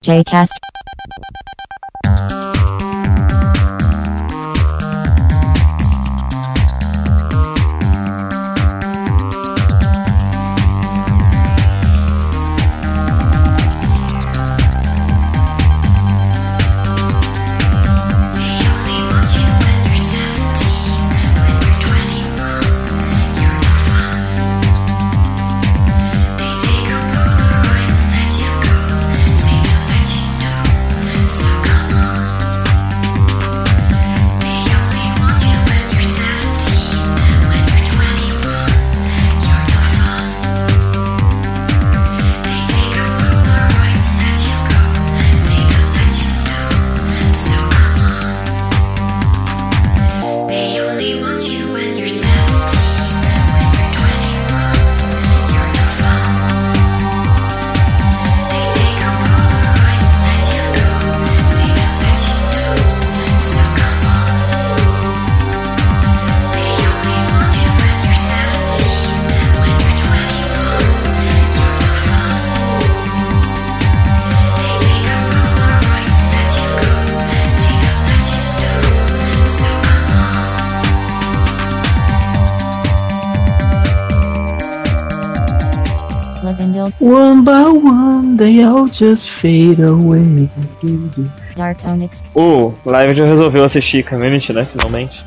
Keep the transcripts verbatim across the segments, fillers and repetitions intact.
J-Cast. One by one, they all just fade away. Dark Onyx. O Live já resolveu assistir Community, né? Finalmente.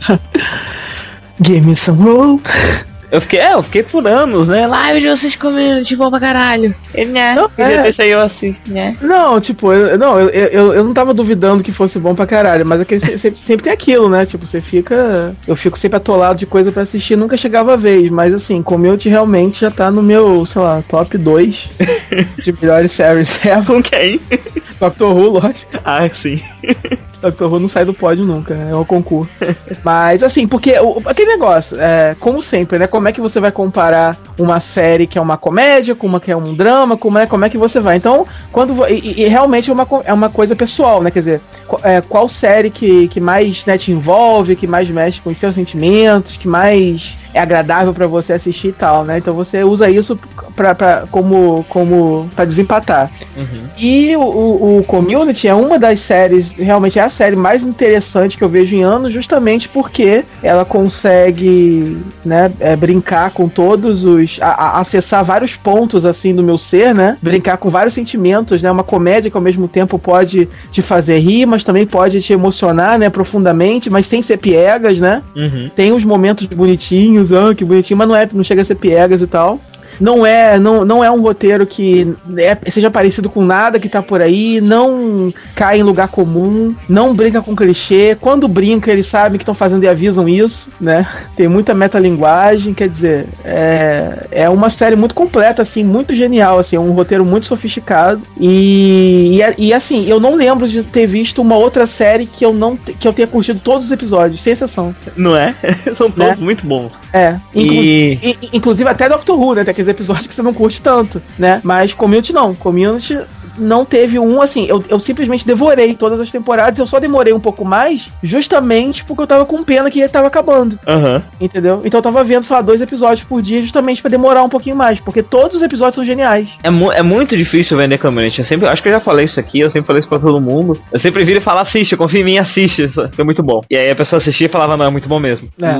Give me some roll. Eu fiquei, é, eu fiquei por anos, né? Live de assistir Community, bom pra caralho. Ele, né? Não, é... Deixa aí eu assisto, né? Não, tipo, eu, não, eu, eu, eu não tava duvidando que fosse bom pra caralho, mas é que sempre, sempre tem aquilo, né? Tipo, você fica. Eu fico sempre atolado de coisa pra assistir, nunca chegava a vez, mas assim, Community realmente já tá no meu, sei lá, top dois de melhores séries ever. Com quem? Doctor Who, lógico. Ah, sim. Doctor Who não sai do pódio nunca, é um concurso. Mas assim, porque o, aquele negócio, é, como sempre, né? Como é que você vai comparar uma série que é uma comédia com uma que é um drama, como é, como é que você vai? Então, quando e, e realmente é uma, é uma coisa pessoal, né? Quer dizer, é, qual série que, que mais, né, te envolve, que mais mexe com os seus sentimentos, que mais é agradável pra você assistir e tal, né? Então você usa isso pra, pra, como, como pra desempatar. Uhum. E o, o, o Community é uma das séries, realmente é a série mais interessante que eu vejo em anos, justamente porque ela consegue, né, é, brincar com todos os... A, a, acessar vários pontos, assim, do meu ser, né? Brincar com vários sentimentos, né? Uma comédia que ao mesmo tempo pode te fazer rir, mas também pode te emocionar, né, profundamente, mas sem ser piegas, né? Uhum. Tem os momentos bonitinhos, ah, que bonitinho, mas não, é, não chega a ser piegas e tal. Não é, não, não é um roteiro que é, seja parecido com nada que tá por aí, não cai em lugar comum, não brinca com clichê. Quando brinca, eles sabem que estão fazendo e avisam isso, né? Tem muita metalinguagem, quer dizer, é, é uma série muito completa, assim, muito genial, assim, é um roteiro muito sofisticado. E, e, e assim, eu não lembro de ter visto uma outra série que eu, não, que eu tenha curtido todos os episódios, sem exceção. Não é? São todos, né? Muito bons. É, inclusive, e... inclusive até Doctor Who, né? Tem aqueles episódios que você não curte tanto, né? Mas Community não. Community não teve um, assim, eu, eu simplesmente devorei todas as temporadas, eu só demorei um pouco mais, justamente porque eu tava com pena que tava acabando. Uhum. Entendeu? Então eu tava vendo, sei lá, dois episódios por dia, justamente pra demorar um pouquinho mais, porque todos os episódios são geniais. É, mu- é muito difícil vender Community. Eu sempre, acho que eu já falei isso aqui, eu sempre falei isso pra todo mundo. Eu sempre viro e falo, assiste, confia em mim, assiste. Isso é muito bom. E aí a pessoa assistia e falava, não, é muito bom mesmo. É.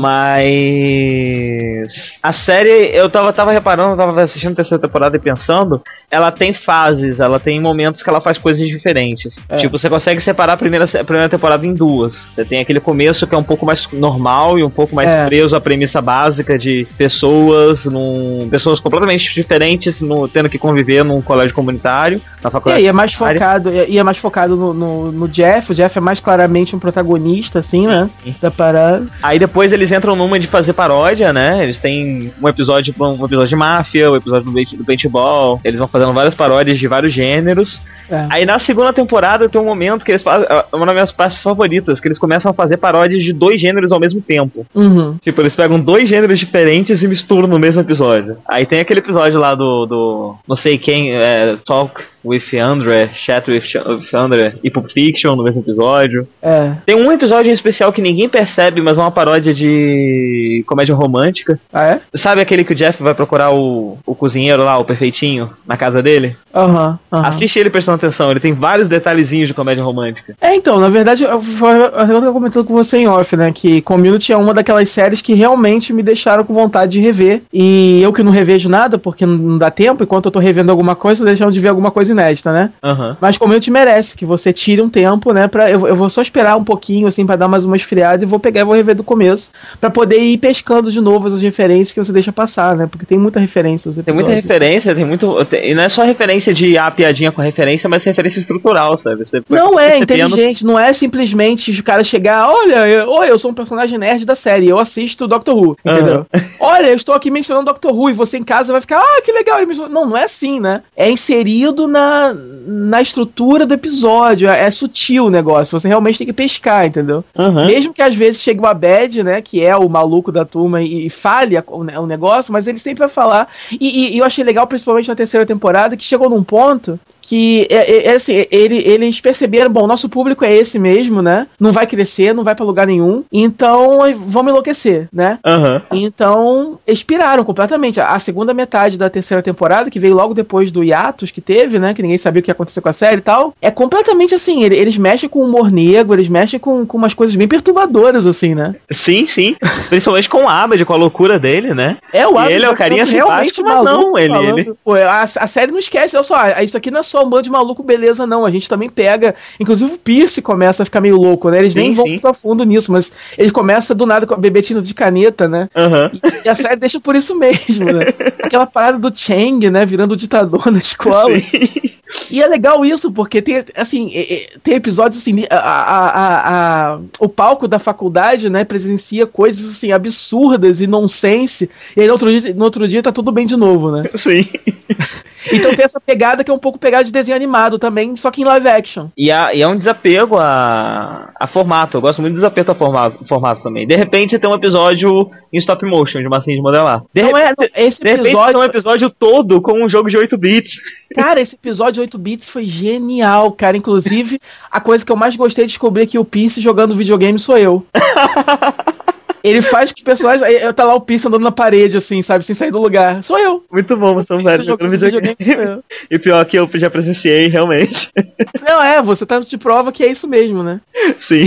Mas a série, eu tava, tava reparando, eu tava assistindo a terceira temporada e pensando, ela tem fases, ela tem momentos que ela faz coisas diferentes. É. Tipo, você consegue separar a primeira, a primeira temporada em duas. Você tem aquele começo que é um pouco mais normal e um pouco mais é. preso à premissa básica de pessoas num, pessoas completamente diferentes no, tendo que conviver num colégio comunitário, na faculdade. É, e é mais focado, e é mais focado no, no, no Jeff. O Jeff é mais claramente um protagonista, assim, né? Da parada. Aí depois eles entram numa de fazer paródia, né? Eles têm um episódio, um episódio de máfia, um episódio do paintball. Eles vão fazendo várias paródias de vários gêneros. É. Aí na segunda temporada tem um momento que eles fazem, é uma das minhas partes favoritas, que eles começam a fazer paródias de dois gêneros ao mesmo tempo. Uhum. Tipo, eles pegam dois gêneros diferentes e misturam no mesmo episódio. Aí tem aquele episódio lá do, do não sei quem, é, Talk with Andre, Chat with, with Andre e Pulp Fiction no mesmo episódio. É. Tem um episódio em especial que ninguém percebe, mas é uma paródia de comédia romântica. Ah, é? Sabe aquele que o Jeff vai procurar o, o cozinheiro lá, o perfeitinho, na casa dele? Aham, uhum, uhum. Assiste ele prestando atenção, ele tem vários detalhezinhos de comédia romântica. É, então, na verdade, eu estava comentando com você em off, né, que Community é uma daquelas séries que realmente me deixaram com vontade de rever, e eu que não revejo nada, porque não dá tempo, enquanto eu tô revendo alguma coisa, tô deixando de ver alguma coisa inédita, né? Uhum. Mas Community merece que você tire um tempo, né, pra, eu, eu vou só esperar um pouquinho, assim, pra dar mais uma esfriada, e vou pegar e vou rever do começo, pra poder ir pescando de novo as referências que você deixa passar, né, porque tem muita referência os Tem muita referência, tem muito... Tem, e não é só referência de a piadinha com referência, mas referência estrutural, sabe? Você não é inteligente, não é simplesmente o cara chegar, olha, eu, oi, eu sou um personagem nerd da série, eu assisto Doctor Who, entendeu? Uhum. Olha, eu estou aqui mencionando Doctor Who e você em casa vai ficar, ah, que legal, ele mencionou. Não, não é assim, né? É inserido na, na estrutura do episódio, é, é sutil o negócio, você realmente tem que pescar, entendeu? Uhum. Mesmo que às vezes chegue o Abed, né, que é o maluco da turma e, e falhe o, o negócio, mas ele sempre vai falar, e, e, e eu achei legal, principalmente na terceira temporada, que chegou num ponto que, é, é, assim, ele, eles perceberam, bom, nosso público é esse mesmo, né? Não vai crescer, não vai pra lugar nenhum, então vamos enlouquecer, né? Uhum. Então, expiraram completamente. A segunda metade da terceira temporada, que veio logo depois do hiatus que teve, né? Que ninguém sabia o que ia acontecer com a série e tal, é completamente assim, eles mexem com o humor negro, eles mexem com, com umas coisas bem perturbadoras, assim, né? Sim, sim. Principalmente com o Abed, com a loucura dele, né? É, o Abed, ele é o carinha realmente simpático, mas não, ele... ele... Pô, a, a série não esquece, olha só, isso aqui não é só um bando de maluco beleza, não. A gente também pega, inclusive o Pierce começa a ficar meio louco, né? Eles sim, nem vão sim. muito a fundo nisso, mas ele começa do nada com a bebetina de caneta, né? Uhum. E, e a série deixa por isso mesmo, né? Aquela parada do Chang, né? Virando o ditador na escola. Sim. E é legal isso, porque tem, assim, tem episódios assim, a, a, a, a, o palco da faculdade, né, presencia coisas assim, absurdas e nonsense, e aí no outro dia, no outro dia tá tudo bem de novo, né? Sim. Então tem essa pegada que é um pouco pegada de desenho animado também, só que em live action. E, a, e é um desapego a, a formato, eu gosto muito do desapego a formato, formato também. De repente tem um episódio em stop motion, de massinha de modelar. De não repente, é, esse de episódio... repente tem um episódio todo com um jogo de oito bits. Cara, esse episódio de oito bits foi genial, cara. Inclusive, a coisa que eu mais gostei de descobrir é que o Pierce jogando videogame sou eu. Ele faz que os personagens... Tá lá o Pierce andando na parede, assim, sabe? Sem sair do lugar. Sou eu. Muito bom, você é um velho jogando videogame. videogame e pior que eu já presenciei, realmente. Não, é, você tá de prova que é isso mesmo, né? Sim.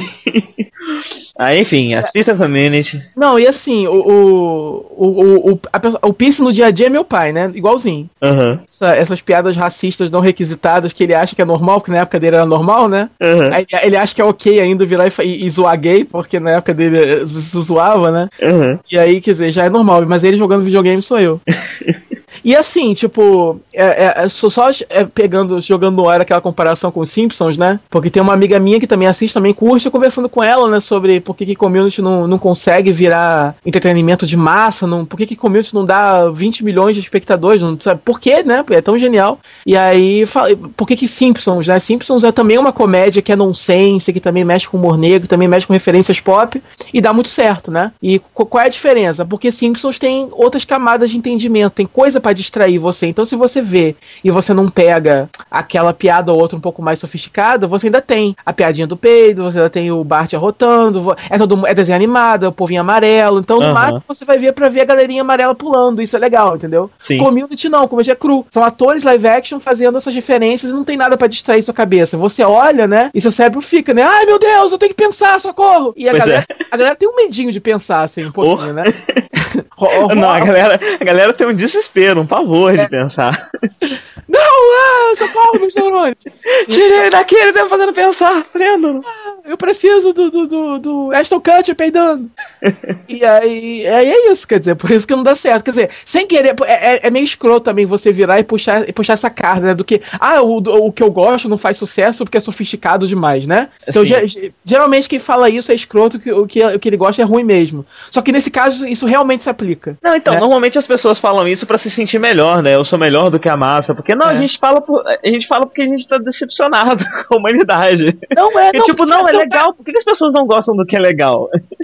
Ah, enfim, assista a Community. Não, e assim, o o, o, o, a, o Pierce no dia a dia é meu pai, né? Igualzinho. Uhum. Essa, essas piadas racistas não requisitadas que ele acha que é normal, porque na época dele era normal, né? Uhum. Aí, ele acha que é ok ainda virar e, e, e zoar gay, porque na época dele se zoava, né? Uhum. E aí, quer dizer, já é normal, mas ele jogando videogame sou eu. E assim, tipo, é, é, só, só é, pegando, jogando no ar aquela comparação com os Simpsons, né? Porque tem uma amiga minha que também assiste, também curte, conversando com ela, né? Sobre por que que Community não, não consegue virar entretenimento de massa, não, por que que Community não dá vinte milhões de espectadores, não sabe por quê, né? É tão genial. E aí, fala, por que que Simpsons, né? Simpsons é também uma comédia que é nonsense, que também mexe com humor negro, também mexe com referências pop, e dá muito certo, né? E qual é a diferença? Porque Simpsons tem outras camadas de entendimento, tem coisa pra distrair você. Então, se você vê e você não pega aquela piada ou outra um pouco mais sofisticada, você ainda tem a piadinha do peido, você ainda tem o Bart arrotando, é, todo, é desenho animado, é o povinho amarelo. Então, no uhum. máximo, você vai ver pra ver a galerinha amarela pulando. Isso é legal, entendeu? Sim. Community não, Community é cru. São atores live action fazendo essas referências e não tem nada pra distrair sua cabeça. Você olha, né? E seu cérebro fica, né? Ai, meu Deus, eu tenho que pensar, socorro! E a galera, é. a galera tem um medinho de pensar, assim, um pouquinho, oh. né? Não, a galera, a galera tem um desespero, um pavor é. de pensar. Não, ah, socorro, meus neurônios. Tirei daqui, ele tá fazendo pensar, prendo. Ah, eu preciso do, do, do, do Ashton Kutcher peidando. E aí, aí é isso, quer dizer, por isso que não dá certo. Quer dizer, sem querer, é, é meio escroto também você virar e puxar, e puxar essa carga, né? Do que, ah, o, o que eu gosto não faz sucesso porque é sofisticado demais, né? Então, ge, geralmente quem fala isso é escroto, que o que, o que ele gosta é ruim mesmo. Só que nesse caso, isso realmente se aplica. Não, então, né? Normalmente as pessoas falam isso pra se sentir melhor, né? Eu sou melhor do que a massa. Porque, não, é. a gente fala por, a gente fala porque a gente tá decepcionado com a humanidade. Não é, e, não. tipo, não, é legal. Por que as pessoas não gostam do que é legal?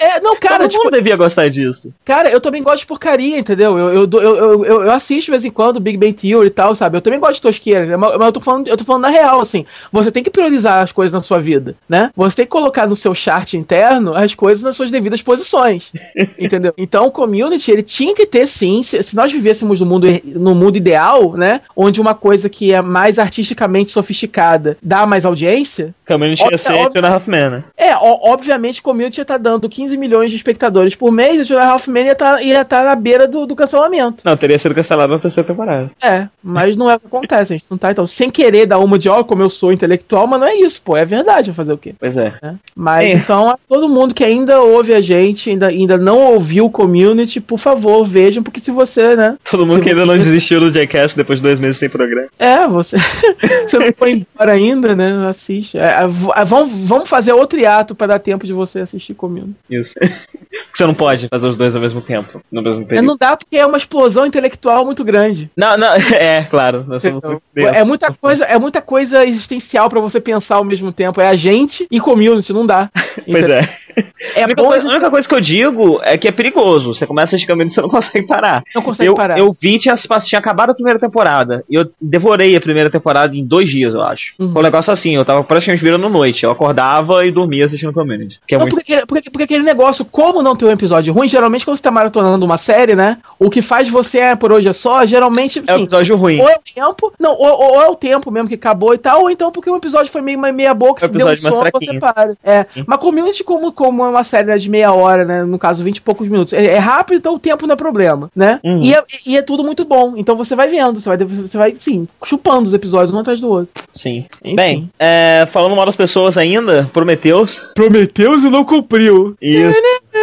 É, não, cara, todo tipo, mundo devia gostar disso. Cara, eu também gosto de porcaria, entendeu? Eu, eu, eu, eu, eu, eu assisto de vez em quando Big Bang Theory e tal, sabe? Eu também gosto de tosqueira, mas eu tô falando, eu tô falando na real, assim. Você tem que priorizar as coisas na sua vida, né? Você tem que colocar no seu chart interno as coisas nas suas devidas posições, entendeu? Então o Community, ele tinha que ter, sim, se, se nós vivêssemos no mundo, no mundo ideal, né? Onde uma coisa que é mais artisticamente sofisticada dá mais audiência... Community ia ser Two and a Half Men, né? É, ó, obviamente Community ia estar dando quinze milhões de espectadores por mês e Two and a Half Men ia estar ia tá na beira do, do cancelamento. Não, teria sido cancelado na terceira temporada. É, mas não é o que acontece, a gente não tá, então, sem querer dar uma de, ó, como eu sou intelectual, mas não é isso, pô, é verdade, vai fazer o quê? Pois é. é. Mas, é. então, todo mundo que ainda ouve a gente, ainda, ainda não ouviu o Community, por favor, vejam, porque se você, né... Todo mundo que ainda você... não desistiu do Jackass depois de dois meses sem programa. É, você... você não foi embora ainda, né, assiste. É, vamos, vamos fazer outro hiato pra dar tempo de você assistir Community. Isso. Porque você não pode fazer os dois ao mesmo tempo, no mesmo período. É, não dá porque é uma explosão intelectual muito grande. Não, não, é, claro. Nós somos é muita coisa, é muita coisa existencial pra você pensar ao mesmo tempo. É a gente e Community, não dá. Pois é. É a, única coisa, a única coisa que eu digo é que é perigoso. Você começa a assistir Community e você não consegue parar. Não consegue eu, parar. Eu vi, tinha, tinha acabado a primeira temporada. E eu devorei a primeira temporada em dois dias, eu acho. Uhum. Foi um negócio assim, eu tava praticamente virando noite. Eu acordava e dormia assistindo Community. Que é não, muito... porque, porque, porque aquele negócio, como não tem um episódio ruim, geralmente quando você tá maratonando uma série, né? O que faz você é por hoje é só, geralmente. É um episódio ruim. Ou é o tempo, não, ou, ou é o tempo mesmo que acabou e tal, ou então porque o episódio foi meio meia boca, é deu um som, você para. É. Mas Community, como, como é uma série, né, de meia hora, né? No caso, vinte e poucos minutos. É, é rápido, então o tempo não é problema, né? Uhum. E, é, e é tudo muito bom. Então você vai vendo, você vai, você vai, sim, chupando os episódios um atrás do outro. Sim. Enfim. Bem, é, falando mal das pessoas ainda, Prometheus. Prometheus e não cumpriu. Isso.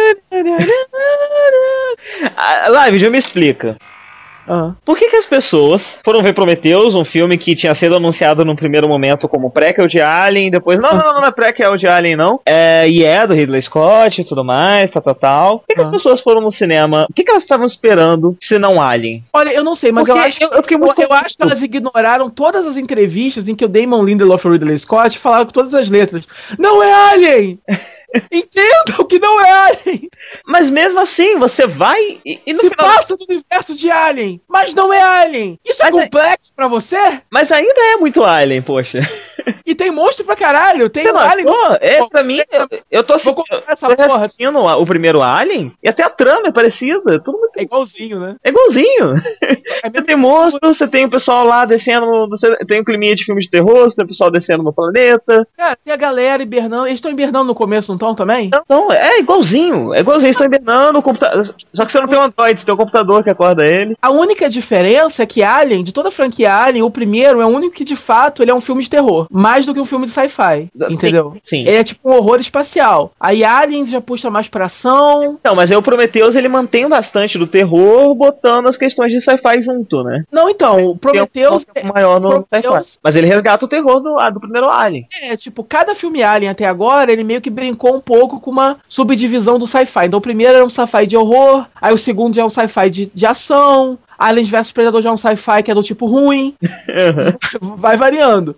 A Live, já me explica. Uhum. Por que que as pessoas foram ver Prometheus, um filme que tinha sido anunciado num primeiro momento como prequel de Alien, depois, não, não, não, não é prequel de Alien, não. É, e é do Ridley Scott e tudo mais, tal, tal, tal. Por que que uhum. as pessoas foram no cinema? O que que elas estavam esperando se não Alien? Olha, eu não sei, mas Porque eu acho, eu, eu, muito eu, eu acho que elas ignoraram todas as entrevistas em que o Damon Lindelof e o Ridley Scott falaram com todas as letras. Não é Alien! Entendam que não é Alien! Mas mesmo assim, você vai e, e no Se final... passa do universo de Alien, mas não é Alien! Isso mas é complexo é... pra você? Mas ainda é muito Alien, poxa. E tem monstro pra caralho, tem um Alien... Pô, é, pra mim, eu, eu tô, Vou eu, essa tô porra. assistindo o primeiro Alien, e até a trama é parecida, tudo muito... É igualzinho, né? É igualzinho. É você tem monstro, você tem o pessoal lá descendo, você tem um climinha de filme de terror, você tem o pessoal descendo no planeta. Cara, tem a galera hibernando, eles estão hibernando no começo, não estão também? Não, não, é igualzinho, é igualzinho, eles estão hibernando, o computa... só que você não tem um Android, você tem um computador que acorda ele. A única diferença é que Alien, de toda a franquia Alien, o primeiro é o único que de fato ele é um filme de terror, mais do que um filme de sci-fi, entendeu? Sim, sim. Ele é tipo um horror espacial. Aí Alien já puxa mais pra ação. Não, mas aí o Prometheus ele mantém bastante do terror, botando as questões de sci-fi junto, né? Não, então, o Prometheus é um maior no Prometheus... sci-fi. Mas ele resgata o terror do, do primeiro Alien. É, tipo, cada filme Alien até agora, ele meio que brincou um pouco com uma subdivisão do sci-fi. Então o primeiro era um sci-fi de horror, aí o segundo já é um sci-fi de, de ação. Aliens versus Predador já é um sci-fi que é do tipo ruim. Uhum. Vai variando.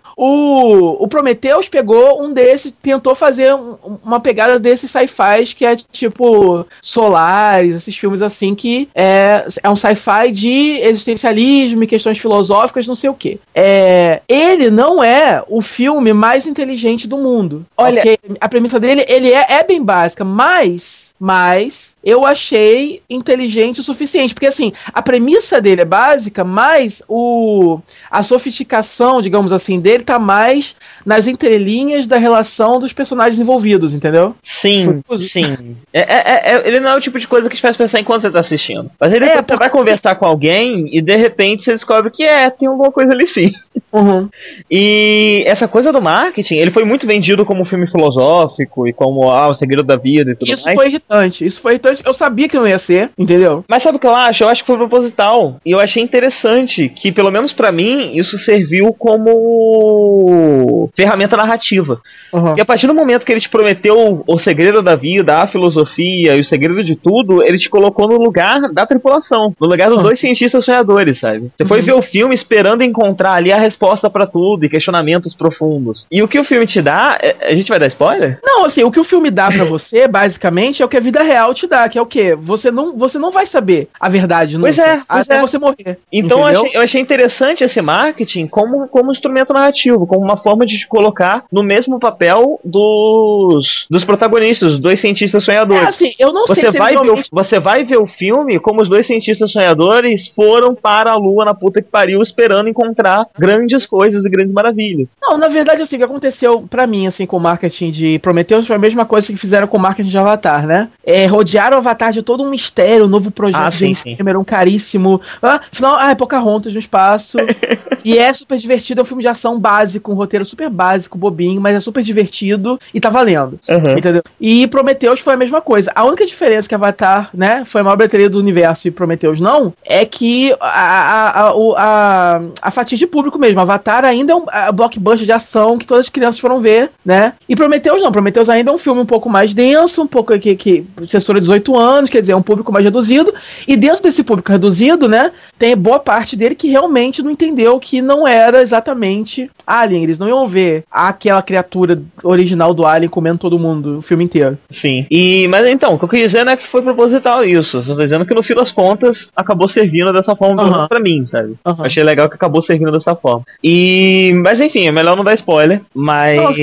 O, o Prometheus pegou um desses, tentou fazer um, uma pegada desses sci-fis que é tipo Solaris, esses filmes assim que é, é um sci-fi de existencialismo e questões filosóficas, não sei o que. É, ele não é o filme mais inteligente do mundo. Olha, okay? A premissa dele ele é, é bem básica, mas... Mas eu achei inteligente o suficiente. Porque, assim, a premissa dele é básica, mas o, a sofisticação, digamos assim, dele tá mais nas entrelinhas da relação dos personagens envolvidos, entendeu? Sim, sim. É, é, é, ele não é o tipo de coisa que te faz pensar enquanto você tá assistindo. Mas ele é, você vai conversar sim. com alguém e, de repente, você descobre que é, tem alguma coisa ali sim. Uhum. E essa coisa do marketing, ele foi muito vendido como um filme filosófico e como ah, o segredo da vida e tudo Isso mais. Foi irritante, isso foi irritante. Eu sabia que não ia ser, entendeu? Mas sabe o que eu acho? Eu acho que foi proposital. E eu achei interessante que, pelo menos pra mim, isso serviu como ferramenta narrativa. Uhum. E a partir do momento que ele te prometeu o segredo da vida, a filosofia e o segredo de tudo, ele te colocou no lugar da tripulação, no lugar dos uhum. dois cientistas sonhadores, sabe? Você foi uhum. ver o filme esperando encontrar ali a resposta pra tudo e questionamentos profundos. E o que o filme te dá... A gente vai dar spoiler? Não, Não, assim, o que o filme dá pra você, basicamente, é o que a vida real te dá, que é o quê? Você não, você não vai saber a verdade nunca, pois é, pois até é. você morrer. Então eu achei, eu achei interessante esse marketing como, como instrumento narrativo, como uma forma de te colocar no mesmo papel dos, dos protagonistas, os dois cientistas sonhadores. É, assim, eu não você sei se vai realmente... ver o, Você vai ver o filme como os dois cientistas sonhadores foram para a Lua na puta que pariu, esperando encontrar grandes coisas e grandes maravilhas. Não, na verdade, assim, o que aconteceu pra mim, assim, com o marketing de Prometheus foi a mesma coisa que fizeram com o marketing de Avatar, né? É, rodearam o Avatar de todo um mistério, um novo projeto ah, de James Cameron, caríssimo. Ah, afinal, ah, é Pocahontas no espaço. E é super divertido, é um filme de ação básico, um roteiro super básico, bobinho, mas é super divertido e tá valendo. Uhum. Entendeu? E Prometheus foi a mesma coisa. A única diferença que Avatar, né, foi a maior bilheteria do universo e Prometheus não, é que a, a, a, a, a fatia de público mesmo. Avatar ainda é um a blockbuster de ação que todas as crianças foram ver, né? E Prometheus não. Prometheus ainda é um filme um pouco mais denso, um pouco que, que censura dezoito anos, quer dizer, é um público mais reduzido. E dentro desse público reduzido, né, tem boa parte dele que realmente não entendeu que não era exatamente Alien. Eles não iam ver aquela criatura original do Alien comendo todo mundo o filme inteiro. Sim. E, mas então, o que eu queria dizer não é que foi proposital isso. Eu tô dizendo que no fim das contas acabou servindo dessa forma uhum. pra mim, sabe? Uhum. Achei legal que acabou servindo dessa forma. E, mas enfim, é melhor não dar spoiler, mas... Nossa.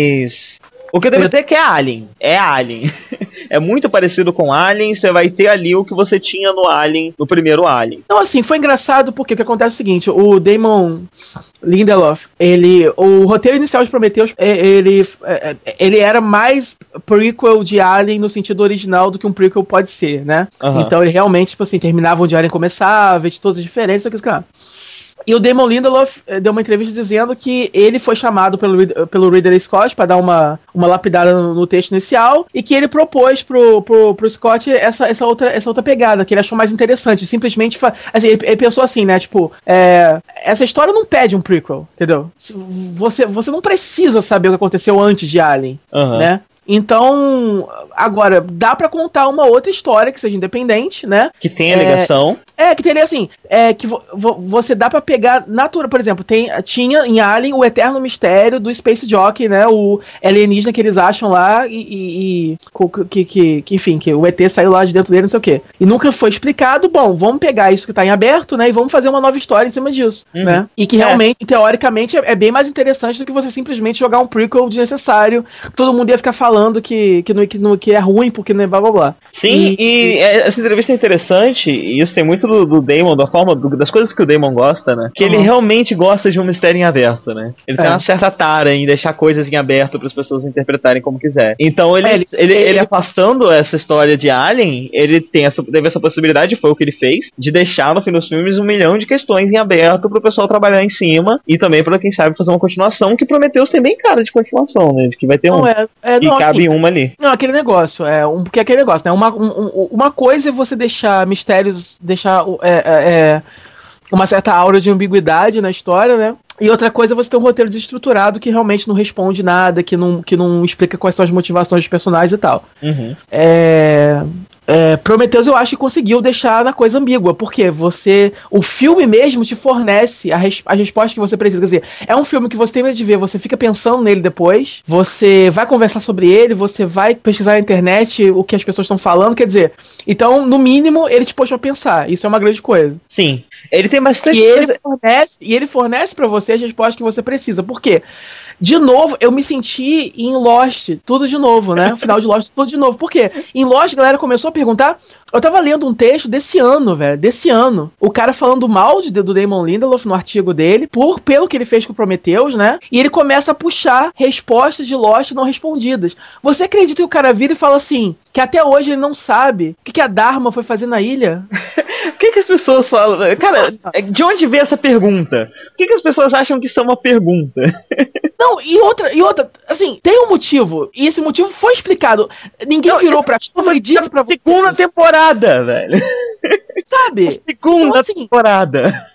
O que eu devo dizer é que é Alien. É Alien. É muito parecido com Alien. Você vai ter ali o que você tinha no Alien, no primeiro Alien. Então, assim, foi engraçado porque o que acontece é o seguinte: o Damon Lindelof, ele, o roteiro inicial de Prometheus, ele, ele era mais prequel de Alien no sentido original do que um prequel pode ser, né? Uhum. Então ele realmente, tipo assim, terminava onde Alien começava, de todas as diferenças, aquilo que lá. E o Damon Lindelof deu uma entrevista dizendo que ele foi chamado pelo, pelo Ridley Scott para dar uma, uma lapidada no, no texto inicial e que ele propôs pro, pro, pro Scott essa, essa, outra, essa outra pegada, que ele achou mais interessante. Simplesmente, assim, ele, ele pensou assim, né, tipo, é, essa história não pede um prequel, entendeu? Você, você não precisa saber o que aconteceu antes de Alien, uhum. né? Então, agora, dá pra contar uma outra história que seja independente, né? Que tenha ligação. É, é que teria assim, é que vo, vo, você dá pra pegar natura, por exemplo, tem, tinha em Alien o eterno mistério do Space Jockey, né? O alienígena que eles acham lá e, e, e que, que, que, enfim, que o E T saiu lá de dentro dele, não sei o quê. E nunca foi explicado. Bom, vamos pegar isso que tá em aberto, né? E vamos fazer uma nova história em cima disso, uhum. né? E que realmente, é. teoricamente, é, é bem mais interessante do que você simplesmente jogar um prequel desnecessário. Todo mundo ia ficar falando falando que, que, não, que, não, que é ruim porque não é blá blá blá. Sim, e, e essa entrevista é interessante, e isso tem muito do, do Damon, da forma, do, das coisas que o Damon gosta, né? Que uhum. ele realmente gosta de um mistério em aberto, né? Ele é. tem uma certa tara em deixar coisas em aberto para as pessoas interpretarem como quiser. Então ele, é, ele, ele, ele, ele afastando essa história de Alien, ele tem essa, teve essa possibilidade, foi o que ele fez, de deixar no fim dos filmes um milhão de questões em aberto pro pessoal trabalhar em cima, e também para quem sabe fazer uma continuação, que Prometheus tem bem cara de continuação, né? De que vai ter não, um. É, é, que não, cabe assim, uma ali. Não, aquele negócio, é um, porque é aquele negócio, né? Uma, um, uma coisa é você deixar mistérios, deixar é, é, uma certa aura de ambiguidade na história, né? E outra coisa é você ter um roteiro desestruturado que realmente não responde nada, que não, que não explica quais são as motivações dos personagens e tal. Uhum. É... É, Prometheus eu acho que conseguiu deixar na coisa ambígua, porque você, o filme mesmo te fornece a res, as respostas que você precisa, quer dizer, é um filme que você tem medo de ver, você fica pensando nele depois, você vai conversar sobre ele, você vai pesquisar na internet o que as pessoas estão falando, quer dizer, então, no mínimo, ele te puxa a pensar, isso é uma grande coisa. Sim, ele tem bastante... E ele fornece, e ele fornece pra você as respostas que você precisa, por quê? De novo, eu me senti em Lost, tudo de novo, né? O final de Lost, tudo de novo. Por quê? Em Lost, a galera começou a perguntar... Eu tava lendo um texto desse ano, velho, desse ano. O cara falando mal de, do Damon Lindelof no artigo dele, por, pelo que ele fez com o Prometheus, né? E ele começa a puxar respostas de Lost não respondidas. Você acredita que o cara vira e fala assim... Que até hoje ele não sabe o que, que a Dharma foi fazer na ilha? Por que, que as pessoas falam... Cara, de onde veio essa pergunta? Por que, que as pessoas acham que isso é uma pergunta? Não, e outra, e outra, assim, tem um motivo, e esse motivo foi explicado. Ninguém não, virou pra cima e disse pra você. Segunda temporada, velho. Sabe? Segunda então, assim, temporada.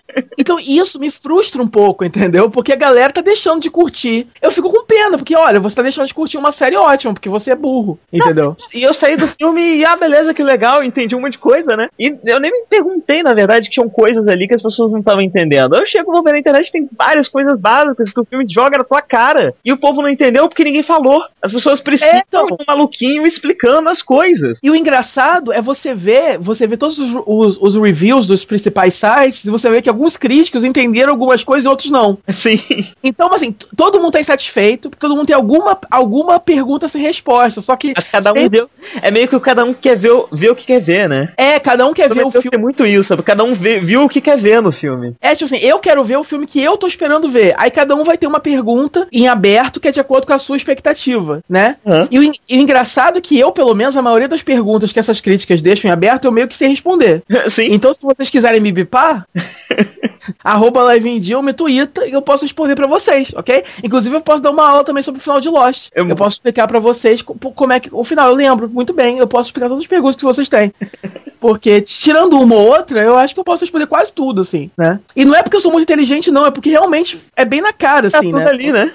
Então isso me frustra um pouco, entendeu? Porque a galera tá deixando de curtir. Eu fico com pena, porque olha, você tá deixando de curtir uma série ótima, porque você é burro, entendeu? Não, e eu saí do filme e, ah, beleza, que legal, entendi um monte de coisa, né? E eu nem me perguntei, na verdade, que tinham coisas ali que as pessoas não estavam entendendo. Eu chego, vou ver na internet, tem várias coisas básicas que o filme joga na tua cara. E o povo não entendeu porque ninguém falou. As pessoas precisam é, então, de um maluquinho explicando as coisas. E o engraçado é você ver, você ver todos os, os, os reviews dos principais sites e você vê que alguns críticos entenderam algumas coisas e outros não. Sim. Então, assim, todo mundo tá insatisfeito, todo mundo tem alguma, alguma pergunta sem resposta, só que... Cada um deu... É meio que cada um quer ver, ver o que quer ver, né? É, cada um quer ver o filme... É muito isso, sabe? Cada um vê, viu o que quer ver no filme. É, tipo assim, eu quero ver o filme que eu tô esperando ver. Aí cada um vai ter uma pergunta em aberto que é de acordo com a sua expectativa, né? Uhum. E, o, e o engraçado é que eu, pelo menos, a maioria das perguntas que essas críticas deixam em aberto, eu meio que sei responder. Sim. Então, se vocês quiserem me bipar... arroba liveindil, me twitta e eu posso responder pra vocês, ok? Inclusive eu posso dar uma aula também sobre o final de Lost. Eu, eu posso explicar pra vocês como é que o final, eu lembro muito bem, eu posso explicar todas as perguntas que vocês têm. Porque, tirando uma ou outra, eu acho que eu posso responder quase tudo, assim, né? E não é porque eu sou muito inteligente, não, é porque realmente é bem na cara, assim, tá né? Tudo ali, né?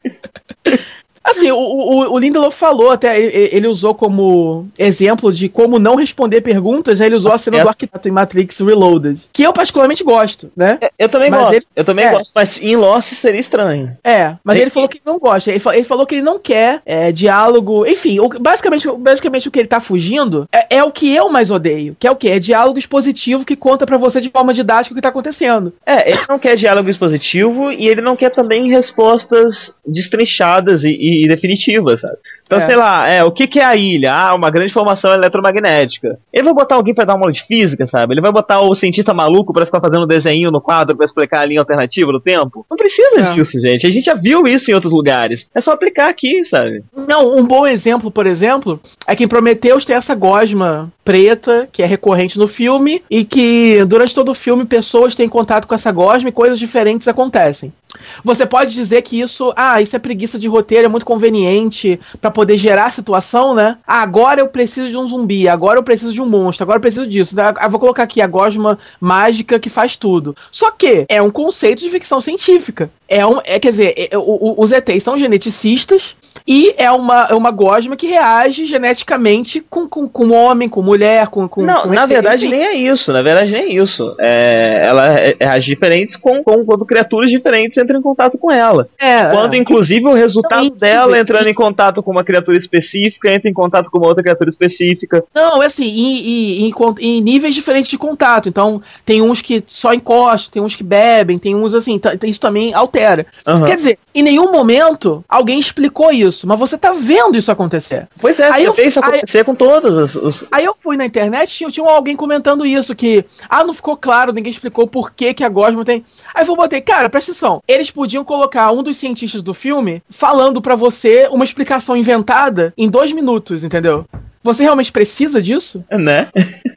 Assim, o, o, o Lindelof falou até, ele, ele usou como exemplo de como não responder perguntas, ele usou a cena é. do arquiteto em Matrix Reloaded, que eu particularmente gosto, né? É, eu também mas gosto, ele, eu também é. gosto, mas em Lost seria estranho. É, mas ele falou que não gosta, ele, ele falou que ele não quer é, diálogo, enfim, o, basicamente, basicamente o que ele tá fugindo é, é o que eu mais odeio, que é o quê? É diálogo expositivo que conta pra você de forma didática o que tá acontecendo. É, ele não quer diálogo expositivo e ele não quer também respostas destrinchadas e, e e definitiva, sabe? Então, é. sei lá, é, o que, que é a ilha? Ah, uma grande formação eletromagnética. Ele vai botar alguém pra dar uma aula de física, sabe? Ele vai botar o cientista maluco pra ficar fazendo desenho no quadro pra explicar a linha alternativa do tempo? Não precisa é. disso, gente. A gente já viu isso em outros lugares. É só aplicar aqui, sabe? Não, um bom exemplo, por exemplo, é que em Prometheus tem essa gosma preta, que é recorrente no filme, e que durante todo o filme pessoas têm contato com essa gosma e coisas diferentes acontecem. Você pode dizer que isso, ah, isso é preguiça de roteiro, é muito conveniente pra poder gerar a situação, né? Ah, agora eu preciso de um zumbi, agora eu preciso de um monstro, agora eu preciso disso. Eu vou colocar aqui a gosma mágica que faz tudo. Só que é um conceito de ficção científica. É um, é, quer dizer, é, o, os E Tês são geneticistas e é uma, é uma gosma que reage geneticamente com, com, com homem, com mulher, com... com Não, com na E T, verdade enfim. nem é isso, na verdade nem é isso. É, ela reage diferentes com, com quando criaturas diferentes entram em contato com ela. É, quando, é. inclusive, o resultado Não, dela isso, entrando em contato com uma criatura específica, entra em contato com uma outra criatura específica. Não, é assim, em, em, em, em níveis diferentes de contato. Então, tem uns que só encostam, tem uns que bebem, tem uns assim, t- isso também altera. Uhum. Quer dizer, em nenhum momento alguém explicou isso, mas você tá vendo isso acontecer. Pois é, aí você eu, vê isso acontecer aí, com todos os, os... Aí eu fui na internet, tinha, tinha alguém comentando isso, que, ah, não ficou claro, ninguém explicou por que que a gosma tem... Aí eu botei, cara, presta atenção, eles podiam colocar um dos cientistas do filme falando pra você uma explicação inventada em dois minutos, entendeu? Você realmente precisa disso? Né?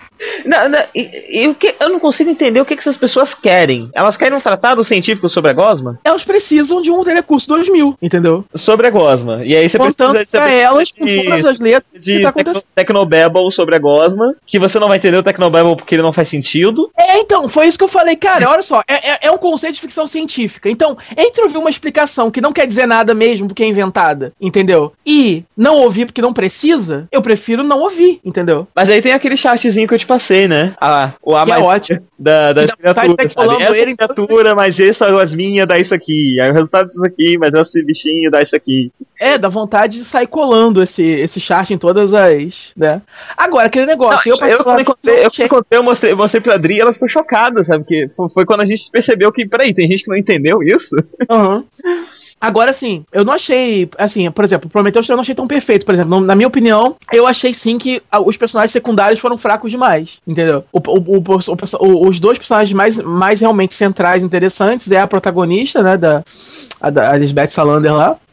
não, não, e, e o que, eu não consigo entender o que, que essas pessoas querem. Elas querem um tratado científico sobre a gosma? Elas precisam de um Telecurso dois mil, entendeu? Sobre a gosma. E aí você contando precisa, você pra precisa elas de, com todas as letras de que tá acontecendo. Tecnobabble sobre a gosma, que você não vai entender o Tecnobabble porque ele não faz sentido. É, então, foi isso que eu falei. Cara, olha só, é, é, é um conceito de ficção científica. Então, entre ouvir uma explicação que não quer dizer nada mesmo porque é inventada, entendeu? E não ouvir porque não precisa, eu prefiro não ouvir, entendeu? Mas aí tem aquele chatzinho que eu te passei, né? Ah, o A que mais é ótimo. Da, das criaturas, tá sabe? Essa ele criatura, mas essa gosminha dá isso aqui. Aí o resultado disso aqui, mas esse bichinho dá isso aqui. É, dá vontade de sair colando esse, esse chart em todas as, né? Agora, aquele negócio... Não, eu, eu, quando encontrei, eu, quando eu mostrei, eu mostrei pra Adri e ela ficou chocada, sabe? Porque foi, foi quando a gente percebeu que, peraí, tem gente que não entendeu isso? Aham. Uhum. Agora, assim, eu não achei, assim, por exemplo, Prometheus eu não achei tão perfeito, por exemplo, na minha opinião, eu achei sim que os personagens secundários foram fracos demais, entendeu? O, o, o, o, os dois personagens mais, mais realmente centrais interessantes é a protagonista, né, da, a, da Lisbeth Salander lá,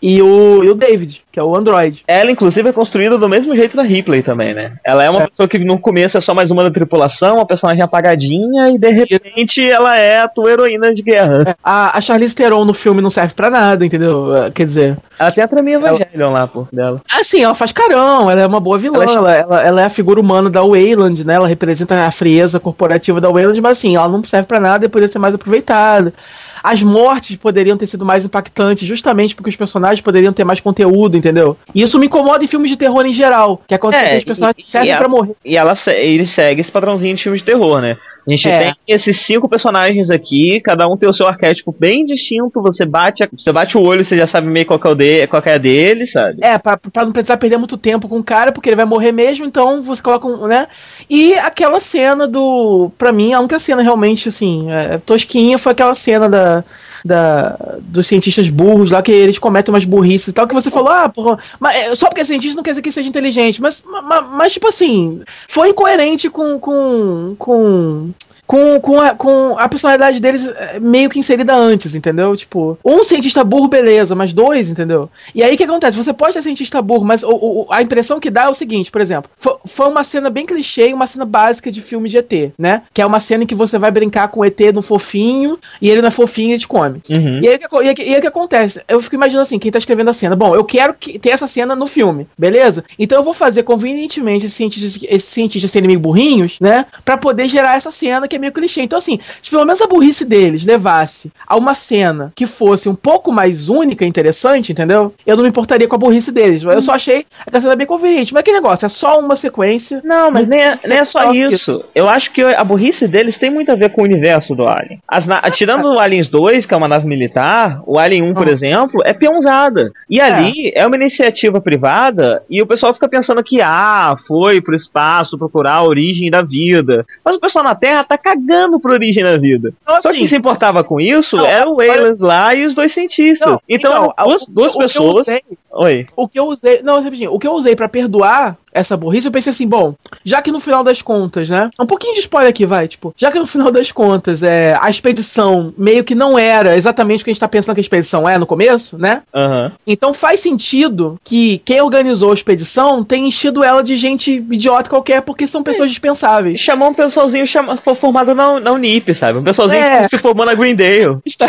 e o, e o David, que é o androide. Ela, inclusive, é construída do mesmo jeito da Ripley também, né? Ela é uma é. pessoa que no começo é só mais uma da tripulação, uma personagem apagadinha, e de repente ela é a tua heroína de guerra. É. A, a Charlize Theron no filme não serve pra nada, entendeu? Quer dizer... Ela tem a traminha Evangelion lá, pô, dela. Assim, ela faz carão, ela é uma boa vilã, ela, ela, ela, ela é a figura humana da Weyland, né? Ela representa a frieza corporativa da Weyland, mas assim, ela não serve pra nada e poderia ser mais aproveitada. As mortes poderiam ter sido mais impactantes, justamente porque os personagens poderiam ter mais conteúdo, entendeu? E isso me incomoda em filmes de terror em geral, que acontece é, que os personagens e, servem e pra morrer. E ela, ele segue esse padrãozinho de filmes de terror, né? A gente é. tem esses cinco personagens aqui, cada um tem o seu arquétipo bem distinto, você bate, a, você bate o olho, você já sabe meio qual que é, o de, qual que é a dele, sabe? É, pra, pra não precisar perder muito tempo com o cara, porque ele vai morrer mesmo, então você coloca um, né? E aquela cena do... Pra mim, a única cena realmente, assim, é, tosquinha foi aquela cena da... Da, dos cientistas burros lá, que eles cometem umas burrices e tal, que você falou, ah, porra, mas, só porque é cientista não quer dizer que seja inteligente, mas, mas, mas tipo assim, foi incoerente com com com Com, com, a, com a personalidade deles meio que inserida antes, entendeu? Tipo, um cientista burro, beleza, mas dois, entendeu? E aí o que acontece? Você pode ser cientista burro, mas o, o, a impressão que dá é o seguinte, por exemplo, foi, foi uma cena bem clichê, uma cena básica de filme de E T, né? Que é uma cena em que você vai brincar com o E T no fofinho, e ele não é fofinho e ele te come. Uhum. E aí o que acontece? Eu fico imaginando assim, quem tá escrevendo a cena, bom, eu quero que, ter essa cena no filme, beleza? Então eu vou fazer convenientemente esses cientistas, esses cientistas serem meio burrinhos, né? Pra poder gerar essa cena que é meio clichê. Então, assim, se pelo menos a burrice deles levasse a uma cena que fosse um pouco mais única e interessante, entendeu? Eu não me importaria com a burrice deles. Eu só achei a cena bem conveniente. Mas que negócio? É só uma sequência. Não, mas nem é, nem é só isso. Eu acho que a burrice deles tem muito a ver com o universo do Alien. As na... Tirando o Aliens dois, que é uma nave militar, o Alien um, por uhum. exemplo, é peãozada. E ali é. é uma iniciativa privada e o pessoal fica pensando que, ah, foi pro espaço procurar a origem da vida. Mas o pessoal na Terra tá cagando por origem da vida. Então, assim, só quem se importava com isso não, era o Weyland lá e os dois cientistas. Não, então, então duas, duas o, pessoas... O que, usei, Oi. o que eu usei... Não, rapidinho. O que eu usei pra perdoar essa burrice, eu pensei assim, bom, já que no final das contas, né, um pouquinho de spoiler aqui, vai, tipo, já que no final das contas, é, a expedição meio que não era exatamente o que a gente tá pensando que a expedição é no começo, né, uhum. Então faz sentido que quem organizou a expedição tenha enchido ela de gente idiota qualquer, porque são pessoas dispensáveis. Chamou um pessoalzinho chama, foi formado na, na Unip, sabe, um pessoalzinho é. que se formou na Greendale. Está...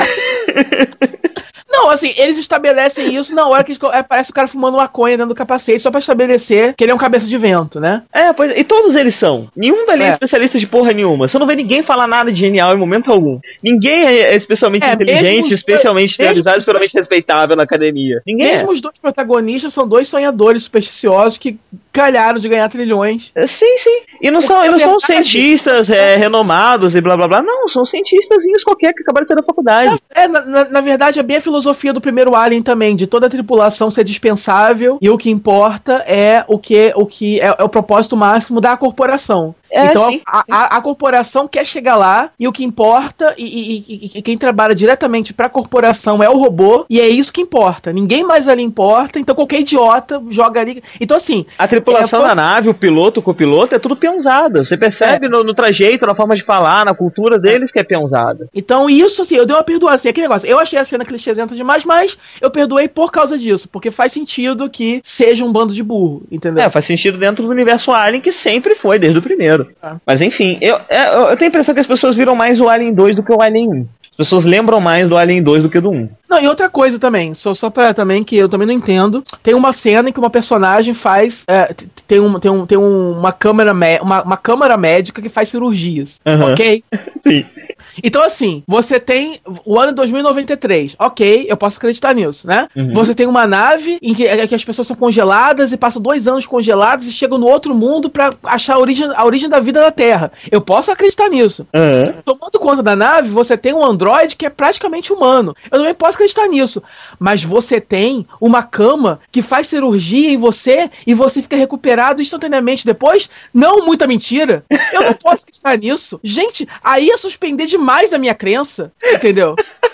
Não, assim, eles estabelecem isso na hora que é, parece o cara fumando maconha dentro do capacete, só pra estabelecer que ele é um cabeça de vento, né? É, pois, e todos eles são. Nenhum dali é, é especialista de porra nenhuma. Você não vê ninguém falar nada de genial em momento algum. Ninguém é especialmente é, inteligente, especialmente teorizado, especialmente respeitável na academia. Ninguém Mesmo é. os dois protagonistas são dois sonhadores supersticiosos que calharam de ganhar trilhões. Sim, sim. E não são, e não são cientistas é, renomados e blá blá blá. Não, são cientistazinhos qualquer que acabaram de sair da faculdade. É, na, na, na verdade, é bem a filosofia do primeiro Alien também, de toda a tripulação ser dispensável e o que importa é o que, o que é, é o propósito máximo da corporação. É, então a, a, a corporação quer chegar lá e o que importa e, e, e, e quem trabalha diretamente pra corporação é o robô e é isso que importa. Ninguém mais ali importa, então qualquer idiota joga ali. Então assim... A tripulação é, foi... da nave, o piloto, o copiloto, é tudo peãozada. Você percebe é. no, no trajeto, na forma de falar, na cultura deles que é peãozada. Então isso assim, eu dei uma perdoada assim, aquele negócio. Eu achei a cena clichêzenta demais, mas eu perdoei por causa disso, porque faz sentido que seja um bando de burro, entendeu? É, faz sentido dentro do universo Alien que sempre foi, desde o primeiro. Ah. Mas enfim, eu, eu, eu tenho a impressão que as pessoas viram mais o Alien dois do que o Alien um. As pessoas lembram mais do Alien dois do que do um. Não, e outra coisa também, só, só pra também, que eu também não entendo, tem uma cena em que uma personagem faz, é, tem, um, tem, um, tem uma, câmera uma, uma câmera médica que faz cirurgias, uhum. Ok? Sim. Então, assim, você tem o ano dois mil e noventa e três, ok, eu posso acreditar nisso, né? Uhum. Você tem uma nave em que, em que as pessoas são congeladas e passam dois anos congeladas e chegam no outro mundo pra achar a origem, a origem da vida na Terra. Eu posso acreditar nisso. Uhum. Tomando conta da nave, você tem um androide que é praticamente humano. Eu também posso acreditar nisso. Mas você tem uma cama que faz cirurgia em você e você fica recuperado instantaneamente depois? Não, muita mentira. Eu não posso acreditar nisso. Gente, aí é suspender demais mais a minha crença, entendeu?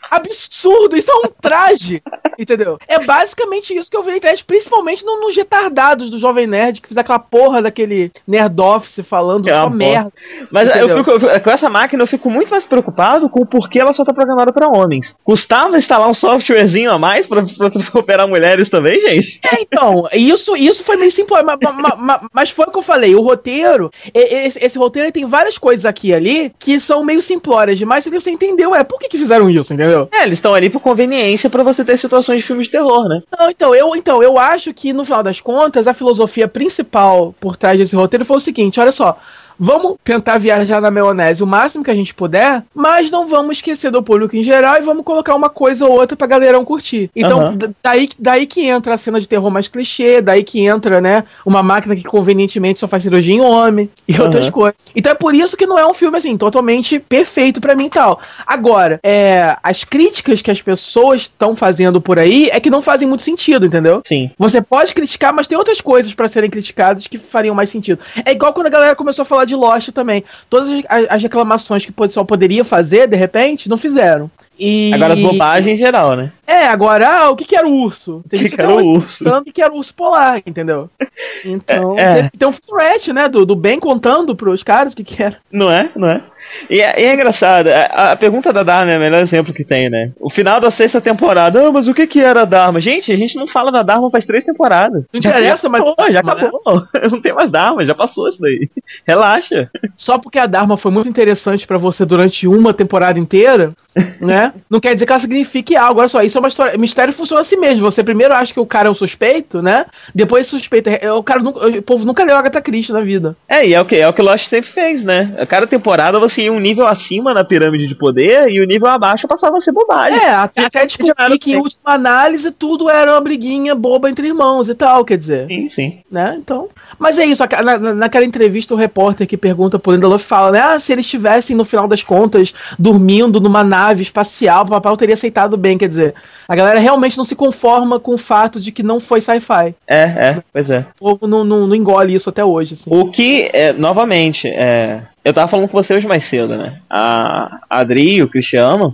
absurdo, isso é um traje, entendeu? É basicamente isso que eu vi na internet, principalmente no, nos retardados do Jovem Nerd, que fiz aquela porra daquele Nerd Office falando é só merda. Mas eu fico, eu, com essa máquina eu fico muito mais preocupado com o porquê ela só tá programada pra homens. Custava instalar um softwarezinho a mais pra, pra, pra operar mulheres também, gente? É, então, isso, isso foi meio simples, mas, mas, mas foi o que eu falei, o roteiro, esse, esse roteiro tem várias coisas aqui e ali que são meio simplórias demais, e você entendeu, é, por que que fizeram isso, entendeu? É, eles estão ali por conveniência pra você ter situações de filmes de terror, né? Não, então, eu, então, eu acho que no final das contas, a filosofia principal por trás desse roteiro foi o seguinte, olha só, vamos tentar viajar na maionese o máximo que a gente puder, mas não vamos esquecer do público em geral e vamos colocar uma coisa ou outra pra galerão curtir. Então, uhum. daí, daí que entra a cena de terror mais clichê, daí que entra, né, uma máquina que convenientemente só faz cirurgia em homem e uhum. outras coisas. Então é por isso que não é um filme, assim, totalmente perfeito pra mim e tal. Agora, é, as críticas que as pessoas estão fazendo por aí é que não fazem muito sentido, entendeu? Sim. Você pode criticar, mas tem outras coisas pra serem criticadas que fariam mais sentido. É igual quando a galera começou a falar de Lost também. Todas as, as reclamações que o pessoal poderia fazer, de repente, não fizeram. E... Agora as bobagens em geral, né? É, agora, ah, o que que era o urso? Tem gente que era o urso? O que que era o urso polar, entendeu? Então, é, é. Tem, tem um threat, né, do, do Ben contando pros caras o que que era. Não é? Não é? E é, e é engraçado, a, a pergunta da Dharma é o melhor exemplo que tem, né? O final da sexta temporada, ah, mas o que que era a Dharma? Gente, a gente não fala da Dharma faz três temporadas. Não interessa, já, mas... Acabou, já acabou, né? Não tem mais Dharma, já passou isso daí. Relaxa. Só porque a Dharma foi muito interessante pra você durante uma temporada inteira, né? Não quer dizer que ela signifique algo. Olha só, isso é uma história... Mistério funciona assim mesmo. Você primeiro acha que o cara é um suspeito, né? Depois suspeita... O, cara nunca, o povo nunca leu Agatha Christie na vida. É, e é o que, é o que Lost sempre fez, né? A cada temporada você ia um nível acima na pirâmide de poder e o nível abaixo passava a ser bobagem. É, até, até descobrir que em última análise tudo era uma briguinha boba entre irmãos e tal, quer dizer. Sim, sim. Né? Então... Mas é isso, na, naquela entrevista o repórter que pergunta pro Lindelof fala, né? Ah, se eles estivessem, no final das contas, dormindo numa nave espacial, o papai teria aceitado bem, quer dizer... A galera realmente não se conforma com o fato de que não foi sci-fi. É, é, pois é. O povo não, não, não engole isso até hoje, assim. O que, é, novamente, é... Eu tava falando com você hoje mais cedo, né? A Adri e o Cristiano,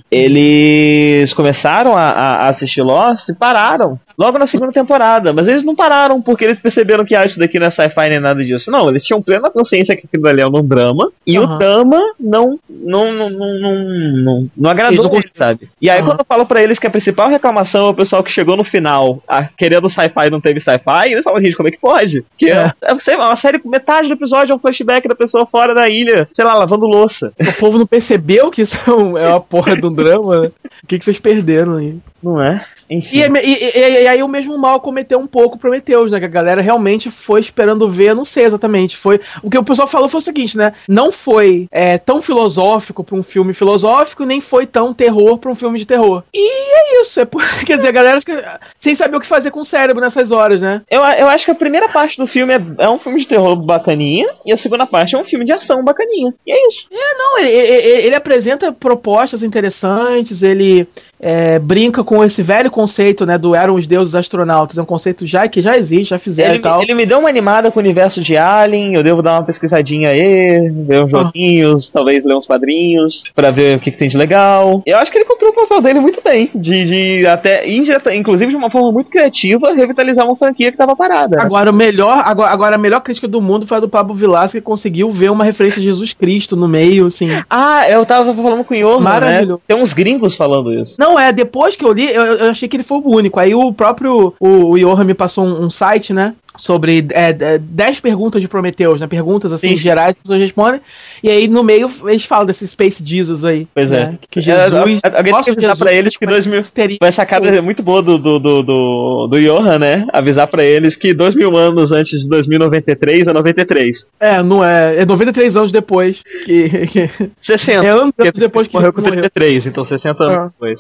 eles começaram a, a assistir Lost e pararam. Logo na segunda temporada. Mas eles não pararam porque eles perceberam que ah, isso daqui não é sci-fi nem nada disso. Não, eles tinham plena consciência que aquilo ali é um drama. E uhum. o drama não, não, não, não, não, não, não agradou eles, sabe? E aí uhum. quando eu falo pra eles que a principal reclamação é o pessoal que chegou no final a, querendo sci-fi e não teve sci-fi, eles falam, gente, como é que pode? Que é, é sei lá, uma série com metade do episódio é um flashback da pessoa fora da ilha, sei lá, lavando louça. O povo não percebeu que isso é, um, é uma porra de um drama, né? O que, que vocês perderam aí? Não é? E, e, e, e aí o mesmo mal cometeu um pouco Prometheus, né? Que a galera realmente foi esperando ver, não sei exatamente. Foi, o que o pessoal falou foi o seguinte, né? Não foi é, tão filosófico pra um filme filosófico, nem foi tão terror pra um filme de terror. E é isso. É por, quer dizer, a galera fica sem saber o que fazer com o cérebro nessas horas, né? Eu, eu acho que a primeira parte do filme é, é um filme de terror bacaninha, e a segunda parte é um filme de ação bacaninha. E é isso. É, não, ele, ele, ele apresenta propostas interessantes, ele é, brinca com esse velho conceito, né, do eram os deuses astronautas, é um conceito já que já existe, já fizeram ele, e tal. Ele me deu uma animada com o universo de Alien, eu devo dar uma pesquisadinha aí, ver uns joguinhos, ah. talvez ler uns quadrinhos, pra ver o que, que tem de legal. Eu acho que ele cumpriu o papel dele muito bem, de, de até, injeta, inclusive de uma forma muito criativa, revitalizar uma franquia que tava parada. Agora, o melhor, agora, agora a melhor crítica do mundo foi a do Pablo Vilaça, que conseguiu ver uma referência a Jesus Cristo no meio, assim. Ah, eu tava falando com o Johan, maravilhoso. Né? Tem uns gringos falando isso. Não, é, depois que eu li, eu, eu achei que ele foi o único. Aí o próprio o, o Johan me passou um, um site, né? Sobre é, dez perguntas de Prometheus, né? Perguntas assim, Sim. gerais, as pessoas respondem. E aí no meio eles falam desse Space Jesus aí. Pois né? é. Que Jesus. É, alguém tem que avisar pra eles que dois mil. Teria... Foi a sacada muito boa do, do, do, do, do Johan, né? Avisar pra eles que dois mil anos antes de dois mil e noventa e três é noventa e três. É, não é. É noventa e três anos depois que. que... sessenta. É anos depois que morreu com trinta e três, então sessenta anos ah. depois.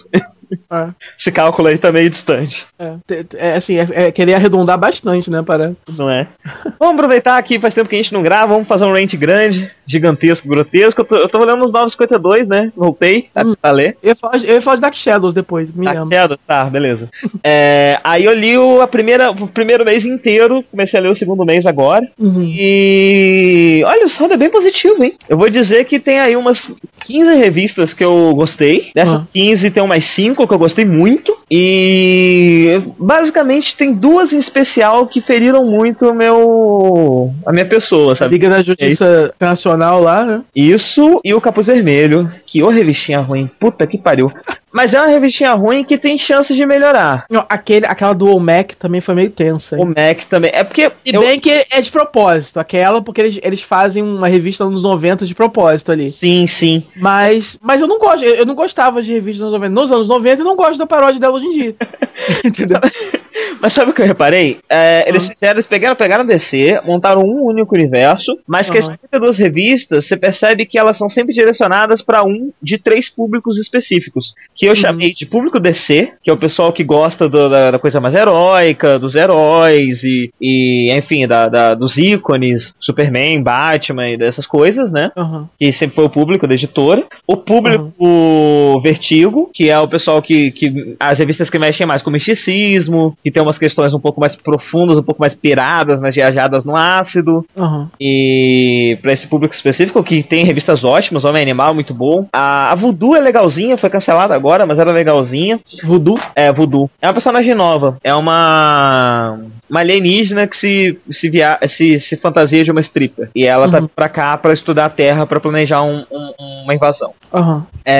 É. Esse cálculo aí tá meio distante. É, é assim, é, é querer arredondar bastante, né, para... Não é? Vamos aproveitar aqui, faz tempo que a gente não grava, vamos fazer um rant grande, gigantesco, grotesco. Eu tô, eu tô olhando os novecentos e cinquenta e dois, né? Voltei a, hum. a ler. Eu ia, falar, eu ia falar de Dark Shadows depois, me Dark lembro. Shadows? Tá, beleza. é, aí eu li o, a primeira, o primeiro mês inteiro, comecei a ler o segundo mês agora. Uhum. E... olha, o saldo é bem positivo, hein? Eu vou dizer que tem aí umas quinze revistas que eu gostei. Dessas uhum. quinze tem umas cinco que eu gostei muito. E basicamente tem duas em especial que feriram muito o meu... a minha pessoa, sabe? Liga da Justiça Internacional lá, né? Isso, e o Capuz Vermelho. Que ô revistinha ruim, puta que pariu. Mas é uma revistinha ruim que tem chances de melhorar. Não, aquele, aquela do O M A C também foi meio tensa. O O M A C também. É porque... Se eu... bem que é de propósito. Aquela, porque eles, eles fazem uma revista nos noventa de propósito ali. Sim, sim. Mas, mas eu não gosto. Eu, eu não gostava de revistas nos noventa. Nos anos noventa eu não gosto da paródia dela hoje em dia. Entendeu? Mas sabe o que eu reparei? É, eles uhum. fizeram, eles pegaram, pegaram a D C, montaram um único universo, mas que as trinta e duas revistas, você percebe que elas são sempre direcionadas para um de três públicos específicos. Que eu uhum. chamei de público D C, que é o pessoal que gosta do, da, da coisa mais heróica, dos heróis e, e enfim, da, da, dos ícones, Superman, Batman e dessas coisas, né? Uhum. Que sempre foi o público da editora. O público uhum. Vertigo, que é o pessoal que, que... as revistas que mexem mais com misticismo, que tem umas questões um pouco mais profundas, um pouco mais piradas, mais viajadas no ácido. Uhum. E pra esse público específico, que tem revistas ótimas, Homem Animal, muito bom. A, a Voodoo é legalzinha, foi cancelada agora, mas era legalzinha. Voodoo? É, Voodoo. É uma personagem nova. É uma... uma alienígena que se, se, via, se, se fantasia de uma stripper. E ela uhum. tá pra cá pra estudar a Terra, pra planejar um, um, uma invasão. Uhum.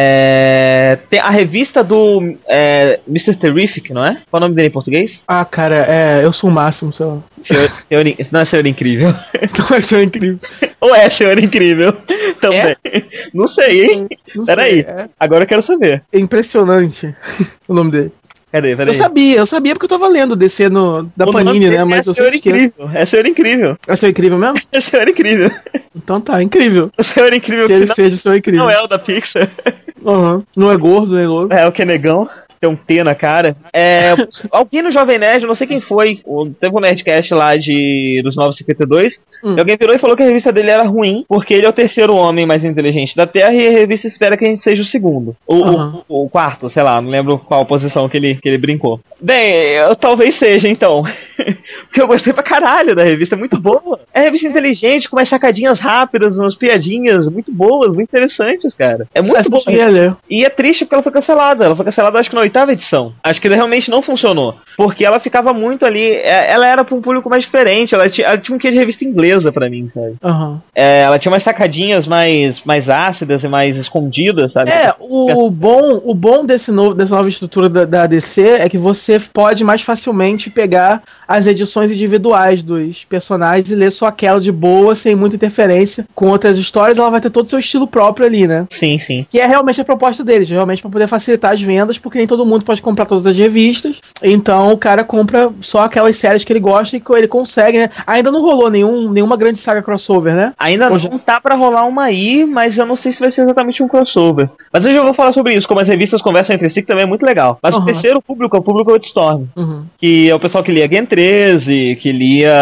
É, tem a revista do é, mister Terrific, não é? Qual é o nome dele em português? Ah, cara, é, eu sou o máximo, sei lá. Senhor, senhor, não é Senhor Incrível? Não é Senhor Incrível. Ou é Senhor Incrível? Também. É? Não sei, hein? Não Peraí, é. Agora eu quero saber. É impressionante o nome dele. Peraí, peraí. Eu sabia, eu sabia porque eu tava lendo D C no, da o Panini, né? Mas é eu Senhor Incrível. É Senhor Incrível. É Senhor Incrível mesmo? É Senhor Incrível. Então tá, incrível. O Senhor Incrível que ele seja Senhor Incrível. Não é o da Pixar. Uhum. Não é gordo, nem louco. É o que é negão. Tem um T na cara. É, alguém no Jovem Nerd, não sei quem foi, teve um Nerdcast lá de, dos novecentos e cinquenta e dois, hum. e alguém virou e falou que a revista dele era ruim, porque ele é o terceiro homem mais inteligente da Terra e a revista espera que a gente seja o segundo. O, uhum. o, o quarto, sei lá, não lembro qual posição que ele, que ele brincou. Bem, eu talvez seja, então. Porque eu gostei pra caralho da revista, é muito boa. É revista inteligente, com umas sacadinhas rápidas, umas piadinhas muito boas, muito interessantes, cara. É muito boa. E é triste porque ela foi cancelada. Ela foi cancelada, acho que na oitava edição. Acho que realmente não funcionou. Porque ela ficava muito ali... Ela era pra um público mais diferente. Ela tinha, ela tinha um quê de revista inglesa pra mim, sabe? Uhum. É, ela tinha umas sacadinhas mais, mais ácidas e mais escondidas, sabe? É, o bom, o bom desse novo, dessa nova estrutura da, da D C é que você pode mais facilmente pegar as edições individuais dos personagens e ler só aquela de boa, sem muita interferência com outras histórias. Ela vai ter todo o seu estilo próprio ali, né? Sim, sim. Que é realmente a proposta deles, realmente pra poder facilitar as vendas, porque nem todo mundo pode comprar todas as revistas. Então o cara compra só aquelas séries que ele gosta e que ele consegue, né? Ainda não rolou nenhum, nenhuma grande saga crossover, né? Ainda Hoje... não tá pra rolar uma aí, mas eu não sei se vai ser exatamente um crossover. Mas eu já vou falar sobre isso, como as revistas conversam entre si, que também é muito legal. Mas uhum. o terceiro público é o público Wildstorm, uhum. que é o pessoal que lia Gen treze, que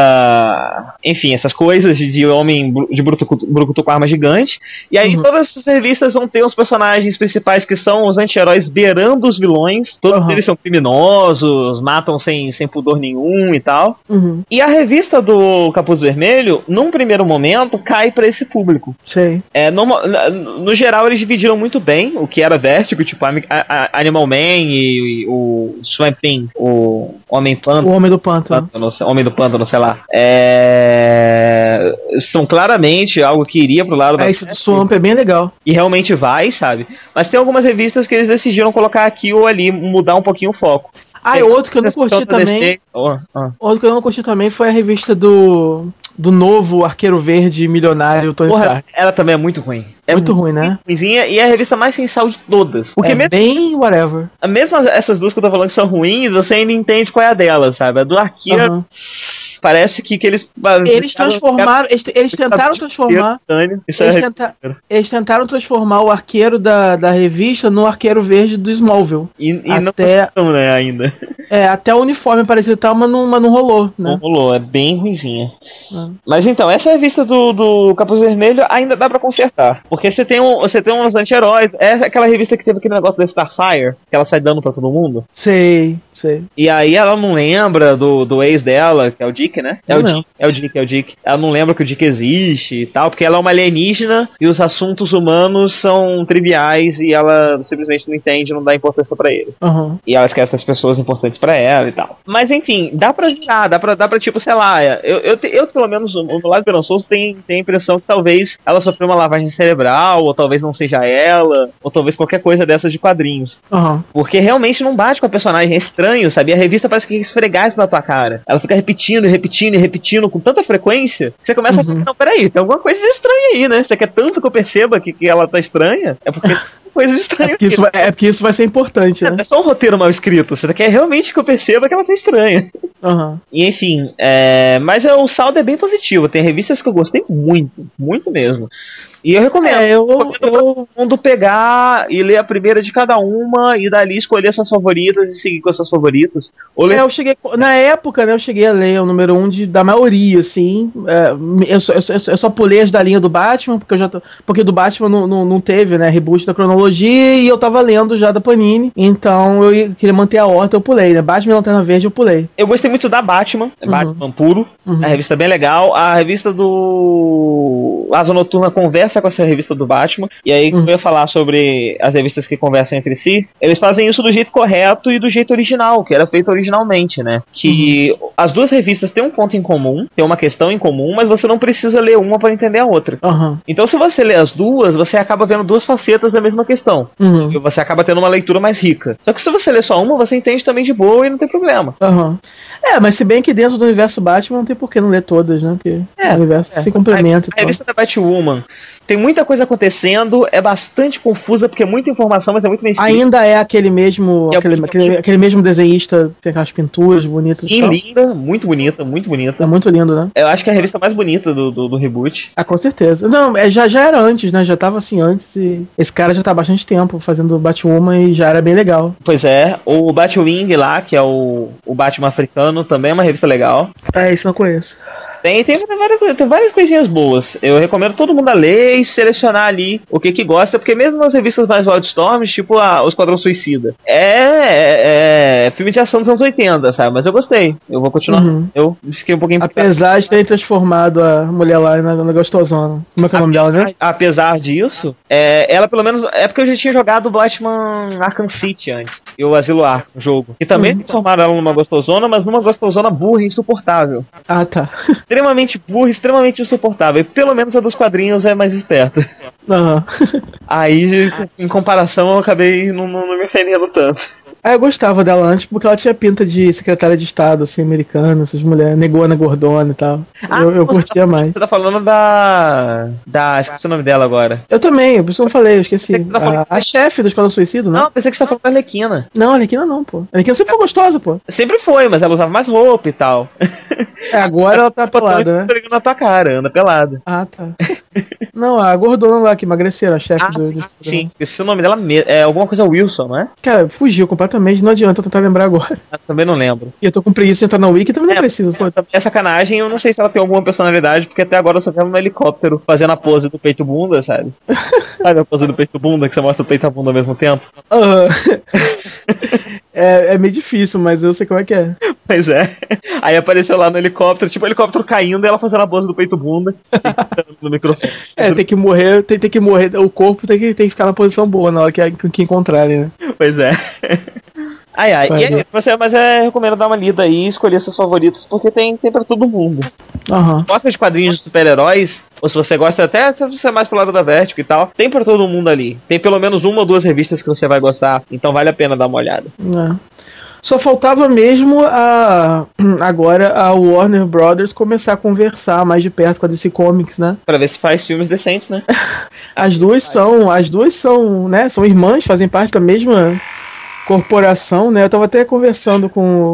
lia... enfim, essas coisas de, de homem de brucutu, brucutu com arma gigante. E aí uhum. todas as revistas vão ter os personagens principais que são os anti-heróis beirando os vilões. Todos uhum. eles são criminosos, matam sem, sem pudor nenhum e tal. Uhum. E a revista do Capuz Vermelho, num primeiro momento, cai pra esse público. Sei. É, no, no geral, eles dividiram muito bem o que era Vertigo, tipo a, a, a Animal Man e, e o Swamp Thing, o Homem Pântano. O Homem do Pântano. Pântano Homem do Pântano, sei lá. É, são claramente algo que iria pro lado é, da... Esse do Swamp é bem legal. E realmente vai, sabe? Mas tem algumas revistas que eles decidiram colocar aqui ou ali, mudar um pouquinho o foco. Ah, e outro que eu não curti também. Oh, oh. Outro que eu não curti também foi a revista do do novo Arqueiro Verde milionário Tony Porra, Stark. Ela também é muito ruim. É muito ruim, né? Ruimzinha, e é a revista mais sem sal de todas. Porque é mesmo, bem whatever. Mesmo essas duas que eu tô falando que são ruins, você ainda entende qual é a delas, sabe? A do Arqueiro... Uhum. parece que, que eles... Eles transformaram, eles, eles tentaram transformar... Eles, é tenta, eles tentaram transformar o arqueiro da, da revista no arqueiro verde do Smallville. E, e até, não né, ainda. É, até o uniforme parecido e tal, mas não, mas não rolou, né? Não rolou, é bem ruimzinha. Ah. Mas então, essa revista do, do Capuz Vermelho ainda dá pra consertar. Porque você tem, um, você tem uns anti-heróis. É aquela revista que teve aquele negócio da Starfire, que ela sai dando pra todo mundo. Sei, sei. E aí ela não lembra do, do ex dela, que é o Dick, né? É o Dick, é o Dick, é o Dick. Ela não lembra que o Dick existe e tal, porque ela é uma alienígena e os assuntos humanos são triviais e ela simplesmente não entende, não dá importância pra eles. Uhum. E ela esquece as pessoas importantes pra ela e tal. Mas enfim, dá pra virar, dá pra, dá pra tipo, sei lá, eu, eu, eu pelo menos, o meu lado esperançoso tem, tem a impressão que talvez ela sofreu uma lavagem cerebral, ou talvez não seja ela, ou talvez qualquer coisa dessas de quadrinhos. Uhum. Porque realmente não bate com a personagem, é estranho, sabe? A revista parece que esfregar isso na tua cara. Ela fica repetindo e repetindo e repetindo com tanta frequência, que você começa uhum. a pensar, não, peraí, tem alguma coisa estranha aí, né? Você quer tanto que eu perceba que, que ela tá estranha? É porque... coisa estranha. É porque, isso vai, é porque isso vai ser importante, né? Não é só um roteiro mal escrito. Você quer realmente que eu perceba que ela tá estranha. Uhum. E enfim, é... mas é, o saldo é bem positivo. Tem revistas que eu gostei muito, muito mesmo. E eu recomendo, é, eu, recomendo eu... pra todo mundo pegar e ler a primeira de cada uma e dali escolher suas favoritas e seguir com as suas favoritas. Ou ler... é, eu cheguei, na época, né, eu cheguei a ler o número um de, da maioria, assim. É, eu, só, eu, eu só pulei as da linha do Batman, porque, eu já tô, porque do Batman não, não, não teve, né, reboot da cronologia, e eu tava lendo já da Panini, então eu queria manter a ordem, eu pulei, né, Batman e Lanterna Verde eu pulei. Eu gostei muito da Batman, uhum. Batman puro, uhum. a revista é bem legal, a revista do Asa Noturna conversa com essa revista do Batman, e aí uhum. eu ia falar sobre as revistas que conversam entre si, eles fazem isso do jeito correto e do jeito original, que era feito originalmente, né, que uhum. as duas revistas têm um ponto em comum, tem uma questão em comum, mas você não precisa ler uma para entender a outra. Uhum. Então se você lê as duas, você acaba vendo duas facetas da mesma questão, uhum. e você acaba tendo uma leitura mais rica. Só que se você ler só uma, você entende também de boa e não tem problema. Uhum. É, mas se bem que dentro do universo Batman não tem por que não ler todas, né? Porque é, o universo é. se complementa. A, a revista da Batwoman tem muita coisa acontecendo, é bastante confusa porque é muita informação, mas é muito bem escrito. Ainda é aquele mesmo é aquele, aquele, aquele mesmo desenhista, tem aquelas pinturas bonitas. Sim, linda, muito bonita, muito bonita. É muito lindo, né? Eu acho que é a revista mais bonita do, do, do reboot. Ah, com certeza. Não, é, já, já era antes, né? Já tava assim antes e esse cara já tá há bastante tempo fazendo Batwoman e já era bem legal. Pois é, o Batwing lá, que é o, o Batman africano, também é uma revista legal. É, isso não conheço. Tem, tem, tem, várias, tem várias coisinhas boas. Eu recomendo todo mundo a ler e selecionar ali o que que gosta, porque mesmo nas revistas mais Wildstorms, tipo a, o Esquadrão Suicida, é, é, é filme de ação dos anos oitenta, sabe? Mas eu gostei. Eu vou continuar. Uhum. Eu fiquei um pouquinho... Apesar de ter transformado a mulher lá na, na gostosona. Como é que é o nome dela, né? Apesar disso, é, ela pelo menos... É porque eu já tinha jogado o Batman Arkham City antes. E o Asilo Arkham, jogo. E também uhum. transformaram ela numa gostosona, mas numa gostosona burra e insuportável. Ah, tá. Extremamente burra, extremamente insuportável. E pelo menos a dos quadrinhos é mais esperta. Uhum. Aí, em comparação, eu acabei não, não, não me ofendendo tanto. Ah, eu gostava dela antes porque ela tinha pinta de secretária de Estado, assim, americana, essas mulheres, negona gordona e tal. Ah, eu, eu curtia tá, mais. Você tá falando da. da. Esqueci o nome dela agora. Eu também, por isso eu não falei, eu esqueci. Tá falando... A, a chefe do Esquadrão Suicida, né? Não, pensei que você tá falando da Arlequina. Não, a Arlequina não, pô. A Arlequina sempre foi gostosa, pô. Sempre foi, mas ela usava mais roupa e tal. É, agora ela tá pelada, né? Na tua cara, anda pelada. Ah, tá. Não, a gordona lá que emagreceram, a chefe ah, do, do... Sim, esse o nome dela é alguma coisa Wilson, não é? Cara, fugiu completamente, não adianta eu tentar lembrar agora. Eu também não lembro. E eu tô com preguiça de entrar na Wiki, também é, não preciso. Pô. É sacanagem, eu não sei se ela tem alguma personalidade, porque até agora eu só vi ela no helicóptero fazendo a pose do peito bunda, sabe? Sabe a pose do peito bunda, que você mostra o peito e a bunda ao mesmo tempo? Aham. Uhum. É, é meio difícil, mas eu sei como é que é. Pois é. Aí apareceu lá no helicóptero, tipo o helicóptero caindo e ela fazendo a pose do peito bunda no microfone. É, tem que morrer, tem, tem que morrer, o corpo tem que, tem que ficar na posição boa na hora que, que encontrarem, né? Pois é. Ai, ai, e aí, você, mas é, eu recomendo dar uma lida aí e escolher seus favoritos, porque tem, tem pra todo mundo. Uhum. Se gosta de quadrinhos de super-heróis, ou se você gosta até, se você é mais pro lado da Vertigo e tal, tem pra todo mundo ali. Tem pelo menos uma ou duas revistas que você vai gostar, então vale a pena dar uma olhada. É. Só faltava mesmo a agora a Warner Brothers começar a conversar mais de perto com a D C Comics, né? Pra ver se faz filmes decentes, né? As duas são, as duas são, né? São irmãs, fazem parte da mesma corporação, né? Eu tava até conversando com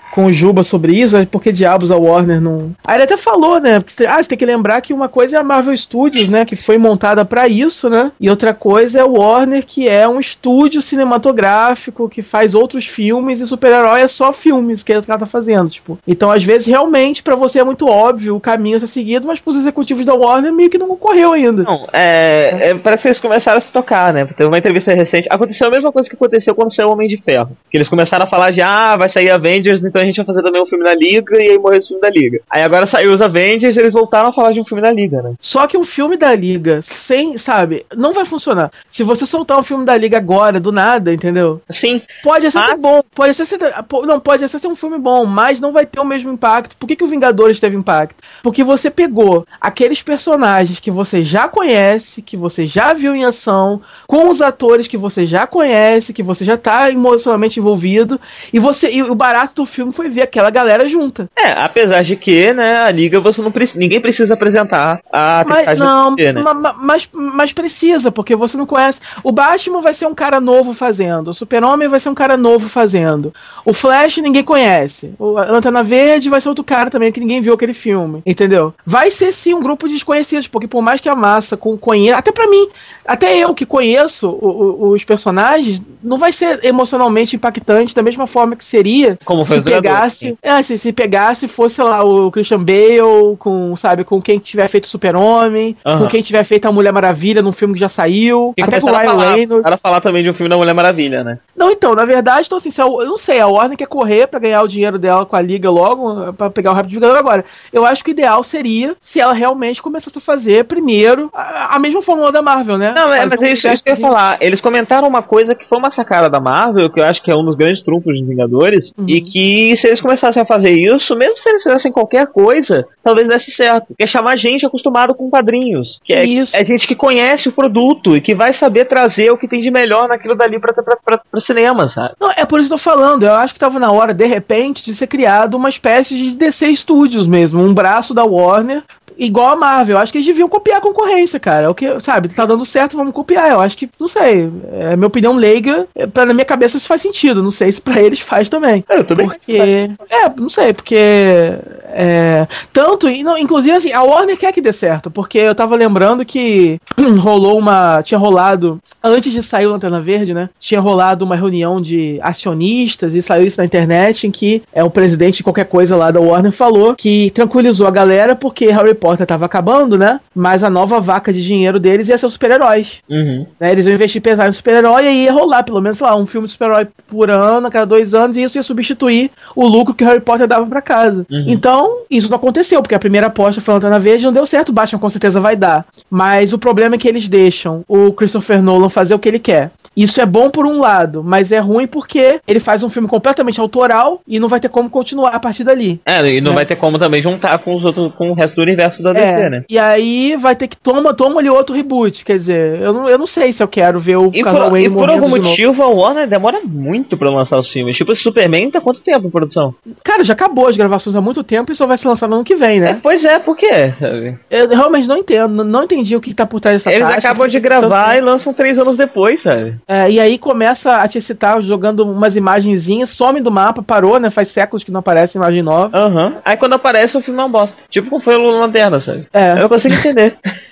com o Juba sobre isso, por que diabos a Warner não... Aí ele até falou, né, ah, você tem que lembrar que uma coisa é a Marvel Studios, né, que foi montada pra isso, né, e outra coisa é o Warner, que é um estúdio cinematográfico, que faz outros filmes, e super-herói é só filmes que ela tá fazendo, tipo. Então, às vezes, realmente, pra você é muito óbvio o caminho a ser seguido, mas pros executivos da Warner meio que não ocorreu ainda. Não, é, é, parece que eles começaram a se tocar, né, teve uma entrevista recente, aconteceu a mesma coisa que aconteceu quando saiu o Homem de Ferro, que eles começaram a falar de, ah, vai sair Avengers, então a gente vai fazer também um filme da Liga, e aí morreu o filme da Liga. Aí agora saiu os Avengers e eles voltaram a falar de um filme da Liga, né? Só que um filme da Liga, sem, sabe, não vai funcionar. Se você soltar um filme da Liga agora, do nada, entendeu? Sim. Pode até ser bom, pode até ser, não, pode até ser um filme bom, mas não vai ter o mesmo impacto. Por que que o Vingadores teve impacto? Porque você pegou aqueles personagens que você já conhece, que você já viu em ação, com os atores que você já conhece, que você já tá emocionalmente envolvido, e você, e o barato do filme foi ver aquela galera junta. É, apesar de que, né, a Liga você não precisa, ninguém precisa apresentar a mas, não, do né? ma, mas, mas precisa, porque você não conhece. O Batman vai ser um cara novo fazendo, o Super-Homem vai ser um cara novo fazendo, o Flash ninguém conhece, o Lanterna Verde vai ser outro cara também que ninguém viu aquele filme, entendeu? Vai ser sim um grupo de desconhecidos, porque por mais que a massa conheça, até pra mim, até eu que conheço o, o, os personagens, não vai ser emocionalmente impactante da mesma forma que seria Como se pegasse, é, se, se pegasse fosse, sei lá, o Christian Bale com, sabe, com quem tiver feito Super-Homem, uhum. com quem tiver feito a Mulher Maravilha num filme que já saiu, e até com o Ryan Reynolds. Para falar também de um filme da Mulher Maravilha, né? Não, então, na verdade, então, assim, eu não sei, a Warner quer correr pra ganhar o dinheiro dela com a Liga logo, pra pegar o Rápido Vingador agora. Eu acho que o ideal seria se ela realmente começasse a fazer primeiro a, a mesma fórmula da Marvel, né? Não, é, mas é isso, isso que eu ia falar. Eles comentaram uma coisa que foi uma sacada da Marvel, que eu acho que é um dos grandes trunfos dos Vingadores, uhum. e que se eles começassem a fazer isso, mesmo se eles fizessem qualquer coisa, talvez desse certo. Que é chamar gente acostumado com quadrinhos. Que é, isso. é gente que conhece o produto e que vai saber trazer o que tem de melhor naquilo dali pra, pra, pra, pra cinema, sabe? Não, é por isso que eu tô falando. Eu acho que tava na hora, de repente, de ser criado uma espécie de D C Studios mesmo, um braço da Warner, igual a Marvel. Acho que eles deviam copiar a concorrência, cara. O que, sabe, tá dando certo, vamos copiar. Eu acho que, não sei, é minha opinião leiga, é, pra, na minha cabeça isso faz sentido. Não sei se pra eles faz também. É, eu também. Porque, é, não sei, porque é, tanto, não, inclusive assim, a Warner quer que dê certo, porque eu tava lembrando que rolou uma, tinha rolado, antes de sair o Lanterna Verde, né, tinha rolado uma reunião de acionistas e saiu isso na internet, em que é, o presidente de qualquer coisa lá da Warner falou que tranquilizou a galera porque Harry Potter tava acabando, né, mas a nova vaca de dinheiro deles ia ser os super-heróis. Uhum. Né, eles iam investir pesado no super-herói e aí ia rolar pelo menos, sei lá, um filme de super-herói por ano, a cada dois anos, e isso ia substituir o lucro que o Harry Potter dava pra casa. Uhum. Então, isso não aconteceu, porque a primeira aposta foi Lanterna Verde, não deu certo, o Batman com certeza vai dar. Mas o problema é que eles deixam o Christopher Nolan fazer o que ele quer. Isso é bom por um lado, mas é ruim porque ele faz um filme completamente autoral e não vai ter como continuar a partir dali. É, e não né? vai ter como também juntar com os outros, com o resto do universo da D C, é, né? E aí vai ter que toma, toma ali outro reboot, quer dizer, eu não, eu não sei se eu quero ver o Casal Wayne morrendo. E por algum motivo a Warner demora muito pra lançar os filmes. Tipo, esse Superman tá quanto tempo em produção? Cara, já acabou as gravações há muito tempo e só vai ser lançado no ano que vem, né? É, pois é, por quê? Sabe? Eu realmente não entendo, não entendi o que tá por trás dessa Eles taxa. acabam de gravar e lançam três anos depois, sabe? É, e aí começa a te citar jogando umas imagenzinhas, some do mapa, parou, né? Faz séculos que não aparece imagem nova. Aham. Uhum. Aí quando aparece o filme é uma bosta. Tipo como foi o Lanterna, sabe? É. Eu não consigo entender.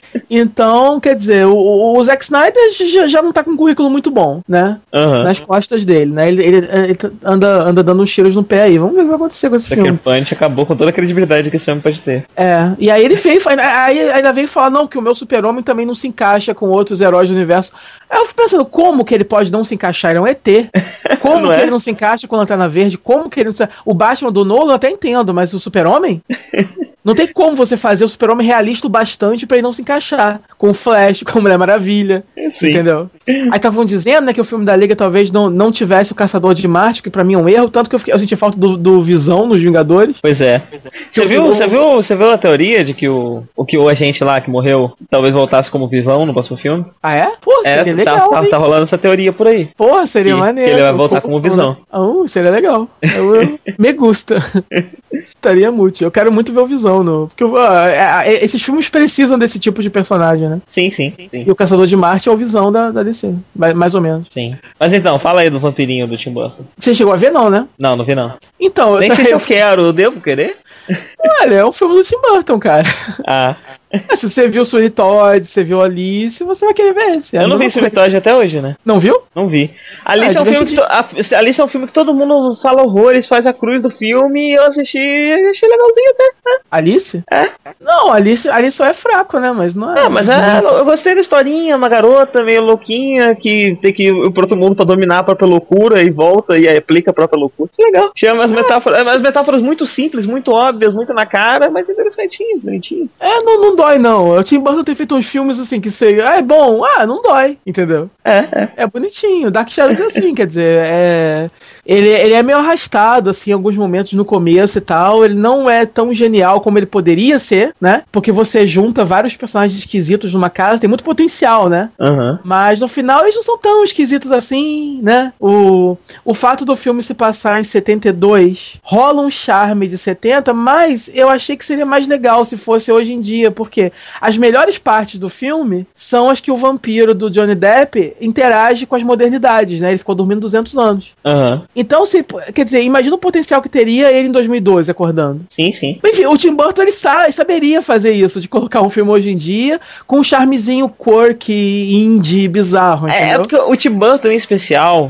Então, quer dizer, o, o Zack Snyder já, já não tá com um currículo muito bom, né? Uhum. Nas costas dele, né? Ele, ele, ele anda, anda dando uns tiros no pé aí. Vamos ver o que vai acontecer com esse Sucker filme. Punch acabou com toda a credibilidade que esse filme pode ter. É, e aí ele veio, aí ainda veio falar, não, que o meu super-homem também não se encaixa com outros heróis do universo. Aí eu fico pensando, como que ele pode não se encaixar? Ele é um E T. Como que é? Ele não se encaixa com a Lanterna Verde? Como que ele não se... O Batman do Nolan eu até entendo, mas o super-homem... Não tem como você fazer o super-homem realista o bastante pra ele não se encaixar com o Flash, com a Mulher Maravilha. Sim. Entendeu? Aí estavam dizendo, né, que o filme da Liga talvez não, não tivesse o Caçador de Marte, que pra mim é um erro, tanto que eu, fiquei, eu senti falta do, do Visão nos Vingadores. Pois é. Você viu, você viu, você viu a teoria de que o, o que o agente lá que morreu talvez voltasse como Visão no próximo filme? Ah, é? Pô, seria é, legal. Tá, tá, tá rolando essa teoria por aí. Pô, seria que, maneiro. Que ele vai voltar como Visão. Ah, uh, seria legal. Eu, eu me gusta. Estaria muito. Eu quero muito ver o Visão. visão no... Porque uh, é, é, esses filmes precisam desse tipo de personagem, né? Sim, sim, sim. E o Caçador de Marte é o Visão da, da D C, mais ou menos. Sim. Mas então, fala aí do vampirinho do Tim Burton. Você chegou a ver, não, né? Não, não vi não. Então... Nem sei se eu quero, eu devo querer? Olha, é um filme do Tim Burton, cara. Ah... Se você viu Sweeney Todd, você viu Alice, você vai querer ver esse. Eu não vi Sweeney Todd até hoje, né? Não viu? Não vi. Alice, ah, é um filme que to... a... Alice é um filme que todo mundo fala horrores, faz a cruz do filme e eu assisti e achei legalzinho até. Né? Alice? É. Não, Alice, Alice só é fraco, né? Mas não é. É, mas é, eu gostei da historinha, uma garota meio louquinha que tem que ir pro outro mundo pra dominar a própria loucura e volta e aí aplica a própria loucura. Que legal. Chama as metáforas, as metáforas muito simples, muito óbvias, muito na cara, mas interessantinho, bonitinho. É, não, não dói não. Eu tinha Burton ter feito uns filmes assim que você. Ah, é bom, ah, não dói, entendeu? É, é. É bonitinho. Dark Shadows é assim, quer dizer, é. Ele, ele é meio arrastado, assim, em alguns momentos no começo e tal. Ele não é tão genial como ele poderia ser, né? Porque você junta vários personagens esquisitos numa casa, tem muito potencial, né? Uhum. Mas no final eles não são tão esquisitos assim, né? O, o fato do filme se passar em setenta e dois rola um charme de setenta, mas eu achei que seria mais legal se fosse hoje em dia, porque as melhores partes do filme são as que o vampiro do Johnny Depp interage com as modernidades, né? Ele ficou dormindo duzentos anos. Uhum. Então, se, quer dizer, imagina o potencial que teria ele em dois mil e doze acordando. Sim, sim. Enfim, o Tim Burton, ele sabe, saberia fazer isso, de colocar um filme hoje em dia com um charmezinho quirky, indie, bizarro, entendeu? É, é porque o Tim Burton, em especial,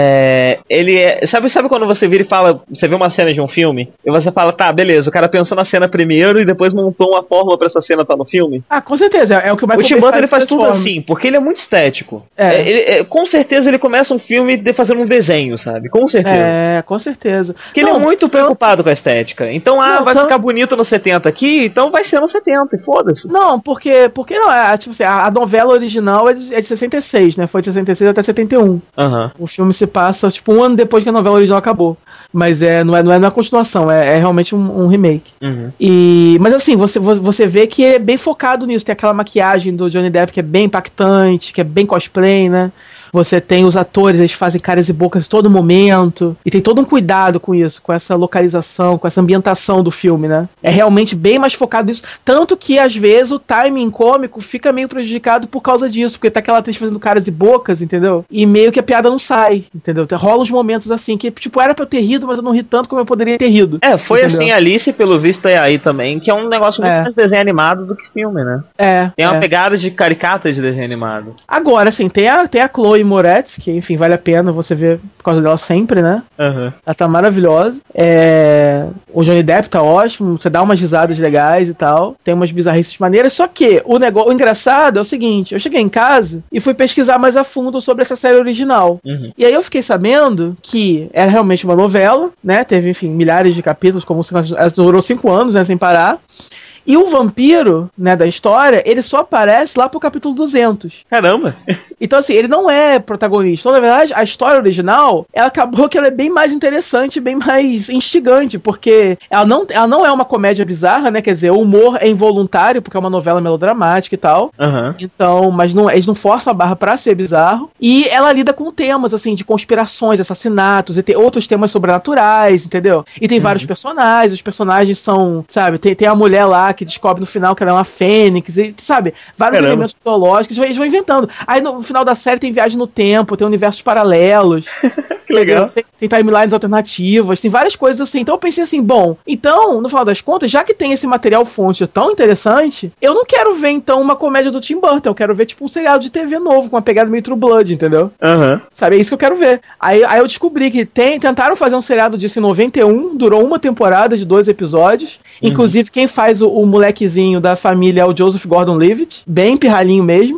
é, ele é... Sabe, sabe quando você vira e fala, você vê uma cena de um filme, e você fala, tá, beleza, o cara pensou na cena primeiro e depois montou uma fórmula pra essa cena estar no filme? Ah, com certeza, é o que o Michael O Tim Burton, ele faz tudo formas. assim, porque ele é muito estético. É. É, ele, é, com certeza ele começa um filme de fazendo um desenho, sabe? Com certeza. É, com certeza. Porque não, ele é muito preocupado com a estética. Então, ah, não, vai tanto... ficar bonito no setenta aqui, então vai ser no setenta, e foda-se. Não, porque, porque não, é, tipo assim, a, a novela original é de, é de sessenta e seis, né? Foi de sessenta e seis até setenta e um. Uhum. O filme se passa, tipo, um ano depois que a novela original acabou. Mas é, não, é, não é na continuação, é, é realmente um, um remake. Uhum. E, mas assim, você, você vê que ele é bem focado nisso. Tem aquela maquiagem do Johnny Depp que é bem impactante, que é bem cosplay, né? Você tem os atores, eles fazem caras e bocas a todo momento. E tem todo um cuidado com isso, com essa localização, com essa ambientação do filme, né? É realmente bem mais focado nisso. Tanto que, às vezes, o timing cômico fica meio prejudicado por causa disso. Porque tá aquela atriz fazendo caras e bocas, entendeu? E meio que a piada não sai, entendeu? Rola uns momentos assim, que, tipo, era pra eu ter rido, mas eu não ri tanto como eu poderia ter rido. É, foi entendeu? assim, Alice, pelo visto, é aí também, que é um negócio muito É. mais desenho animado do que filme, né? É. Tem uma é. pegada de caricata de desenho animado. Agora, assim, tem a, tem a Chloe Moretz, que, enfim, vale a pena você ver por causa dela sempre, né? Uhum. Ela tá maravilhosa. É... O Johnny Depp tá ótimo, você dá umas risadas legais e tal. Tem umas bizarrices maneiras. Só que o, negócio, o engraçado é o seguinte: eu cheguei em casa e fui pesquisar mais a fundo sobre essa série original. Uhum. E aí eu fiquei sabendo que era realmente uma novela, né? Teve, enfim, milhares de capítulos, como ela durou cinco anos, né? Sem parar. E o vampiro, né, da história, ele só aparece lá pro capítulo duzentos. Caramba! Então, assim, ele não é protagonista. Então, na verdade, a história original, ela acabou que ela é bem mais interessante, bem mais instigante, porque ela não, ela não é uma comédia bizarra, né? Quer dizer, o humor é involuntário, porque é uma novela melodramática e tal. Uhum. Então, mas não, eles não forçam a barra pra ser bizarro. E ela lida com temas, assim, de conspirações, assassinatos, e tem outros temas sobrenaturais, entendeu? E tem uhum. vários personagens, os personagens são, sabe, tem, tem a mulher lá que descobre no final que ela é uma fênix, e, sabe, vários Caramba. elementos teológicos, eles vão inventando. Aí no final da série tem viagem no tempo, tem universos paralelos. Que legal. Tem, tem timelines alternativas, tem várias coisas assim. Então eu pensei assim, bom, então, no final das contas, já que tem esse material fonte tão interessante, eu não quero ver, então, uma comédia do Tim Burton, eu quero ver, tipo, um seriado de T V novo, com uma pegada meio True Blood, entendeu? Uhum. Sabe, é isso que eu quero ver. Aí, aí eu descobri que tem, tentaram fazer um seriado disso em noventa e um, durou uma temporada de dois episódios. Uhum. Inclusive, quem faz o, o molequezinho da família é o Joseph Gordon-Levitt, bem pirralhinho mesmo.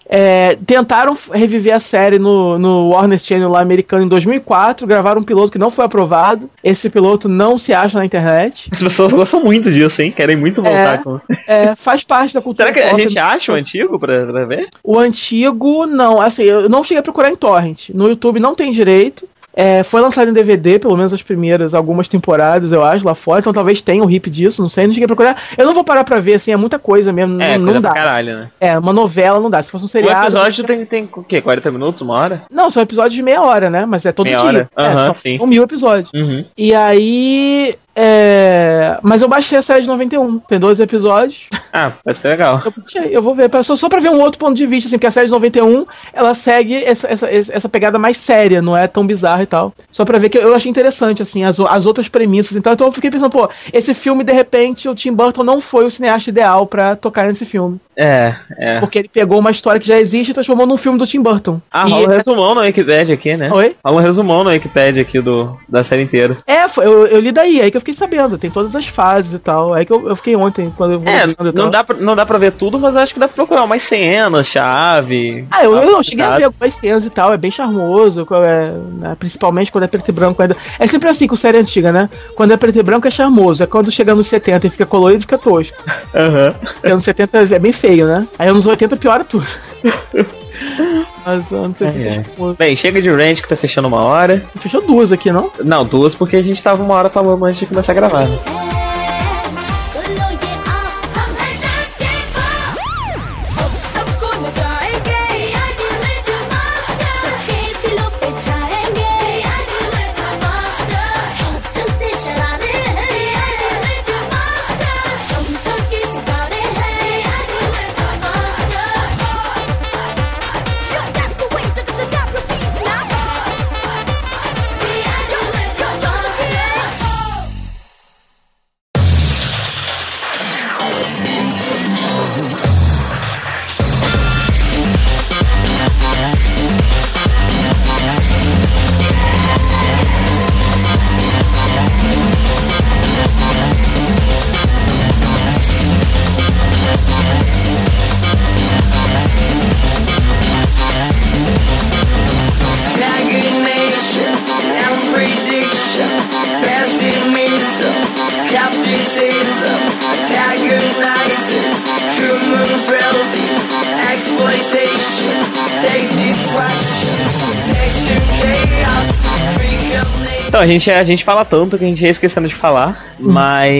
É, tentaram reviver a série no, no Warner Channel lá americano em dois mil e quatro, gravaram um piloto que não foi aprovado. Esse piloto não se acha na internet. As pessoas gostam muito disso, hein? Querem muito voltar é, com... É, faz parte da cultura. Será que a pop. gente acha o antigo pra, pra ver? O antigo, não. Assim, eu não cheguei a procurar em torrent. No YouTube não tem direito. É, foi lançado em D V D, pelo menos as primeiras, algumas temporadas, eu acho, lá fora. Então talvez tenha o R I P disso, não sei, não cheguei a procurar. Eu não vou parar pra ver, assim, é muita coisa mesmo. É, não, coisa não dá. pra caralho, né? É, uma novela não dá. Se fosse um seriado. O episódio tem, tem o quê? quarenta minutos, uma hora? Não, são episódios de meia hora, né? Mas é todo meia dia. Hora? É, uhum, são, sim. são mil episódios. Uhum. E aí. É... Mas eu baixei a série de noventa e um, tem doze episódios. Ah, vai ser legal. Eu, baixei, eu vou ver, só, só pra ver um outro ponto de vista, assim, porque a série de noventa e um, ela segue essa, essa, essa pegada mais séria, não é tão bizarra e tal. Só pra ver que eu achei interessante, assim, as, as outras premissas e tal. Então eu fiquei pensando, pô, esse filme, de repente, o Tim Burton não foi o cineasta ideal pra tocar nesse filme. É, é. Porque ele pegou uma história que já existe e transformou num filme do Tim Burton. Ah, e... rola um resumão na Wikipedia aqui, né? Oi? Rola um resumão na Wikipedia aqui do, da série inteira. É, foi, eu, eu li daí, aí que eu fiquei sabendo. Tem todas as fases e tal. Aí que eu, eu fiquei ontem, quando eu vou É, não dá, pra, não dá pra ver tudo, mas acho que dá pra procurar umas cenas, chave. Ah, eu, eu não cheguei a ver algumas cenas e tal, é bem charmoso, é, né, principalmente quando é preto e branco ainda. É sempre assim com série antiga, né? Quando é preto e branco é charmoso, é quando chega nos setenta e fica colorido, fica tosco. Aham. Uhum. Porque nos setenta é bem feio, né? Aí nos oitenta piora tudo. Mas eu não sei se é, é. Bem, chega de range que tá fechando uma hora. Fechou duas aqui, não? Não, duas porque a gente tava uma hora falando antes de começar a gravar, né? Então, a gente, a gente fala tanto que a gente ia esquecendo de falar, hum. mas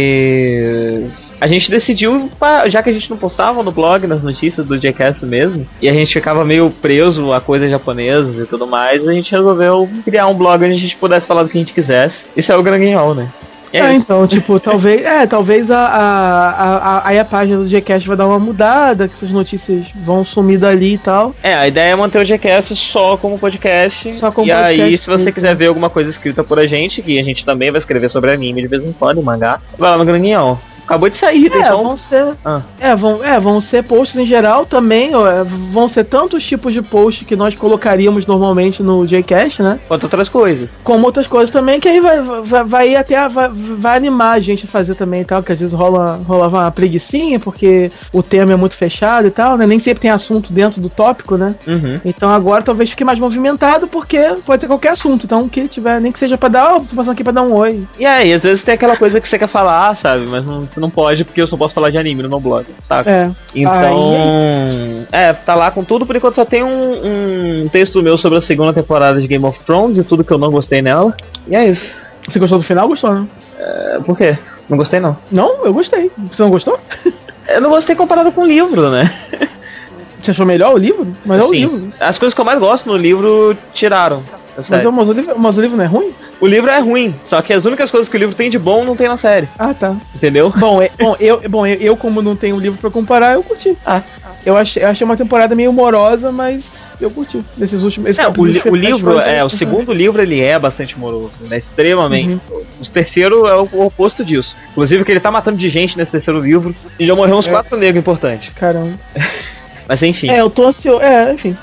a gente decidiu, já que a gente não postava no blog, nas notícias do Jcast mesmo, e a gente ficava meio preso a coisas japonesas e tudo mais, a gente resolveu criar um blog onde a gente pudesse falar do que a gente quisesse. Isso é o Granguinhol, né? É, é então, tipo, talvez, é, talvez a, a, a, a, a página do Gcast vai dar uma mudada, que essas notícias vão sumir dali e tal. É, a ideia é manter o Gcast só como podcast. Só como e podcast. E aí, se você quiser ver alguma coisa escrita por a gente, que a gente também vai escrever sobre anime de vez em quando, mangá, vai lá no Granguinhol. Acabou de sair, é, então... vão ser, ah. é, vão, é, vão ser posts em geral também, ó, vão ser tantos tipos de posts que nós colocaríamos normalmente no Jcast, né? Quanto outras coisas. Como outras coisas também, que aí vai, vai, vai ir até, a, vai, vai animar a gente a fazer também e tal, que às vezes rola, rola uma preguicinha, porque o tema é muito fechado e tal, né? Nem sempre tem assunto dentro do tópico, né? Uhum. Então agora talvez fique mais movimentado, porque pode ser qualquer assunto, então que tiver, nem que seja pra dar, ó, oh, tô passando aqui pra dar um oi. E aí, às vezes tem aquela coisa que você quer falar, sabe? Mas não, não pode, porque eu só posso falar de anime no meu blog, saca? É. Então, aí... é, tá lá com tudo, por enquanto só tem um, um texto meu sobre a segunda temporada de Game of Thrones e tudo que eu não gostei nela. E é isso. Você gostou do final? Gostou, né? É, por quê? Não gostei, não. Não, eu gostei. Você não gostou? Eu não gostei comparado com o livro, né? Você achou melhor o livro? Mas é o livro. As coisas que eu mais gosto no livro tiraram. Mas, é, mas, o livro, mas o livro não é ruim? O livro é ruim, só que as únicas coisas que o livro tem de bom não tem na série. Ah, tá. Entendeu? Bom, é, bom, eu, bom eu, eu, como não tenho um livro pra comparar, eu curti. Ah. Eu achei, eu achei uma temporada meio humorosa, mas eu curti. Nesses últimos. Esse é, o, li, o livro, é, o segundo livro ele é bastante humoroso, né? Extremamente. Uhum. O terceiro é o, o oposto disso. Inclusive que ele tá matando de gente nesse terceiro livro. E já morreu uns é. quatro negros importantes. Caramba. Mas enfim. É, eu tô ansioso. É, enfim.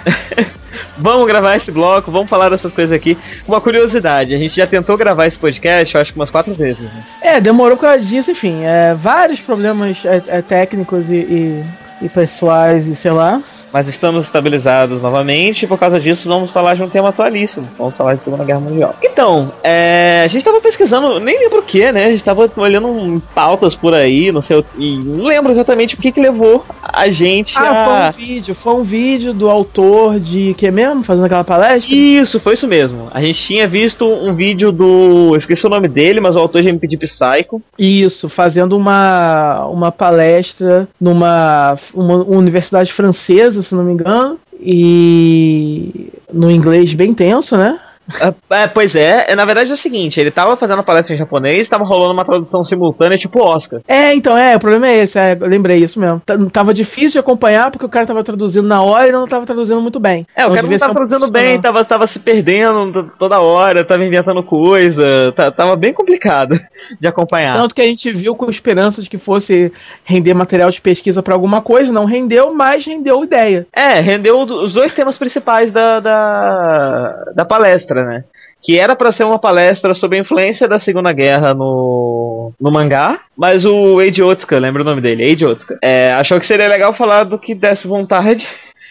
Vamos gravar esse bloco, vamos falar dessas coisas aqui. Uma curiosidade, a gente já tentou gravar esse podcast, eu acho que umas quatro vezes. Né? É, demorou por causa disso, enfim. É, vários problemas é, é, técnicos e, e, e pessoais e sei lá. mas estamos estabilizados novamente e por causa disso vamos falar de um tema atualíssimo. Vamos falar de Segunda Guerra Mundial. Então, é, a gente tava pesquisando, nem lembro o que, né? A gente tava olhando em pautas por aí, não sei, e não lembro exatamente o que que levou a gente ah, a... foi um vídeo, foi um vídeo do autor de que mesmo? Fazendo aquela palestra? Isso, foi isso mesmo. A gente tinha visto um vídeo do... Eu esqueci o nome dele, mas o autor já me pediu Psycho. Isso, fazendo uma, uma palestra numa uma universidade francesa, se não me engano, e no inglês bem tenso, né? É, pois é, na verdade é o seguinte, ele tava fazendo a palestra em japonês, tava rolando uma tradução simultânea tipo Oscar. É, então, é, o problema é esse, é, eu lembrei isso mesmo. T- tava difícil de acompanhar porque o cara tava traduzindo na hora e não tava traduzindo muito bem. É, o não cara não tava traduzindo bem, tava, tava se perdendo toda hora, tava inventando coisa, t- tava bem complicado de acompanhar. Tanto que a gente viu com esperança de que fosse render material de pesquisa pra alguma coisa, não rendeu, mas rendeu ideia. É, rendeu os dois temas principais da, da, da palestra, né? Que era pra ser uma palestra sobre a influência da Segunda Guerra no, no mangá, mas o Eiji Otsuka, lembra o nome dele? Eiji Otsuka. É, achou que seria legal falar do que desse vontade.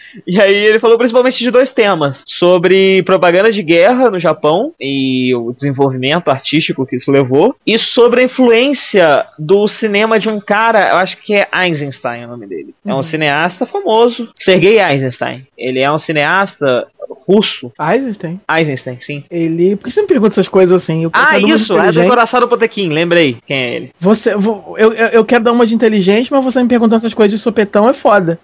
E aí ele falou principalmente de dois temas, sobre propaganda de guerra no Japão e o desenvolvimento artístico que isso levou, e sobre a influência do cinema de um cara, eu acho que é Eisenstein o nome dele. É um uhum. cineasta famoso, Sergei Eisenstein. Ele é um cineasta russo. Eisenstein? Eisenstein, sim. Ele... Por que você me pergunta essas coisas assim? Eu ah, isso, é do Coração Potequim, lembrei quem é ele. Você, eu, eu, eu quero dar uma de inteligente, mas você me perguntando essas coisas de sopetão é foda.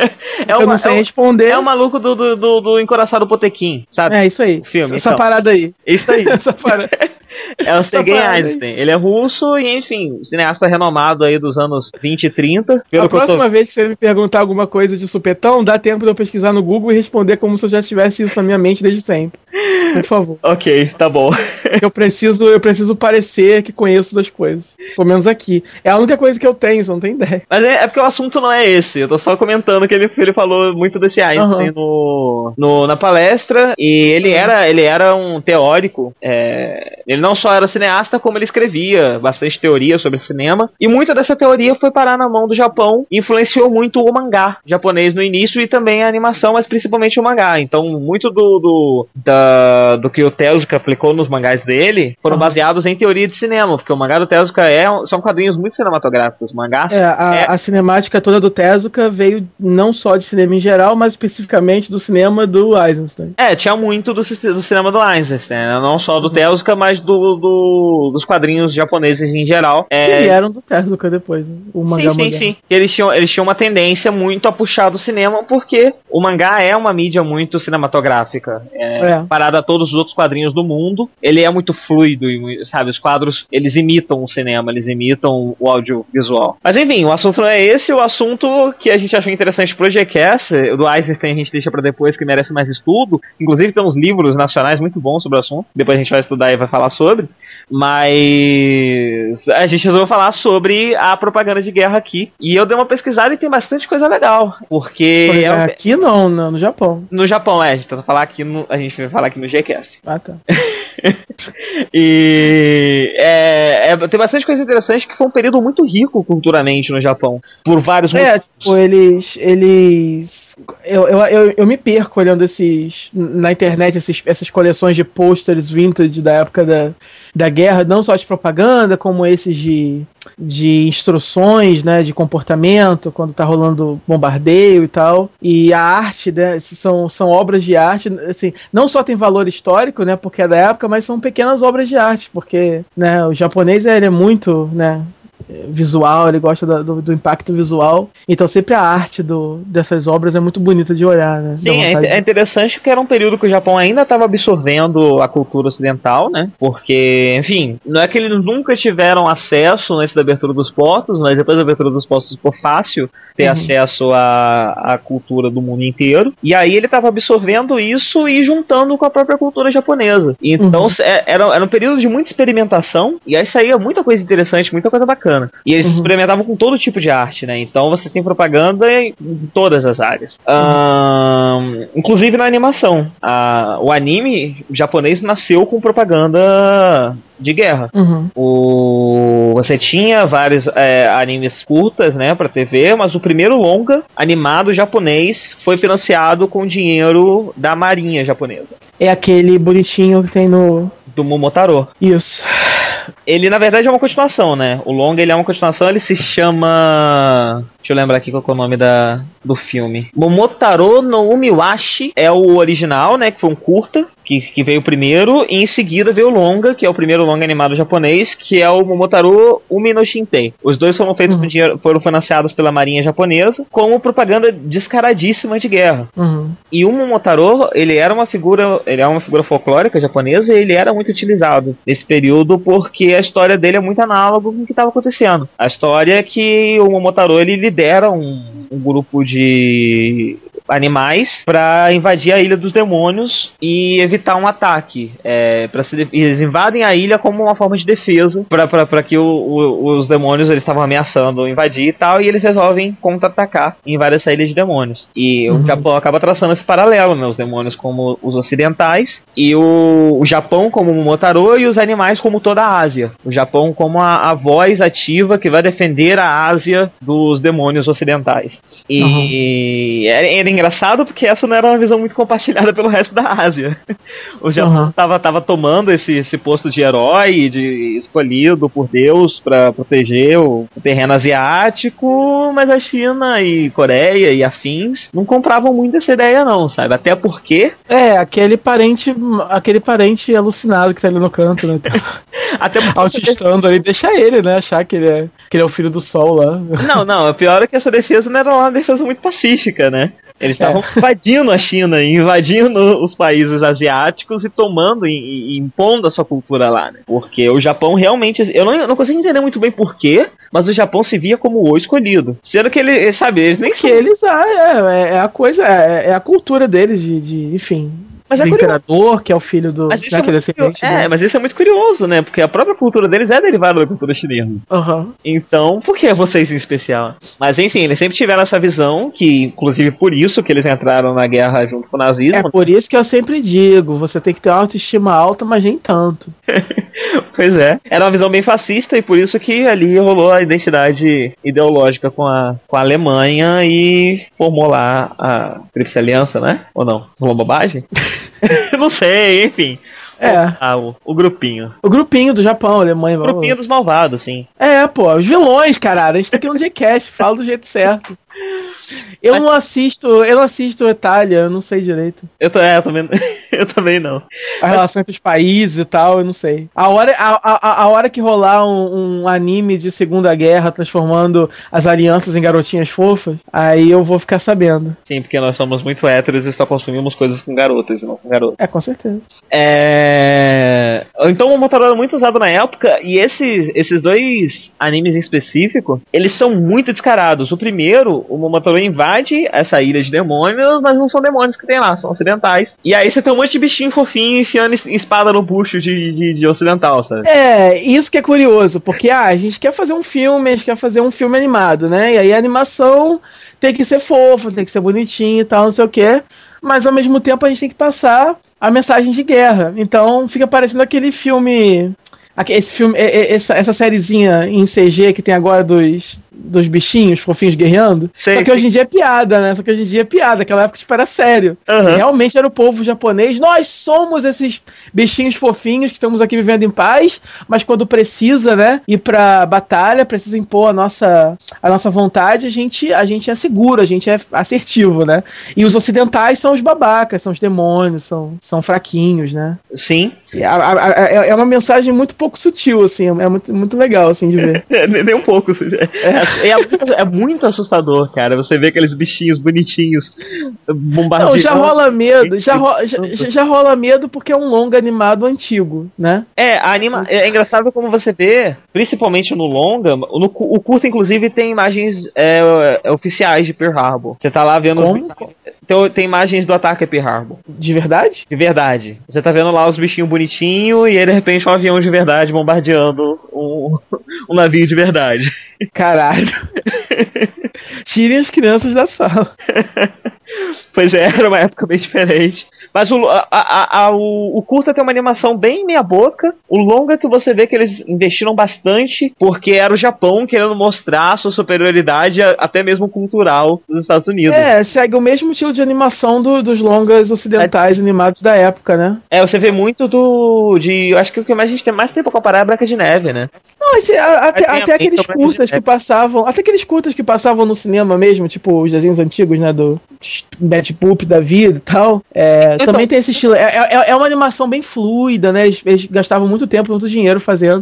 é eu uma, não sei é responder. É o maluco do, do, do, do Encoraçado Potequim, sabe? É, isso aí. O filme, essa então. parada aí. Isso aí. essa parada. É o Sergei Eisenstein. Ele é russo e, enfim, cineasta renomado aí dos anos vinte e trinta. Pelo a próxima tô... vez que você me perguntar alguma coisa de supetão, dá tempo de eu pesquisar no Google e responder como se eu já tivesse isso na minha mente desde sempre. Por favor. Ok, tá bom. Eu preciso, eu preciso parecer que conheço das coisas. Pelo menos aqui. É a única coisa que eu tenho, você não tem ideia. Mas é, é porque o assunto não é esse. Eu tô só comentando que ele, ele falou muito desse Einstein uhum. no, no, na palestra. E ele era, ele era um teórico. É, ele não só era cineasta, como ele escrevia bastante teoria sobre cinema. E muita dessa teoria foi parar na mão do Japão. E influenciou muito o mangá japonês no início e também a animação, mas principalmente o mangá. Então, muito do, do, da, do que o Tezuka aplicou nos mangás dele foram uhum. baseados em teoria de cinema, porque o mangá do Tezuka é, são quadrinhos muito cinematográficos. O mangá é, a, é... a cinemática toda do Tezuka veio não só de cinema em geral, mas especificamente do cinema do Eisenstein. É, tinha muito do, do cinema do Eisenstein, né? Não só do uhum. Tezuka, mas do, do, dos quadrinhos japoneses em geral. É... Que vieram do Tezuka depois, né? O mangá sim, sim, sim. Eles tinham, eles tinham uma tendência muito a puxar do cinema, porque o mangá é uma mídia muito cinematográfica. É, é. Parada a todos os outros quadrinhos do mundo, ele é muito fluido, sabe? Os quadros, eles imitam o cinema, eles imitam o audiovisual. Mas enfim, o assunto não é esse, o assunto que a gente achou interessante pro G-Cast, o do Eisenstein a gente deixa pra depois, que merece mais estudo. Inclusive tem uns livros nacionais muito bons sobre o assunto, depois a gente vai estudar e vai falar sobre. Mas a gente resolveu falar sobre a propaganda de guerra aqui. E eu dei uma pesquisada e tem bastante coisa legal. Porque. É, aqui não, não, no Japão. No Japão, é. A gente, tá falar aqui no, a gente vai falar aqui no G-Cast. Ah, tá. E é, é, tem bastante coisa interessante, que foi um período muito rico culturalmente no Japão. Por vários motivos. É, tipo, eles. eles eu, eu, eu, eu me perco olhando esses. Na internet, esses, essas coleções de pôsteres vintage da época da, da guerra, não só de propaganda, como esses de, de instruções, né, de comportamento, quando tá rolando bombardeio e tal. E a arte, né, são, são obras de arte, assim, não só tem valor histórico, né, porque é da época, mas são pequenas obras de arte, porque, né, o japonês ele é muito, né, visual, ele gosta do, do impacto visual, então sempre a arte do, dessas obras é muito bonita de olhar, né? Sim, é, é interessante porque era um período que o Japão ainda estava absorvendo a cultura ocidental, né? Porque, enfim, não é que eles nunca tiveram acesso antes da abertura dos portos, mas depois da abertura dos portos ficou fácil ter uhum. acesso à, à cultura do mundo inteiro, e aí ele estava absorvendo isso e juntando com a própria cultura japonesa. Então uhum. era, era um período de muita experimentação, e aí saía muita coisa interessante, muita coisa bacana. bacana. E eles uhum. experimentavam com todo tipo de arte, né? Então você tem propaganda em todas as áreas. Uhum. Um, inclusive na animação. Uh, o anime japonês nasceu com propaganda de guerra. Uhum. O... Você tinha vários é, animes curtas, né, pra T V, mas o primeiro longa animado japonês foi financiado com dinheiro da marinha japonesa. É aquele bonitinho que tem no... do Momotaro. Isso. Ele, na verdade, é uma continuação, né? O longa, ele é uma continuação, ele se chama... Deixa eu lembrar aqui qual é o nome da, do filme. Momotaro no Umiwashi é o original, né? Que foi um curta, que, que veio primeiro. E em seguida veio o longa, que é o primeiro longa animado japonês, que é o Momotaro Umi no Shintei. Os dois foram feitos uhum. com dinheiro, foram financiados pela marinha japonesa, como propaganda descaradíssima de guerra. Uhum. E o Momotaro, ele era uma figura, ele é uma figura folclórica japonesa, e ele era muito utilizado nesse período, porque a história dele é muito análoga com o que estava acontecendo. A história é que o Momotaro, ele lidera um, um grupo de animais para invadir a Ilha dos Demônios e evitar um ataque. É, pra se de- eles invadem a ilha como uma forma de defesa para que o, o, os demônios eles estavam ameaçando invadir e tal, e eles resolvem contra-atacar e invadem essa ilha de demônios. E uhum. o Japão acaba traçando esse paralelo, né? Os demônios como os ocidentais e o, o Japão como o Momotaro e os animais como toda a Ásia. O Japão como a, a voz ativa que vai defender a Ásia dos demônios ocidentais. E uhum. era, era engraçado porque essa não era uma visão muito compartilhada pelo resto da Ásia. O Japão uhum. tava, tava tomando esse, esse posto de herói, de escolhido por Deus para proteger o, o terreno asiático, mas a China e Coreia e afins não compravam muito essa ideia não, sabe? Até porque... É, aquele parente, aquele parente alucinado que tá ali no canto, né? Até porque... autistando ali, deixa ele, né? Achar que ele, é, que ele é o filho do sol lá. Não, não, o pior é que essa defesa não era uma defesa muito pacífica, né? Eles estavam é. invadindo a China, invadindo os países asiáticos e tomando e, e impondo a sua cultura lá, né? Porque o Japão realmente... Eu não, eu não consigo entender muito bem porquê, mas o Japão se via como o escolhido. Sendo que ele, sabe, eles nem... Porque eles, ah, é, é a coisa, é, é a cultura deles de, de enfim... Mas do é imperador, que é o filho do... Mas né, é, que é, descendente é do... mas isso é muito curioso, né? Porque a própria cultura deles é derivada da cultura chinesa. Uhum. Então, por que vocês em especial? Mas enfim, eles sempre tiveram essa visão, que inclusive por isso que eles entraram na guerra junto com o nazismo. É por isso que eu sempre digo, você tem que ter uma autoestima alta, mas nem tanto. Pois é. Era uma visão bem fascista e por isso que ali rolou a identidade ideológica com a, com a Alemanha e formou lá a Tríplice Aliança, né? Ou não? Rolou bobagem? Não sei, enfim. É. Ah, o, o grupinho. O grupinho do Japão, Alemanha. O grupinho dos malvados, sim. É, pô, os vilões, caralho. A gente tá aqui no G-Cast, fala do jeito certo. Eu Mas... não assisto, eu não assisto Itália, eu não sei direito. Eu, tô, é, eu, também, eu também não. A Mas... relação entre os países e tal, eu não sei. A hora, a, a, a hora que rolar um, um anime de Segunda Guerra transformando as alianças em garotinhas fofas, aí eu vou ficar sabendo. Sim, porque nós somos muito héteros e só consumimos coisas com garotas e não com garotos. É, com certeza. É... Então o Momotaro era muito usado na época e esses, esses dois animes em específico, eles são muito descarados. O primeiro, o Momotaro invade essa ilha de demônios, mas não são demônios que tem lá, são ocidentais. E aí você tem um monte de bichinho fofinho enfiando espada no bucho de, de, de ocidental, sabe? É, isso que é curioso, porque ah, a gente quer fazer um filme, a gente quer fazer um filme animado, né? E aí a animação tem que ser fofa, tem que ser bonitinha e tal, não sei o quê. Mas ao mesmo tempo a gente tem que passar a mensagem de guerra. Então fica parecendo aquele filme... Esse filme, essa, essa sériezinha em C G que tem agora dos, dos bichinhos fofinhos guerreando. Sei, Só que sim. hoje em dia é piada, né? Só que hoje em dia é piada. Aquela época tipo, era sério. Uhum. Realmente era o povo japonês. Nós somos esses bichinhos fofinhos que estamos aqui vivendo em paz, mas quando precisa, né, ir pra batalha, precisa impor a nossa, a nossa vontade, a gente, a gente é seguro, a gente é assertivo, né? E os ocidentais são os babacas, são os demônios, são, são fraquinhos, né? Sim. É, é uma mensagem muito pouco sutil, assim, é muito, muito legal, assim, de ver. É, nem um pouco. É, é, é muito assustador, cara, você vê aqueles bichinhos bonitinhos bombardeando. Não, já rola medo, já, ro, já, já rola medo porque é um longa animado antigo, né? É, a anima, é engraçado como você vê, principalmente no longa, no, o curto, inclusive, tem imagens é, oficiais de Pearl Harbor. Você tá lá vendo... Os, tem, tem imagens do ataque a Pearl Harbor. De verdade? De verdade. Você tá vendo lá os bichinhos bonitinhos e aí, de repente, um avião de verdade bombardeando um, um navio de verdade. Caralho. Tirem as crianças da sala. Pois é, era uma época bem diferente. Mas o, a, a, a, o, o curta tem uma animação bem meia boca. O longa que você vê que eles investiram bastante, porque era o Japão querendo mostrar a sua superioridade, até mesmo cultural, dos Estados Unidos. É, segue o mesmo estilo de animação do, dos longas ocidentais é. animados da época, né? É, você vê muito do... de, eu acho que o que mais a gente tem mais tempo a comparar é a Branca de Neve, né? Não, esse, a, até, até aqueles curtas que passavam, até aqueles curtas que passavam no cinema mesmo, tipo os desenhos antigos, né, do Betty Boop da vida e tal, é, então, também tem esse estilo, é, é, é uma animação bem fluida, né, eles, eles gastavam muito tempo, muito dinheiro fazendo,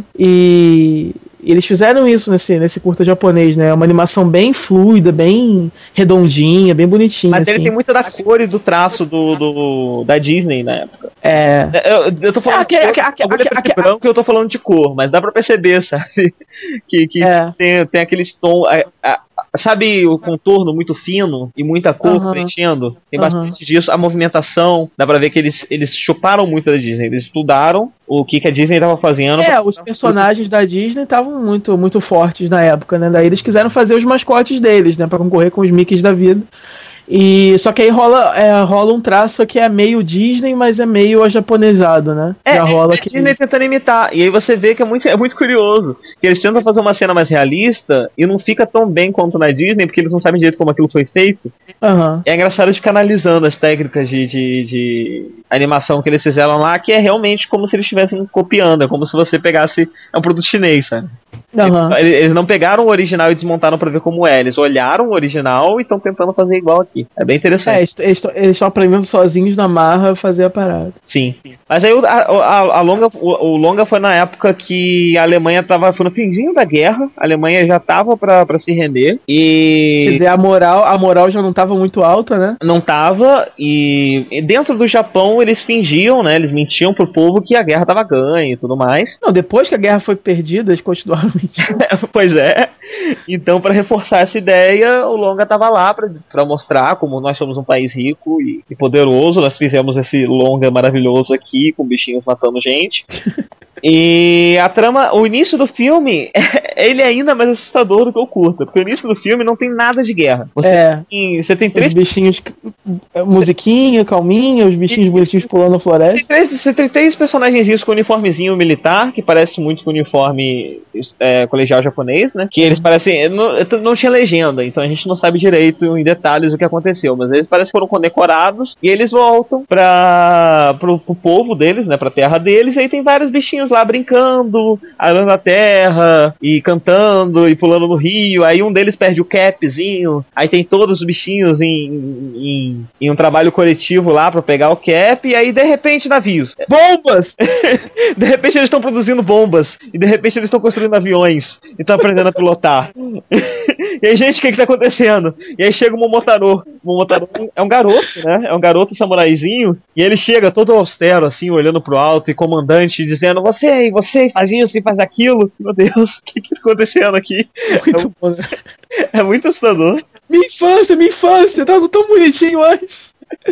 e eles fizeram isso nesse, nesse curta japonês, né, uma animação bem fluida, bem redondinha, bem bonitinha. Mas assim. Ele tem muito da cor e do traço do, do, da Disney na época. É. Eu, eu tô falando é, de cor, branco que eu tô falando de cor, mas dá pra perceber, sabe? Que, que é. tem, tem aqueles tons... A, a, sabe o contorno muito fino e muita cor uhum. preenchendo? Tem bastante uhum. disso. A movimentação, dá pra ver que eles, eles chuparam muito da Disney. Eles estudaram o que, que a Disney tava fazendo. É, os personagens da Disney estavam muito, muito fortes na época, né? Daí eles quiseram fazer os mascotes deles, né? Pra concorrer com os Mickeys da vida. E só que aí rola, é, rola um traço que é meio Disney, mas é meio japonesado, né? É, Já rola é, que Disney tentando imitar. E aí você vê que é muito, é muito curioso. Que eles tentam fazer uma cena mais realista e não fica tão bem quanto na Disney, porque eles não sabem direito como aquilo foi feito. Uhum. É engraçado de ficar analisando as técnicas de, de, de animação que eles fizeram lá, que é realmente como se eles estivessem copiando. É como se você pegasse... É um produto chinês, sabe? Uhum. Eles, eles não pegaram o original e desmontaram pra ver como é. Eles olharam o original e estão tentando fazer igual aqui. É bem interessante. É, eles estão aprendendo sozinhos na marra a fazer a parada. Sim. Mas aí a, a, a longa, o, o longa foi na época que a Alemanha tava... Foi no finzinho da guerra. A Alemanha já tava pra, pra se render. E... Quer dizer, a moral, a moral já não tava muito alta, né? Não tava. E, e dentro do Japão eles fingiam, né? Eles mentiam pro povo que a guerra tava ganha e tudo mais. Não, depois que a guerra foi perdida, eles continuaram mentindo. Pois é. Então, para reforçar essa ideia, o longa tava lá para mostrar como nós somos um país rico e, e poderoso. Nós fizemos esse longa maravilhoso aqui, com bichinhos matando gente. E a trama, o início do filme, ele é ainda mais assustador do que o curta, porque o início do filme não tem nada de guerra. Você, é. tem, você tem três... Os bichinhos, musiquinha, calminha, os bichinhos e, bonitinhos pulando na floresta. Tem três, você tem três personagens com uniformezinho militar, que parece muito com o uniforme é, colegial japonês, né? Que eles parecem... Não, não tinha legenda, então a gente não sabe direito em detalhes o que aconteceu, mas eles parecem que foram condecorados e eles voltam para pro, pro povo deles, né? Pra terra deles, e aí tem vários bichinhos lá brincando, arando a terra e cantando e pulando no rio. Aí um deles perde o capzinho, aí tem todos os bichinhos em, em, em um trabalho coletivo lá pra pegar o cap, e aí de repente navios. Bombas! De repente eles estão produzindo bombas, e de repente eles estão construindo aviões e estão aprendendo a pilotar. E aí, gente, o que que tá acontecendo? E aí chega o Momotaro. O Momotaro é um garoto, né? É um garoto samuraizinho. E ele chega todo austero, assim, olhando pro alto, e comandante, dizendo: Você, você faz isso e faz aquilo. Meu Deus, o que que tá acontecendo aqui? Muito é, bom, né? É muito assustador. Minha infância, minha infância, tava tão bonitinho antes.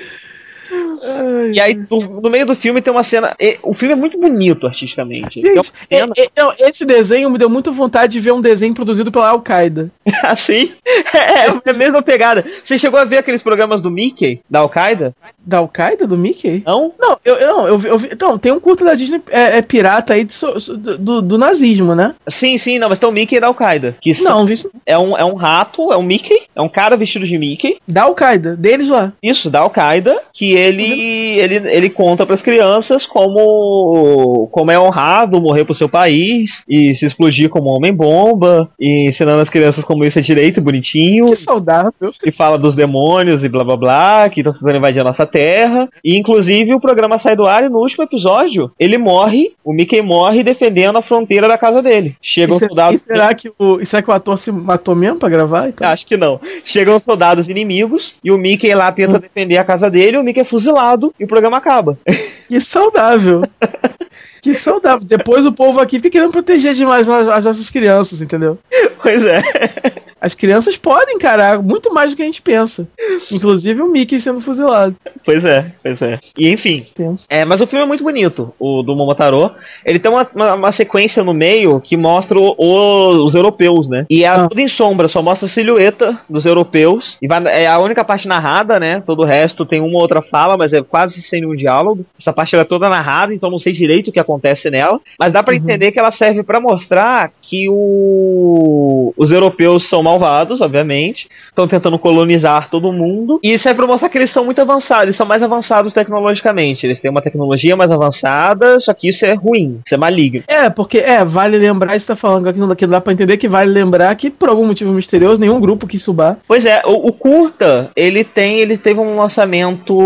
Ai, e aí, no, no meio do filme tem uma cena. E, o filme é muito bonito artisticamente. Gente, é cena... é, é, esse desenho me deu muita vontade de ver um desenho produzido pela Al-Qaeda. Assim? É, esse... é a mesma pegada. Você chegou a ver aqueles programas do Mickey, da Al-Qaeda? Da Al-Qaeda? Do Mickey? Não? Não, eu, eu, eu, eu vi. Então, tem um curto da Disney é, é pirata aí do, do, do nazismo, né? Sim, sim, não, mas tem o Mickey da Al-Qaeda. Que não, vi isso. É um, é um rato, é um Mickey, é um cara vestido de Mickey. Da Al-Qaeda, deles lá. Isso, da Al-Qaeda, que ele, ele, ele conta pras crianças como, como é honrado morrer pro seu país e se explodir como homem-bomba, e ensinando as crianças como isso é direito, bonitinho. Que saudável. E fala dos demônios e blá blá blá, que estão tentando invadir a nossa terra. E inclusive o programa sai do ar e no último episódio ele morre, o Mickey morre defendendo a fronteira da casa dele. Chegam e soldados... E será, que o, e será que o ator se matou mesmo pra gravar? Então? Acho que não. Chegam soldados inimigos e o Mickey lá tenta hum. defender a casa dele, o Mickey é fuzilado e o programa acaba. Que saudável. Que saudável. Depois o povo aqui fica querendo proteger demais as, as nossas crianças, entendeu? Pois é. As crianças podem encarar muito mais do que a gente pensa. Inclusive o Mickey sendo fuzilado. Pois é, pois é. E enfim. É, mas o filme é muito bonito, o do Momotaro. Ele tem uma, uma, uma sequência no meio que mostra o, o, os europeus, né? E é ah. tudo em sombra, só mostra a silhueta dos europeus. E vai, é a única parte narrada, né? Todo o resto tem uma outra fala, mas é quase sem nenhum diálogo. Essa parte ela é toda narrada, então não sei direito o que acontece nela. Mas dá pra uhum. entender que ela serve pra mostrar que o, os europeus são malvados, obviamente. Estão tentando colonizar todo mundo. E serve pra mostrar que eles são muito avançados. Eles são mais avançados tecnologicamente. Eles têm uma tecnologia mais avançada, só que isso é ruim, isso é maligno. É, porque, é, vale lembrar, você tá falando aqui, não dá pra entender que vale lembrar que, por algum motivo misterioso, nenhum grupo quis subar. Pois é, o, o curta, ele tem, ele teve um lançamento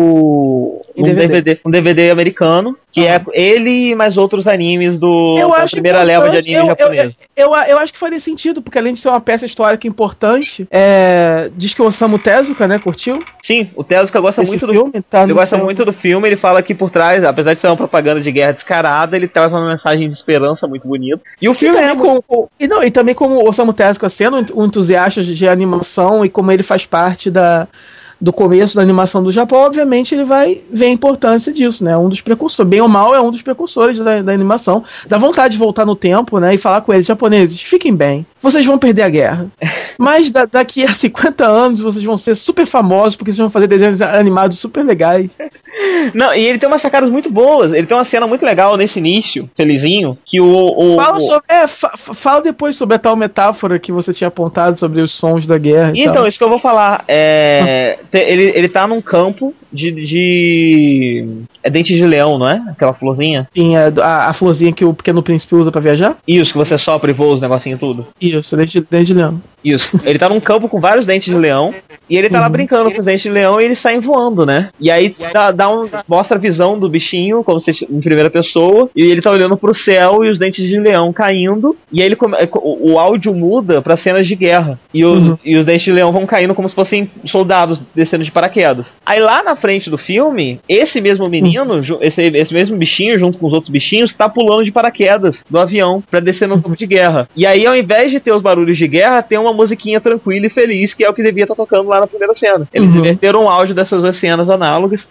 um D V D. D V D, um D V D americano, que uhum. é ele e mais outros animes do, eu da acho primeira leva de anime eu, japonês. Eu, eu, eu, eu acho que faria sentido, porque além de ser uma peça histórica importante, é, diz que o Osamu Tezuka, né, curtiu? Sim, o Tezuka gosta Esse muito filme, do tá ele gosta seu... muito do filme, ele fala que por trás, apesar de ser uma propaganda de guerra descarada, ele traz uma mensagem de esperança muito bonita. E o filme e é com, com, e, não, e também como o Osamu Tezuka sendo um entusiasta de, de animação e como ele faz parte da do começo da animação do Japão, obviamente ele vai ver a importância disso, né? Um dos precursores, bem ou mal, é um dos precursores da, da animação. Dá vontade de voltar no tempo, né? E falar com eles, japoneses, fiquem bem, vocês vão perder a guerra. Mas da, daqui a cinquenta anos vocês vão ser super famosos, porque vocês vão fazer desenhos animados super legais. Não, e ele tem umas sacadas muito boas. Ele tem uma cena muito legal nesse início, felizinho, que o... o fala, o... Sobre, é, fa, fala depois sobre a tal metáfora que você tinha apontado sobre os sons da guerra e Então, tal. isso que eu vou falar. É, ele, ele tá num campo de... de... É dente de leão, não é? Aquela florzinha? Sim, é a, a florzinha que o Pequeno Príncipe usa pra viajar? Isso, que você sopra e voa os negocinhos tudo. Isso, dente de, dente de leão. Isso. Ele tá num campo com vários dentes de leão. E ele tá uhum. lá brincando com os dentes de leão e eles saem voando, né? E aí dá, dá um, mostra a visão do bichinho, como se em primeira pessoa. E ele tá olhando pro céu e os dentes de leão caindo. E aí ele come, o, o áudio muda pra cenas de guerra. E os, uhum. e os dentes de leão vão caindo como se fossem soldados descendo de paraquedas. Aí lá na frente do filme, esse mesmo menino, uhum. esse, esse mesmo bichinho, junto com os outros bichinhos, tá pulando de paraquedas do avião pra descer no campo de guerra. E aí, ao invés de ter os barulhos de guerra, tem uma musiquinha tranquila e feliz, que é o que devia estar tocando lá na primeira cena. Eles uhum. inverteram o áudio dessas duas cenas análogas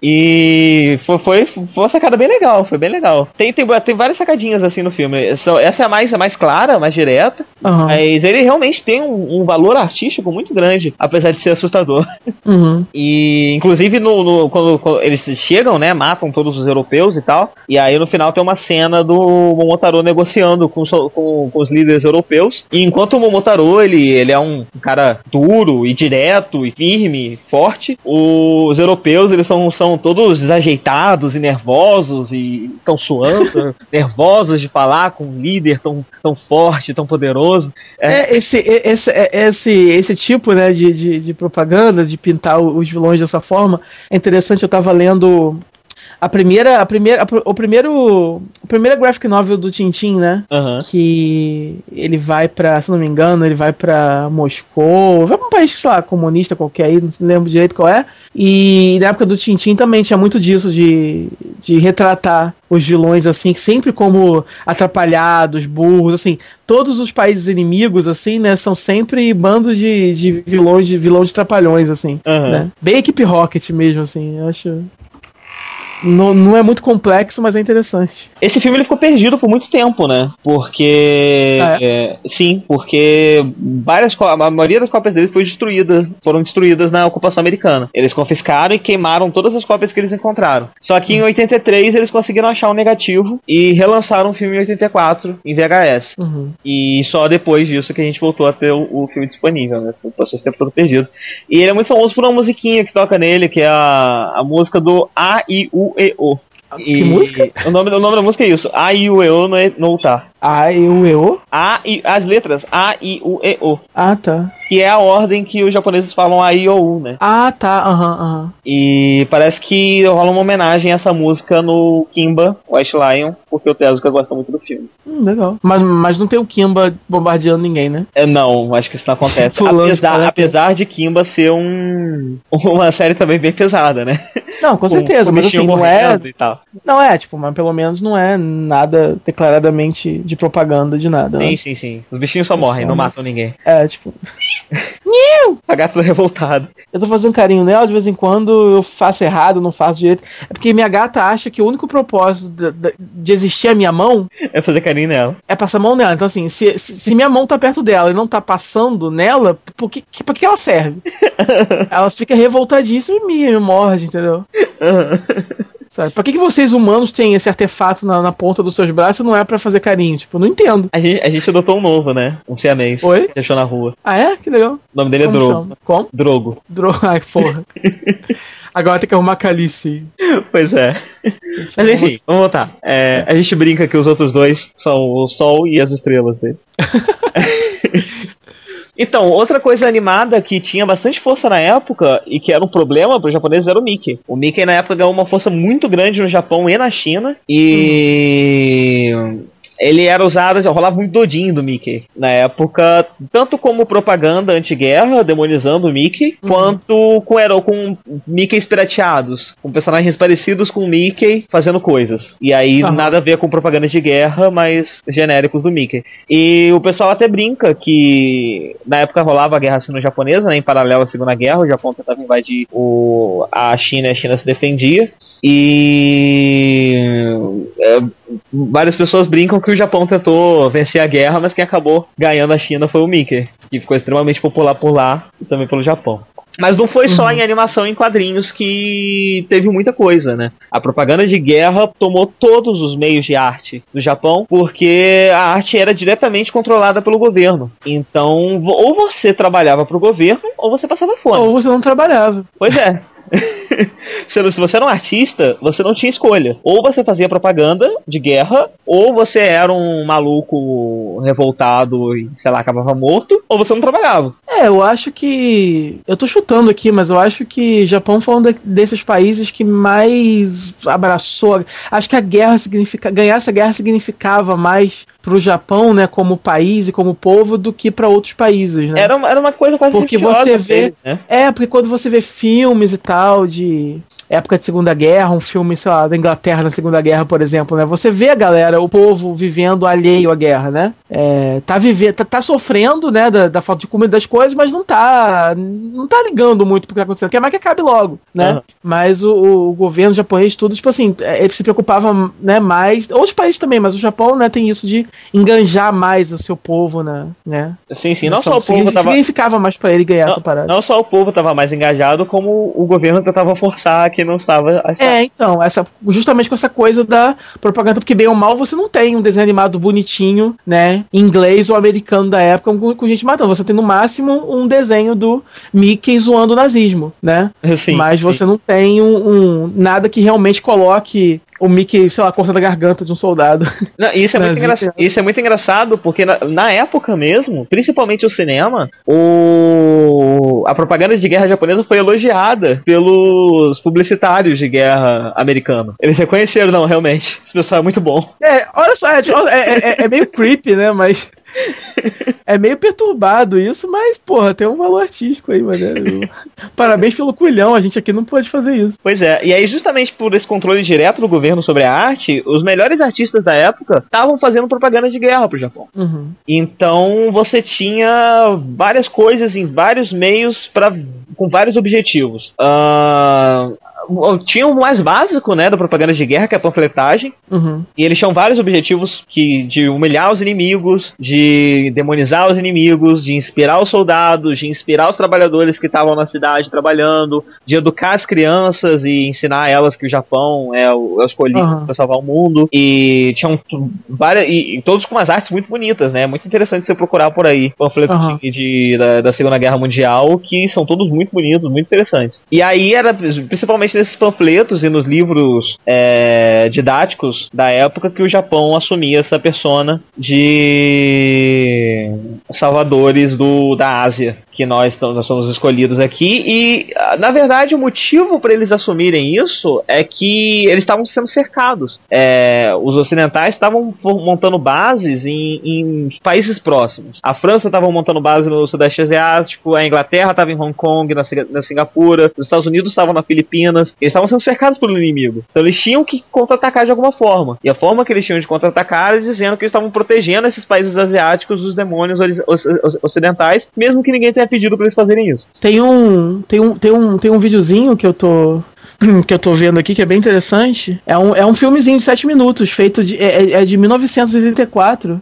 e foi, foi, foi uma sacada bem legal, foi bem legal. Tem, tem, tem várias sacadinhas assim no filme. Essa é a mais, a mais clara, a mais direta, uhum. mas ele realmente tem um, um valor artístico muito grande, apesar de ser assustador. Uhum. E, inclusive, no, no, quando, quando eles chegam, né, matam todos os europeus e tal, e aí no final tem uma cena do Momotaro negociando com, com, com os líderes europeus, e enquanto o Momotaro, ele, ele é um cara duro e direto e firme, forte, os europeus, eles são, são todos desajeitados e nervosos e estão suando, nervosos de falar com um líder tão, tão forte, tão poderoso. É, é esse, esse, esse, esse tipo, né, de, de, de propaganda, de pintar os vilões dessa forma, é interessante. Eu tava lendo A primeira, a primeira, o primeiro, a primeira graphic novel do Tintin, né? Uhum. Que ele vai pra, se não me engano, ele vai pra Moscou, vai pra um país, sei lá, comunista qualquer aí, não lembro direito qual é. E na época do Tintin também tinha muito disso, de, de retratar os vilões, assim, sempre como atrapalhados, burros, assim. Todos os países inimigos, assim, né, são sempre bandos de, de vilões, de vilões de trapalhões, assim, uhum. né? Bem Equipe Rocket mesmo, assim, eu acho... Não, não é muito complexo, mas é interessante. Esse filme ele ficou perdido por muito tempo, né? Porque... Ah, é? É, sim, porque várias, a maioria das cópias deles foi destruída, foram destruídas na ocupação americana. Eles confiscaram e queimaram todas as cópias que eles encontraram. Só que em oitenta e três eles conseguiram achar um negativo e relançaram o filme em oitenta e quatro em V H S. Uhum. E só depois disso que a gente voltou a ter o, o filme disponível, né? Passou esse tempo todo perdido. E ele é muito famoso por uma musiquinha que toca nele, que é a, a música do A I U E O. Que e música? O nome, o nome da música é isso. A I U E O no, no tá. A I U E O? A, I, as letras A I U E O. Ah, tá. Que é a ordem que os japoneses falam A I O U, né? Ah, tá. Aham, uhum, aham. Uhum. E parece que rola uma homenagem a essa música no Kimba, White Lion, porque o Tezuka gosta muito do filme. Hum, legal. Mas, mas não tem o Kimba bombardeando ninguém, né? É, não, acho que isso não acontece. apesar, apesar de Kimba ser um uma série também bem pesada, né? Não, com certeza, com, com mas assim, não é... E tal. Não é, tipo, mas pelo menos não é nada declaradamente de propaganda de nada. Sim, né? sim, sim. Os bichinhos só morrem, não matam ninguém. É, tipo... Brasil! A gata revoltada. Eu tô fazendo carinho nela, de vez em quando eu faço errado, não faço direito. É porque minha gata acha que o único propósito de, de, de existir a minha mão é fazer carinho nela. É passar a mão nela. Então, assim, se, se, se minha mão tá perto dela e não tá passando nela, por que, que, pra que ela serve? Ela fica revoltadíssima e me, me morde, entendeu? Sabe? Pra que, que vocês humanos têm esse artefato na, na ponta dos seus braços e não é pra fazer carinho? Tipo, eu não entendo. A gente, a gente adotou um novo, né? Um siamês. Oi? Que achou na rua. Ah, é? Que legal. O nome dele Como é Drogo. chama? Como? Drogo. Drogo. Ai, porra. Agora tem que arrumar calice. Pois é. Mas enfim, vamos voltar. É, a gente brinca que os outros dois são o Sol e as estrelas dele. Então, outra coisa animada que tinha bastante força na época e que era um problema para os japoneses era o Mickey. O Mickey na época ganhou uma força muito grande no Japão e na China. E... Uhum. Ele era usado, já rolava muito dodinho do Mickey na época, tanto como propaganda anti-guerra, demonizando o Mickey, uhum. quanto com, era, com Mickeys pirateados, com personagens parecidos com o Mickey fazendo coisas. E aí uhum. nada a ver com propaganda de guerra, mas genéricos do Mickey. E o pessoal até brinca que na época rolava a guerra sino-japonesa, né, em paralelo à Segunda Guerra, o Japão tentava invadir o, a China e a China se defendia. E é, várias pessoas brincam que o Japão tentou vencer a guerra, mas quem acabou ganhando a China foi o Mickey, que ficou extremamente popular por lá e também pelo Japão. Mas não foi só uhum. em animação e em quadrinhos que teve muita coisa, né? A propaganda de guerra tomou todos os meios de arte do Japão, porque a arte era diretamente controlada pelo governo. Então, ou você trabalhava pro governo, ou você passava fome. Ou você não trabalhava. Pois é. Se você era um artista, você não tinha escolha. Ou você fazia propaganda de guerra, ou você era um maluco revoltado e, sei lá, acabava morto, ou você não trabalhava. É, eu acho que... Eu tô chutando aqui, mas eu acho que o Japão foi um de, desses países que mais abraçou... Acho que a guerra significa... Ganhar essa guerra significava mais pro Japão, né, como país e como povo, do que para outros países, né? Era, era uma coisa quase porque você vê deles, né? É, porque quando você vê filmes e tal de época de Segunda Guerra, um filme, sei lá, da Inglaterra na Segunda Guerra, por exemplo, né? Você vê a galera, o povo vivendo alheio à guerra, né? É, tá, vivendo, tá, tá sofrendo, né, da, da falta de comida das coisas, mas não tá não tá ligando muito pro que tá acontecendo, quer mais que acabe logo, né? Uhum. Mas o, o governo japonês, tudo, tipo assim, ele se preocupava, né, mais, outros países também, mas o Japão, né, tem isso de enganjar mais o seu povo, né? né? Sim, sim, não só, só o povo tava... significava mais pra ele ganhar não, essa parada. Não só o povo tava mais engajado, como o governo tentava forçar que não estava... É, então, essa, justamente com essa coisa da propaganda, porque bem ou mal você não tem um desenho animado bonitinho, né, inglês ou americano da época com, com gente matando, você tem no máximo um desenho do Mickey zoando o nazismo, né? Sim, mas você sim. não tem um, um, nada que realmente coloque o Mickey, sei lá, cortando a garganta de um soldado. Não, isso, é muito engra... isso é muito engraçado, porque na, na época mesmo, principalmente o cinema, o... a propaganda de guerra japonesa foi elogiada pelos publicitários de guerra americanos. Eles reconheceram, não, realmente, esse pessoal é muito bom. É, olha só, é, é, é, é meio creepy, né, mas... É meio perturbado isso, mas, porra, tem um valor artístico aí, mano. Parabéns pelo culhão, a gente aqui não pode fazer isso. Pois é, e aí justamente por esse controle direto do governo sobre a arte, os melhores artistas da época estavam fazendo propaganda de guerra pro Japão. Uhum. Então você tinha várias coisas em vários meios pra, com vários objetivos. Uh... Tinha o mais básico, né, da propaganda de guerra, que é a panfletagem. Uhum. E eles tinham vários objetivos que, de humilhar os inimigos, de demonizar os inimigos, de inspirar os soldados, de inspirar os trabalhadores que estavam na cidade trabalhando, de educar as crianças e ensinar elas que o Japão é o, é o escolhido uhum. para salvar o mundo. E tinham várias, e, e todos com umas artes muito bonitas, né? Muito interessante você procurar por aí panfletos uhum. de, de, da, da Segunda Guerra Mundial, que são todos muito bonitos, muito interessantes. E aí era principalmente nesses panfletos e nos livros é, didáticos da época que o Japão assumia essa persona de salvadores do, da Ásia, que nós, nós somos escolhidos aqui. E na verdade o motivo para eles assumirem isso é que eles estavam sendo cercados. É, os ocidentais estavam montando bases em, em países próximos. A França estava montando base no Sudeste Asiático, a Inglaterra estava em Hong Kong, na, na Singapura, os Estados Unidos estavam na Filipinas, humanas. Eles estavam sendo cercados pelo inimigo. Então eles tinham que contra-atacar de alguma forma. E a forma que eles tinham de contra-atacar era dizendo que eles estavam protegendo esses países asiáticos dos demônios ocidentais, mesmo que ninguém tenha pedido pra eles fazerem isso. Tem um, tem um, tem um, tem um videozinho que eu tô... que eu tô vendo aqui, que é bem interessante. É um, é um filmezinho de sete minutos, feito de, é, é de mil novecentos e trinta e quatro.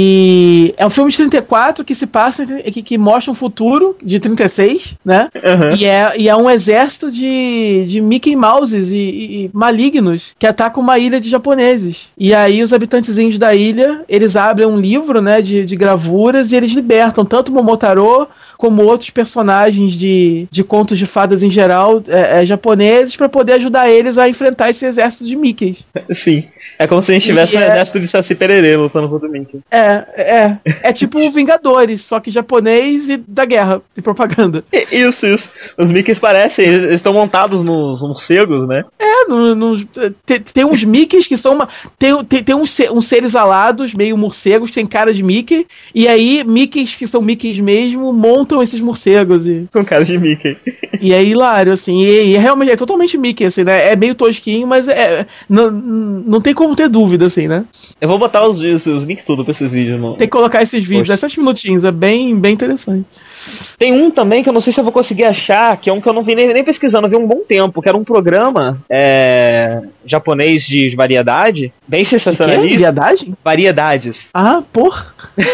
E é um filme de trinta e quatro que se passa, que, que mostra um futuro de trinta e seis, né? Uhum. E, é, e é um exército de, de Mickey Mouses e, e, e malignos que atacam uma ilha de japoneses. E aí os habitantezinhos da ilha, eles abrem um livro, né, de, de gravuras e eles libertam tanto o Momotaro como outros personagens de, de contos de fadas em geral, é, é, japoneses, para poder ajudar eles a enfrentar esse exército de Mickey. Sim. É como se a gente tivesse e um é... exército de Saci Pererê lutando contra o Mickey. É, é. É tipo o Vingadores, só que japonês e da guerra, de propaganda. Isso, isso. Os Mickeys parecem, eles estão montados nos morcegos, né? É, no, no, tem, tem uns Mickeys que são uma... Tem, tem, tem uns, uns seres alados, meio morcegos, que tem cara de Mickey, e aí Mickeys que são Mickeys mesmo, montam esses morcegos. E... com cara de Mickey. E é hilário, assim, e, e realmente é totalmente Mickey, assim, né? É meio tosquinho, mas é, não, não tem como ter dúvida, assim, né? Eu vou botar os, os, os links tudo pra esses vídeos. No... Tem que colocar esses vídeos, é sete minutinhos, é bem, bem interessante. Tem um também que eu não sei se eu vou conseguir achar, que é um que eu não vi nem, nem pesquisando, eu vi um bom tempo, que era um programa é, japonês de variedade, bem sensacionalista. Que Variedade? Variedades. Ah, porra!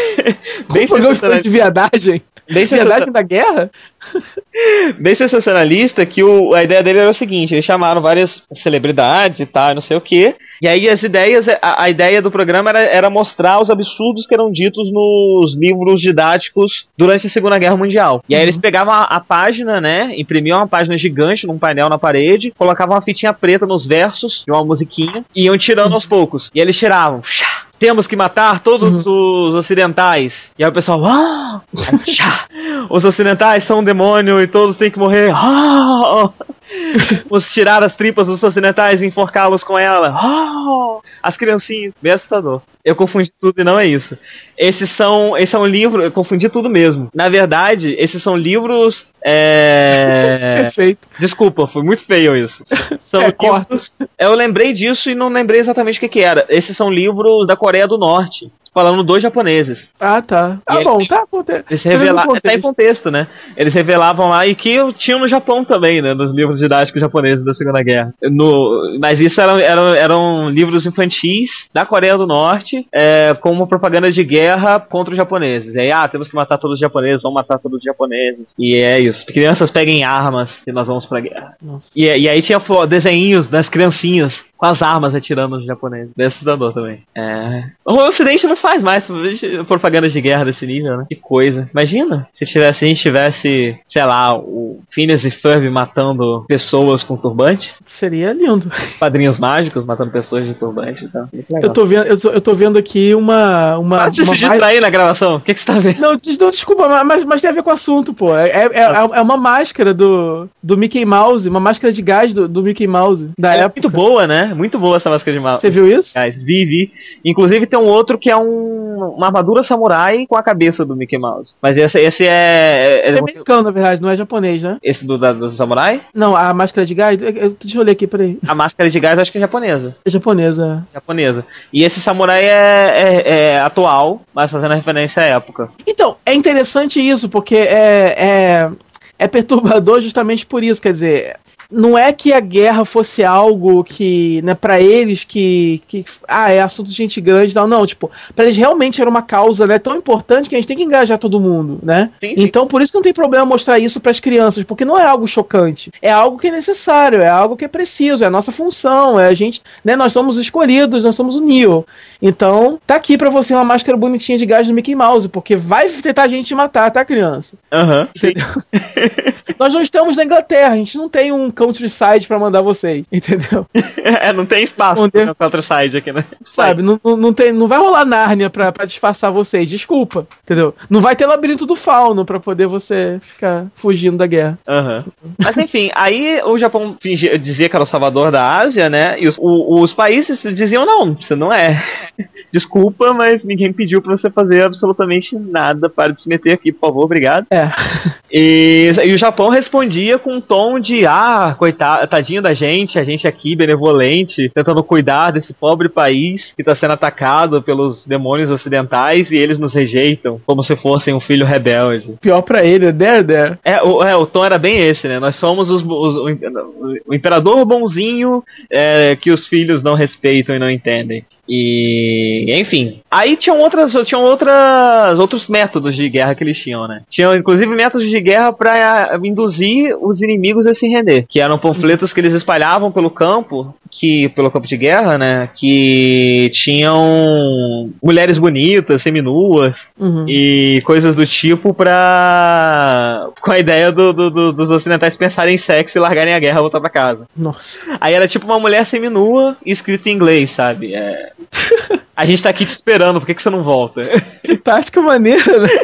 Bem programa de viadagem? Bem Viadagem da guerra? Bem sensacionalista, que o, a ideia dele era o seguinte: eles chamaram várias celebridades e tal, não sei o que, e aí as ideias, a, a ideia do programa era, era mostrar os absurdos que eram ditos nos livros didáticos durante a Segunda Guerra Mundial. E aí eles pegavam a, a página, né, imprimiam uma página gigante num painel na parede, colocavam uma fitinha preta nos versos de uma musiquinha e iam tirando aos poucos. E aí eles tiravam... temos que matar todos uhum. os ocidentais. E aí o pessoal, ah! Os ocidentais são um demônio e todos têm que morrer. Ah! Vamos tirar as tripas dos ocidentais e enforcá-los com ela. Ah! As criancinhas, bem assustador. Eu confundi tudo e não é isso. Esses são, esse é um livro, eu confundi tudo mesmo. Na verdade, esses são livros... É... Perfeito. Desculpa, foi muito feio isso. São é, livros... Eu lembrei disso e não lembrei exatamente o que, que era. Esses são livros da Coreia do Norte, falando dos japoneses. Ah, tá. Ah, e bom, eles, tá. Eles revelavam, tá em contexto, né? Eles revelavam lá, e que tinham no Japão também, né? Nos livros didáticos japoneses da Segunda Guerra. No, mas isso eram, eram, eram livros infantis da Coreia do Norte, é, com uma propaganda de guerra contra os japoneses. E aí, ah, temos que matar todos os japoneses, vamos matar todos os japoneses. E é isso. Crianças peguem armas e nós vamos pra guerra. E, e aí tinha desenhinhos das criancinhas com as armas atirando nos japoneses. Bem assustador também. É... O Ocidente não faz mais propaganda de guerra desse nível, né? Que coisa. Imagina se tivesse, a gente tivesse, sei lá, o Phineas e Ferb matando pessoas com turbante. Seria lindo. Padrinhos mágicos matando pessoas de turbante. Então. Eu tô vendo, eu tô, eu tô vendo aqui uma... uma Para de uma se distrair na gravação. O que, que você tá vendo? Não, não desculpa, mas, mas tem a ver com o assunto, pô. É, é, é, é uma máscara do, do Mickey Mouse, uma máscara de gás do, do Mickey Mouse da é época. Muito boa, né? Muito boa essa máscara de mouse. Você viu isso? Vi, vi. Inclusive tem um outro que é um, uma armadura samurai com a cabeça do Mickey Mouse. Mas esse, esse é... Esse é, é americano, na verdade, não é japonês, né? Esse do, da, do samurai? Não, a máscara de gás... Eu, deixa eu ler aqui, peraí. A máscara de gás acho que é japonesa. É japonesa. Japonesa. E esse samurai é, é, é atual, mas fazendo referência à época. Então, é interessante isso, porque é... é... É perturbador justamente por isso, quer dizer, não é que a guerra fosse algo que, né, pra eles que, que ah, é assunto de gente grande, não, não, tipo, pra eles realmente era uma causa, né, tão importante que a gente tem que engajar todo mundo, né? Sim, sim. Então, por isso não tem problema mostrar isso pras crianças, porque não é algo chocante, é algo que é necessário, é algo que é preciso, é a nossa função, é a gente, né, nós somos escolhidos, nós somos o Neo. Então, tá aqui pra você uma máscara bonitinha de gás do Mickey Mouse, porque vai tentar a gente te matar, tá, criança? Aham. Uhum. Nós não estamos na Inglaterra, a gente não tem um countryside pra mandar vocês, entendeu? É, não tem espaço no countryside aqui, né? Sabe, não, não, tem, não vai rolar Nárnia pra, pra disfarçar vocês, desculpa, entendeu? Não vai ter labirinto do fauno pra poder você ficar fugindo da guerra. Uhum. Mas enfim, aí o Japão fingia, dizia que era o salvador da Ásia, né? E os, o, os países diziam, não, você não é. Desculpa, mas ninguém pediu pra você fazer absolutamente nada, para de se meter aqui, por favor, obrigado. É. E, e o Japão respondia com um tom de, ah, coitado, tadinho da gente, a gente aqui benevolente, tentando cuidar desse pobre país que está sendo atacado pelos demônios ocidentais e eles nos rejeitam, como se fossem um filho rebelde. Pior pra ele, né, né? É, o, é, o tom era bem esse, né? Nós somos os, os, o, o imperador bonzinho é, que os filhos não respeitam e não entendem. E, enfim. Aí tinham outras, tinham outras, outros métodos de guerra que eles tinham, né? Tinham, inclusive, métodos de guerra para induzir os inimigos a se render. Que eram panfletos que eles espalhavam pelo campo, que, pelo campo de guerra, né? Que tinham mulheres bonitas, seminuas, uhum. e coisas do tipo pra... com a ideia do, do, do, dos ocidentais pensarem em sexo e largarem a guerra e voltar pra casa. Nossa. Aí era tipo uma mulher seminua escrito em inglês, sabe? É... A gente tá aqui te esperando, por que, que você não volta? Que tática maneira, né?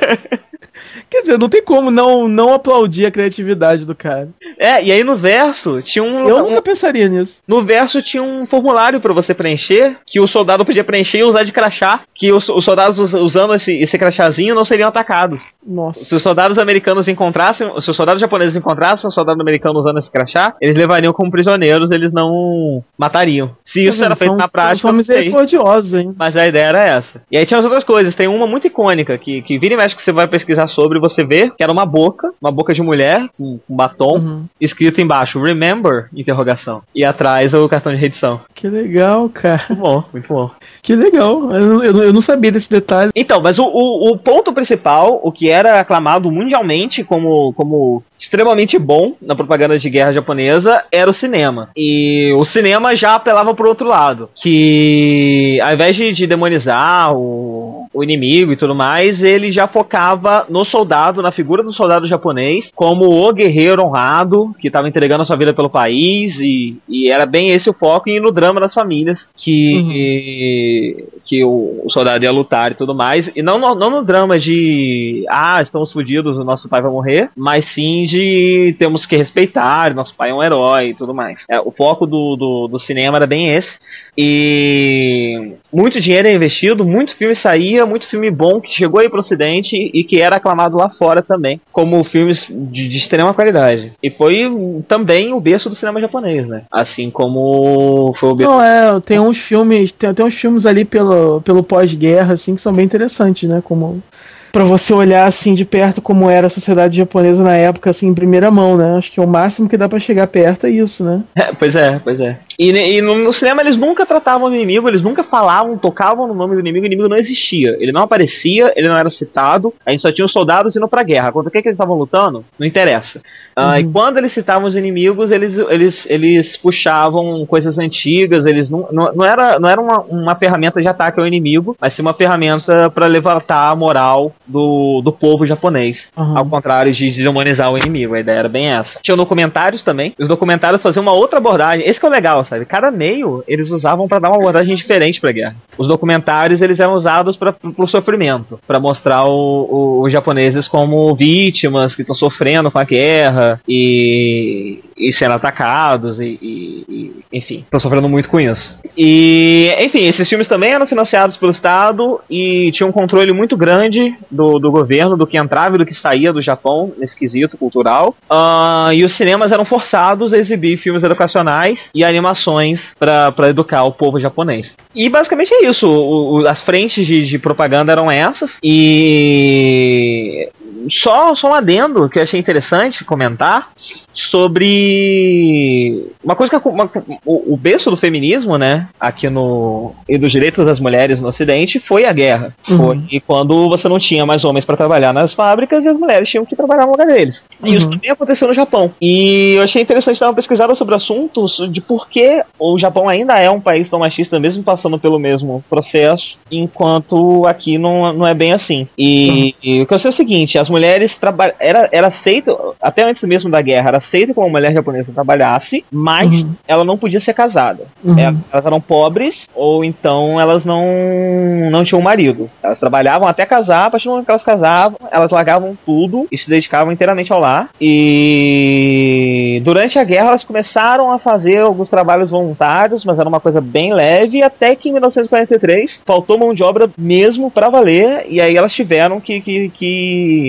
Quer dizer, não tem como não, não aplaudir a criatividade do cara. É, e aí no verso tinha um... Eu nunca um, pensaria nisso. No verso tinha um formulário pra você preencher, que o soldado podia preencher e usar de crachá, que os, os soldados usando esse, esse crachazinho não seriam atacados. Nossa. Se os soldados americanos encontrassem, se os soldados japoneses encontrassem um soldado americano usando esse crachá, eles levariam como prisioneiros, eles não matariam. Se isso era feito são, na prática, são misericordiosos, hein? Mas a ideia era essa. E aí tinha as outras coisas, tem uma muito icônica, que, que vira e mexe que você vai pesquisar sobre, você vê que era uma boca, uma boca de mulher, com um batom, uhum. escrito embaixo, remember, interrogação. E atrás o cartão de reedição. Que legal, cara. Muito bom, muito bom. Que legal, eu, eu, eu não sabia desse detalhe. Então, mas o, o, o ponto principal, o que era aclamado mundialmente como, como extremamente bom na propaganda de guerra japonesa, era o cinema. E o cinema já apelava pro outro lado, que ao invés de, de demonizar o, o inimigo e tudo mais, ele já focava no soldado, na figura do soldado japonês, como o guerreiro honrado, que estava entregando a sua vida pelo país, e, e era bem esse o foco, e no drama das famílias, que, uhum. que o, o soldado ia lutar e tudo mais, e não no, não no drama de, ah, estamos fodidos, o nosso pai vai morrer, mas sim de temos que respeitar, nosso pai é um herói e tudo mais. É, o foco do, do, do cinema era bem esse, e muito dinheiro é investido, muito filme saía, muito filme bom que chegou aí pro ocidente e que era aclamado lá fora também, como filmes de, de extrema qualidade. E foi também o berço do cinema japonês, né? Assim como foi o berço... Não, é, tem uns filmes, tem até uns filmes ali pelo, pelo pós-guerra, assim, que são bem interessantes, né? Como... pra você olhar assim de perto como era a sociedade japonesa na época, assim, em primeira mão, né? Acho que é o máximo que dá pra chegar perto é isso, né? É, pois é, pois é. E, e no, no cinema eles nunca tratavam o inimigo, eles nunca falavam, tocavam no nome do inimigo, o inimigo não existia. Ele não aparecia, ele não era citado, a gente só tinha os soldados indo pra guerra. Contra o que, que eles estavam lutando? Não interessa. Uh, uhum. E quando eles citavam os inimigos, eles, eles, eles puxavam coisas antigas, eles não, não, não era, não era uma, uma ferramenta de ataque ao inimigo, mas sim uma ferramenta pra levantar a moral Do, do povo japonês, uhum. ao contrário de demonizar o inimigo. A ideia era bem essa. Tinha documentários também. Os documentários faziam uma outra abordagem. Esse que é o legal, sabe? Cada meio eles usavam para dar uma abordagem diferente pra guerra. Os documentários eles eram usados para pro sofrimento, para mostrar o, o, os japoneses como vítimas que estão sofrendo com a guerra e, e sendo atacados e, e, e enfim, estão sofrendo muito com isso. E enfim, esses filmes também eram financiados pelo Estado e tinham um controle muito grande Do, do governo, do que entrava e do que saía do Japão nesse quesito cultural, uh, e os cinemas eram forçados a exibir filmes educacionais e animações para educar o povo japonês. E basicamente é isso, o, o, as frentes de, de propaganda eram essas, e só, só um adendo que eu achei interessante comentar sobre uma coisa que uma, o, o berço do feminismo, né, aqui no e dos direitos das mulheres no Ocidente foi a guerra. Uhum. Foi quando você não tinha mais homens para trabalhar nas fábricas e as mulheres tinham que trabalhar no lugar deles. Uhum. E isso também aconteceu no Japão. E eu achei interessante dar uma pesquisada sobre assuntos de por que o Japão ainda é um país tão machista, mesmo passando pelo mesmo processo, enquanto aqui não, não é bem assim. E, uhum. e o que eu sei é o seguinte, as mulheres trabalham, era, era aceito, até antes mesmo da guerra, era aceito que uma mulher japonesa trabalhasse, mas uhum. ela não podia ser casada. Uhum. Elas, elas eram pobres, ou então elas não, não tinham marido. Elas trabalhavam até casar, a partir do momento que elas casavam, elas largavam tudo e se dedicavam inteiramente ao lar. E durante a guerra elas começaram a fazer alguns trabalhos voluntários, mas era uma coisa bem leve, até que em mil novecentos e quarenta e três faltou mão de obra mesmo pra valer, e aí elas tiveram que, que, que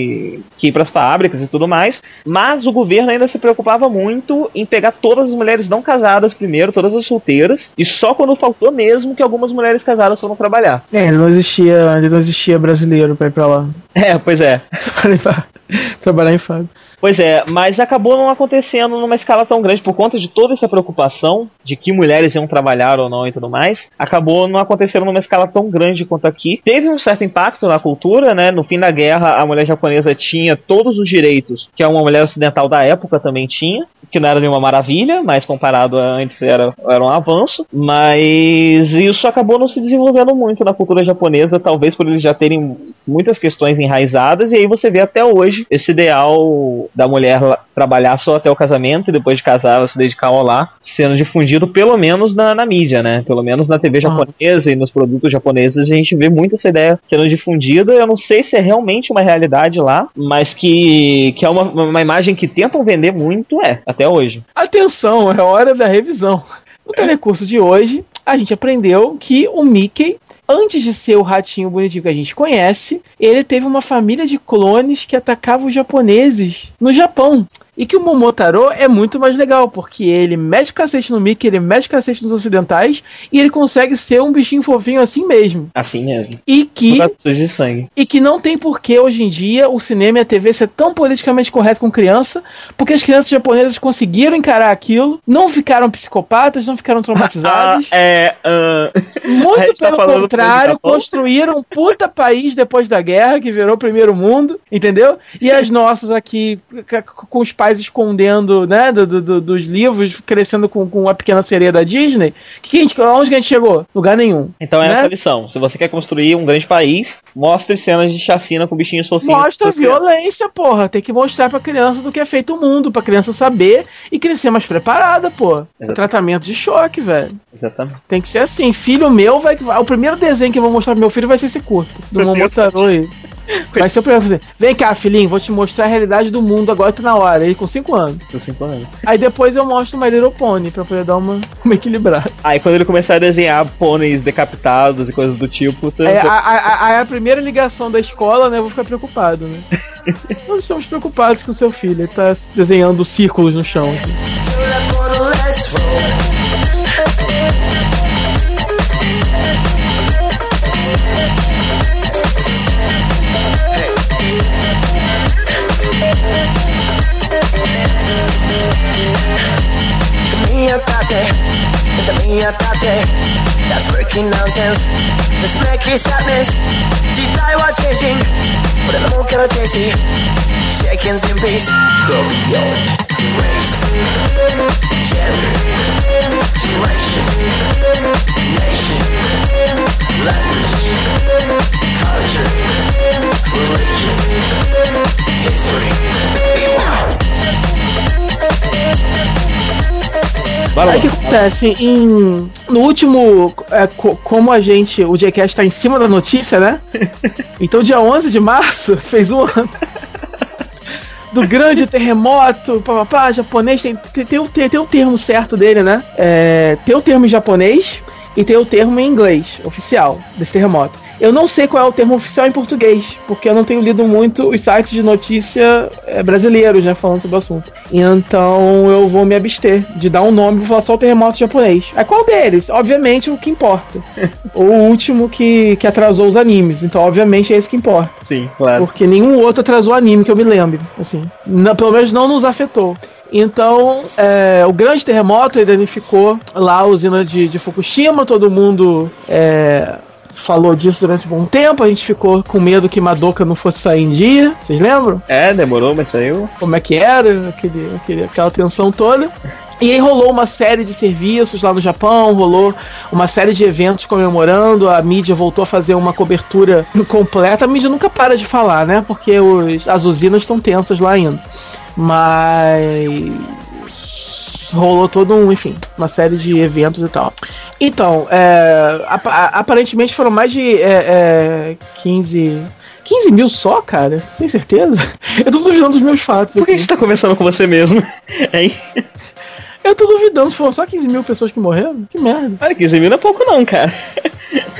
que, que ir pras fábricas e tudo mais, mas o governo ainda se preocupava muito em pegar todas as mulheres não casadas primeiro, todas as solteiras, e só quando faltou mesmo que algumas mulheres casadas foram trabalhar. É, ainda não existia, ainda não existia brasileiro pra ir pra lá. É, pois é. Trabalhar em fábrica. Pois é, mas acabou não acontecendo numa escala tão grande por conta de toda essa preocupação de que mulheres iam trabalhar ou não e tudo mais. Acabou não acontecendo numa escala tão grande quanto aqui. Teve um certo impacto na cultura, né? No fim da guerra, a mulher japonesa tinha todos os direitos que uma mulher ocidental da época também tinha, que não era nenhuma maravilha, mas comparado a antes era, era um avanço. Mas isso acabou não se desenvolvendo muito na cultura japonesa, talvez por eles já terem muitas questões enraizadas, e aí você vê até hoje esse ideal da mulher trabalhar só até o casamento e depois de casar ela se dedicar ao lar, sendo difundido pelo menos na, na mídia, né? Pelo menos na T V japonesa ah. e nos produtos japoneses a gente vê muito essa ideia sendo difundida. Eu não sei se é realmente uma realidade lá, mas que, que é uma, uma imagem que tentam vender muito, é, até hoje. Atenção, é hora da revisão. No telecurso de hoje, a gente aprendeu que o Mickey, antes de ser o ratinho bonitinho que a gente conhece, ele teve uma família de clones que atacava os japoneses no Japão. E que o Momotaro é muito mais legal, porque ele mete cacete no Mickey, ele mete cacete nos ocidentais, e ele consegue ser um bichinho fofinho assim mesmo. Assim mesmo. E que, de sangue. E que não tem porquê hoje em dia o cinema e a T V ser tão politicamente correto com criança, porque as crianças japonesas conseguiram encarar aquilo, não ficaram psicopatas, não ficaram traumatizadas. ah, é, uh... Muito pelo tá contrário, construíram um puta país depois da guerra, que virou o primeiro mundo, entendeu? E as nossas aqui, com os pais escondendo, né, do, do, dos livros, crescendo com, com a pequena sereia da Disney, que a gente, onde que a gente chegou? Lugar nenhum. Então é né? essa a lição. Se você quer construir um grande país, mostre cenas de chacina com bichinhos fofinhos. Mostra violência, porra. Tem que mostrar pra criança do que é feito o mundo, pra criança saber e crescer mais preparada, pô. É tratamento de choque, velho. Exatamente. Tem que ser assim. Filho meu vai... O primeiro desenho que eu vou mostrar pro meu filho vai ser esse curto. Do Momotaro aí. Vai ser o primeiro fazer. Vem cá, filhinho, vou te mostrar a realidade do mundo agora, tá na hora, aí com cinco anos. Com cinco anos. Aí depois eu mostro My Little Pony pra poder dar uma, uma equilibrada. Aí quando ele começar a desenhar pôneis decapitados e coisas do tipo. Você... É, a, a, a, a primeira ligação da escola, né? Eu vou ficar preocupado, né? Nós estamos preocupados com o seu filho, ele tá desenhando círculos no chão aqui. That's working nonsense. Just make it sadness. 時代は changing. 俺らもから chasing. Shaking in peace. Go beyond race, gender, generation, nation, language, culture, religion, history. Be one. Aí o que acontece? Em, no último, é, co, como a gente, o Jcast tá em cima da notícia, né? Então dia onze de março, fez um ano do grande terremoto, papapá, japonês, tem, tem, tem, tem, tem um termo certo dele, né? É, tem o termo em japonês e tem o termo em inglês, oficial, desse terremoto. Eu não sei qual é o termo oficial em português, porque eu não tenho lido muito os sites de notícia é, brasileiros, né, falando sobre o assunto. Então eu vou me abster de dar um nome, vou falar só o terremoto japonês. É qual deles? Obviamente o que importa. O último que, que atrasou os animes, então obviamente é esse que importa. Sim, claro. Porque nenhum outro atrasou anime que eu me lembre, assim. Não, pelo menos não nos afetou. Então, é, o grande terremoto danificou lá a usina de, de Fukushima, todo mundo... É, falou disso durante um bom tempo, a gente ficou com medo que Madoka não fosse sair em dia, vocês lembram? É, demorou, mas saiu. Como é que era, aquele, aquele, aquela tensão toda. E aí rolou uma série de serviços lá no Japão, rolou uma série de eventos comemorando, a mídia voltou a fazer uma cobertura completa. A mídia nunca para de falar, né, porque os, as usinas estão tensas lá ainda. Mas... rolou todo um, enfim, uma série de eventos e tal. Então, é, ap aparentemente foram mais de é, é, quinze mil só, cara? Sem certeza? Eu tô duvidando dos meus fatos. Por que aqui. a gente tá conversando com você mesmo? Hein? Eu tô duvidando, foram só quinze mil pessoas que morreram? Que merda. Ah, quinze mil não é pouco não, cara.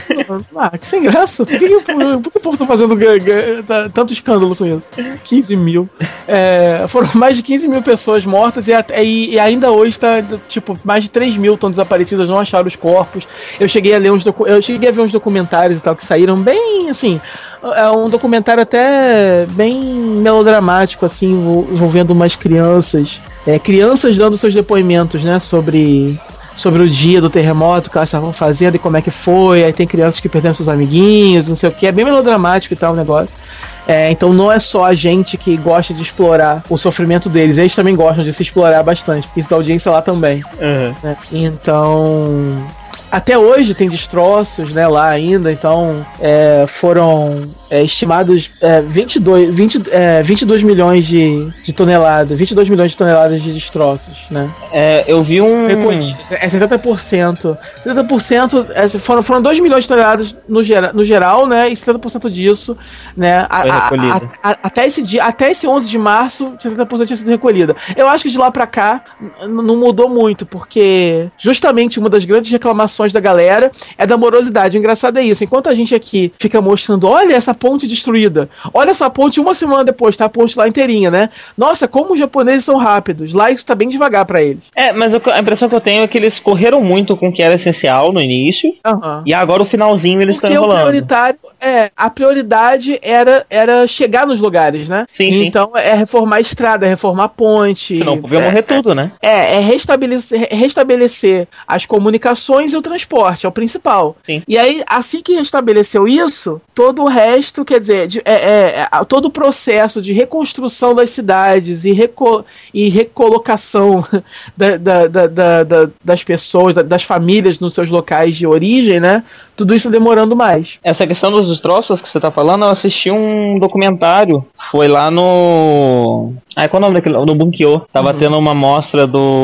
Ah, que sem graça. Por que, que, por que o povo tá fazendo tá, tanto escândalo com isso? quinze mil. É, foram mais de quinze mil pessoas mortas e, e, e ainda hoje tá, tipo, mais de três mil estão desaparecidas, não acharam os corpos. Eu cheguei a ler uns docu- eu cheguei a ver uns documentários e tal que saíram bem, assim, é um documentário até bem melodramático, assim, envolvendo umas crianças, é, crianças dando seus depoimentos, né, sobre... sobre o dia do terremoto que elas estavam fazendo e como é que foi. Aí tem crianças que perderam seus amiguinhos, não sei o que. É bem melodramático e tal o negócio. É, então não é só a gente que gosta de explorar o sofrimento deles, eles também gostam de se explorar bastante, porque isso dá audiência lá também. Uhum. Né? Então... até hoje tem destroços, né, lá ainda, então é, foram é, estimados é, vinte e dois, vinte, é, vinte e dois milhões de, de toneladas, vinte e dois milhões de toneladas de destroços, né? É, eu vi um... recolhidos, é setenta por cento. setenta por cento é, foram, foram dois milhões de toneladas no, gera, no geral, né, e setenta por cento disso, né, a, a, a, a, até esse dia, até esse onze de março, setenta por cento tinha sido recolhida. Eu acho que de lá pra cá n- não mudou muito, porque justamente uma das grandes reclamações da galera é da morosidade. O engraçado é isso, enquanto a gente aqui fica mostrando, olha essa ponte destruída, olha essa ponte uma semana depois, tá a ponte lá inteirinha, né? Nossa, como os japoneses são rápidos, lá isso tá bem devagar pra eles. É, mas a impressão que eu tenho é que eles correram muito com o que era essencial no início, uhum. E agora o finalzinho eles estão enrolando. Porque o prioritário, é, a prioridade era, era chegar nos lugares, né? Sim, então sim. É reformar a estrada, é reformar a ponte. Senão podia é, morrer tudo, né? É, é restabelecer, restabelecer as comunicações e o transporte, é o principal. Sim. E aí, assim que restabeleceu isso, todo o resto, quer dizer, de, é, é, é, todo o processo de reconstrução das cidades e, reco- e recolocação da, da, da, da, da, das pessoas, da, das famílias nos seus locais de origem, né? Tudo isso demorando mais. Essa questão dos destroços que você tá falando, eu assisti um documentário, foi lá no... Ah, qual é o nome daquele? No Bunkyo. Tava uhum. tendo uma mostra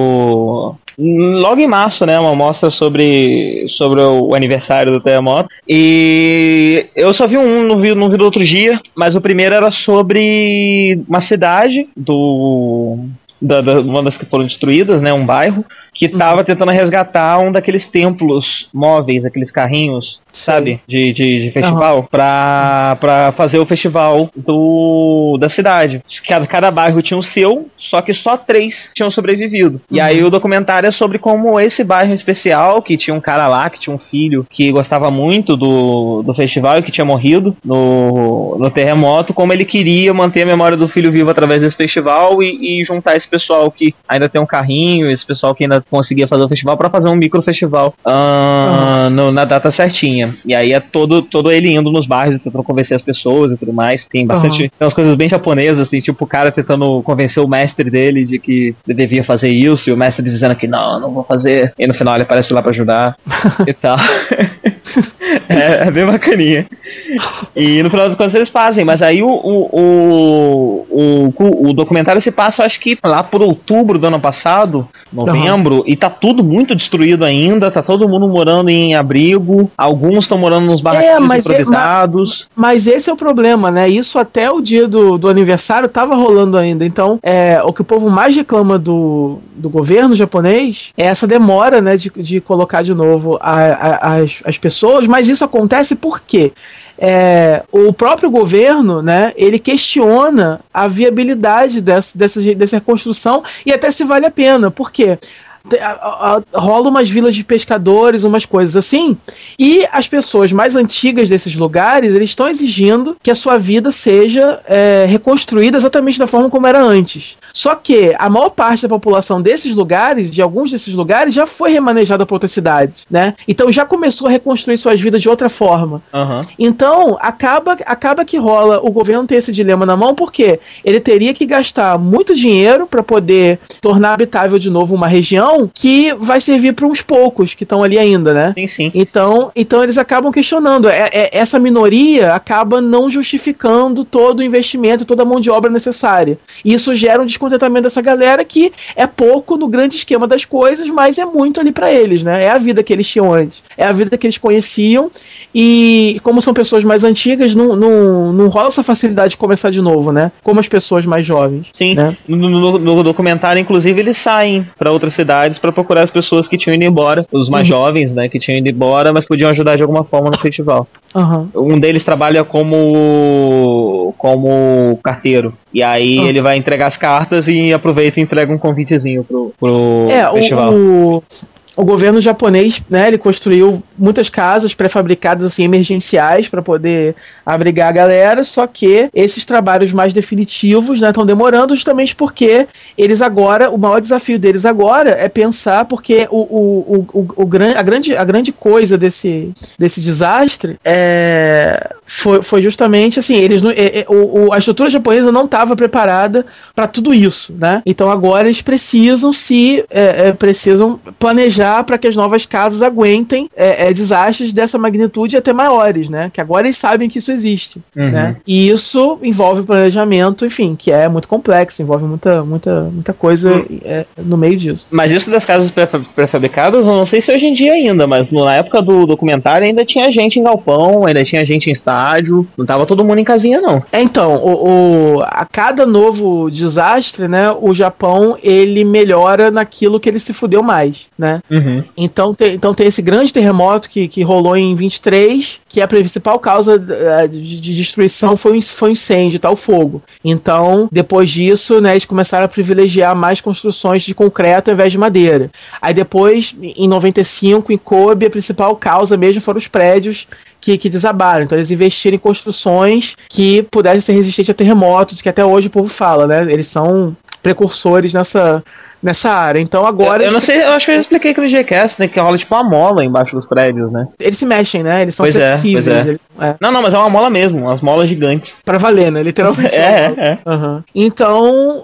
do... logo em março, né, uma mostra sobre, sobre o aniversário do terremoto, e eu só vi um, não vi, não vi do outro dia, mas o primeiro era sobre uma cidade do... Da, da, uma das que foram destruídas, né, um bairro, que tava tentando resgatar um daqueles templos móveis, aqueles carrinhos, sabe, de, de, de festival, uhum. pra, pra fazer o festival do, da cidade. Cada, cada bairro tinha o seu, só que só três tinham sobrevivido. Uhum. E aí o documentário é sobre como esse bairro em especial, que tinha um cara lá, que tinha um filho que gostava muito do, do festival e que tinha morrido no, no terremoto, como ele queria manter a memória do filho vivo através desse festival e, e juntar esse pessoal que ainda tem um carrinho, esse pessoal que ainda conseguia fazer o festival para fazer um micro festival uh, uhum. no, na data certinha. E aí é todo, todo ele indo nos bairros tentando convencer as pessoas e tudo mais. Tem bastante, uhum. tem umas coisas bem japonesas, assim, tipo o cara tentando convencer o mestre dele de que ele devia fazer isso, e o mestre dizendo que não, não vou fazer, e no final ele aparece lá para ajudar e tal. é, é bem bacaninha. E no final das contas eles fazem, mas aí o, o, o, o, o documentário se passa, acho que lá por outubro do ano passado, novembro, uhum. e tá tudo muito destruído ainda, tá todo mundo morando em abrigo, alguns estão morando nos barraquinhos é, improvisados. É, mas, mas esse é o problema, né? Isso até o dia do, do aniversário tava rolando ainda, então é, o que o povo mais reclama do, do governo japonês é essa demora, né, de, de colocar de novo a, a, as, as pessoas, mas isso acontece por quê? É, o próprio governo, né, ele questiona a viabilidade dessa, dessa, dessa reconstrução e até se vale a pena. Por quê? Rola umas vilas de pescadores, umas coisas assim, e as pessoas mais antigas desses lugares, eles estão exigindo que a sua vida seja é, reconstruída exatamente da forma como era antes. Só que a maior parte da população desses lugares, de alguns desses lugares, já foi remanejada para outras cidades, né? Então já começou a reconstruir suas vidas de outra forma. Uhum. Então acaba, acaba que rola o governo ter esse dilema na mão, porque ele teria que gastar muito dinheiro para poder tornar habitável de novo uma região que vai servir para uns poucos que estão ali ainda, né? Sim, sim. Então, então eles acabam questionando. É, é, essa minoria acaba não justificando todo o investimento, toda a mão de obra necessária. E isso gera um descontentamento descontentamento dessa galera que é pouco no grande esquema das coisas, mas é muito ali pra eles, né? É a vida que eles tinham antes, é a vida que eles conheciam, e como são pessoas mais antigas, não, não, não rola essa facilidade de começar de novo, né? Como as pessoas mais jovens. Sim, né? no, no, no documentário, inclusive, eles saem pra outras cidades pra procurar as pessoas que tinham ido embora, os mais uhum. jovens, né, que tinham ido embora, mas podiam ajudar de alguma forma no festival. Uhum. Um deles trabalha como como carteiro. E aí uhum. ele vai entregar as cartas e aproveita e entrega um convitezinho pro, pro é, festival. O, o, o governo japonês, né, ele construiu muitas casas pré-fabricadas assim, emergenciais para poder abrigar a galera, só que esses trabalhos mais definitivos estão, né, demorando justamente porque eles agora, o maior desafio deles agora é pensar, porque o, o, o, o, o, a, grande, a grande coisa desse, desse desastre é, foi, foi justamente assim, eles, é, é, o, a estrutura japonesa não estava preparada para tudo isso, né? Então agora eles precisam se é, é, precisam planejar para que as novas casas aguentem é, é, desastres dessa magnitude até maiores, né? Que agora eles sabem que isso existe, uhum. né? E isso envolve planejamento, enfim, que é muito complexo, envolve muita, muita, muita coisa uhum. é, no meio disso. Mas isso das casas pré-fabricadas, eu não sei se hoje em dia ainda, mas na época do documentário ainda tinha gente em galpão, ainda tinha gente em estádio, não tava todo mundo em casinha, não. É, então, o, o, a cada novo desastre, né, o Japão, ele melhora naquilo que ele se fudeu mais, né? Uhum. Então, tem, então tem esse grande terremoto que, que rolou em vinte e três, que a principal causa de, de destruição foi, foi incêndio, tá, o fogo. Então, depois disso, né, eles começaram a privilegiar mais construções de concreto ao invés de madeira. Aí depois, em noventa e cinco, em Kobe, a principal causa mesmo foram os prédios que, que desabaram. Então eles investiram em construções que pudessem ser resistentes a terremotos, que até hoje o povo fala, né? Eles são precursores nessa... nessa área. Então agora... Eu, eu não sei, eu acho que eu já expliquei aqui no G-Cast, né, que rola tipo uma mola embaixo dos prédios, né? Eles se mexem, né? Eles são pois flexíveis. É, pois é. Eles, é. Não, não, mas é uma mola mesmo, umas molas gigantes. Pra valer, né? Literalmente. é, é. é. Uhum. Então,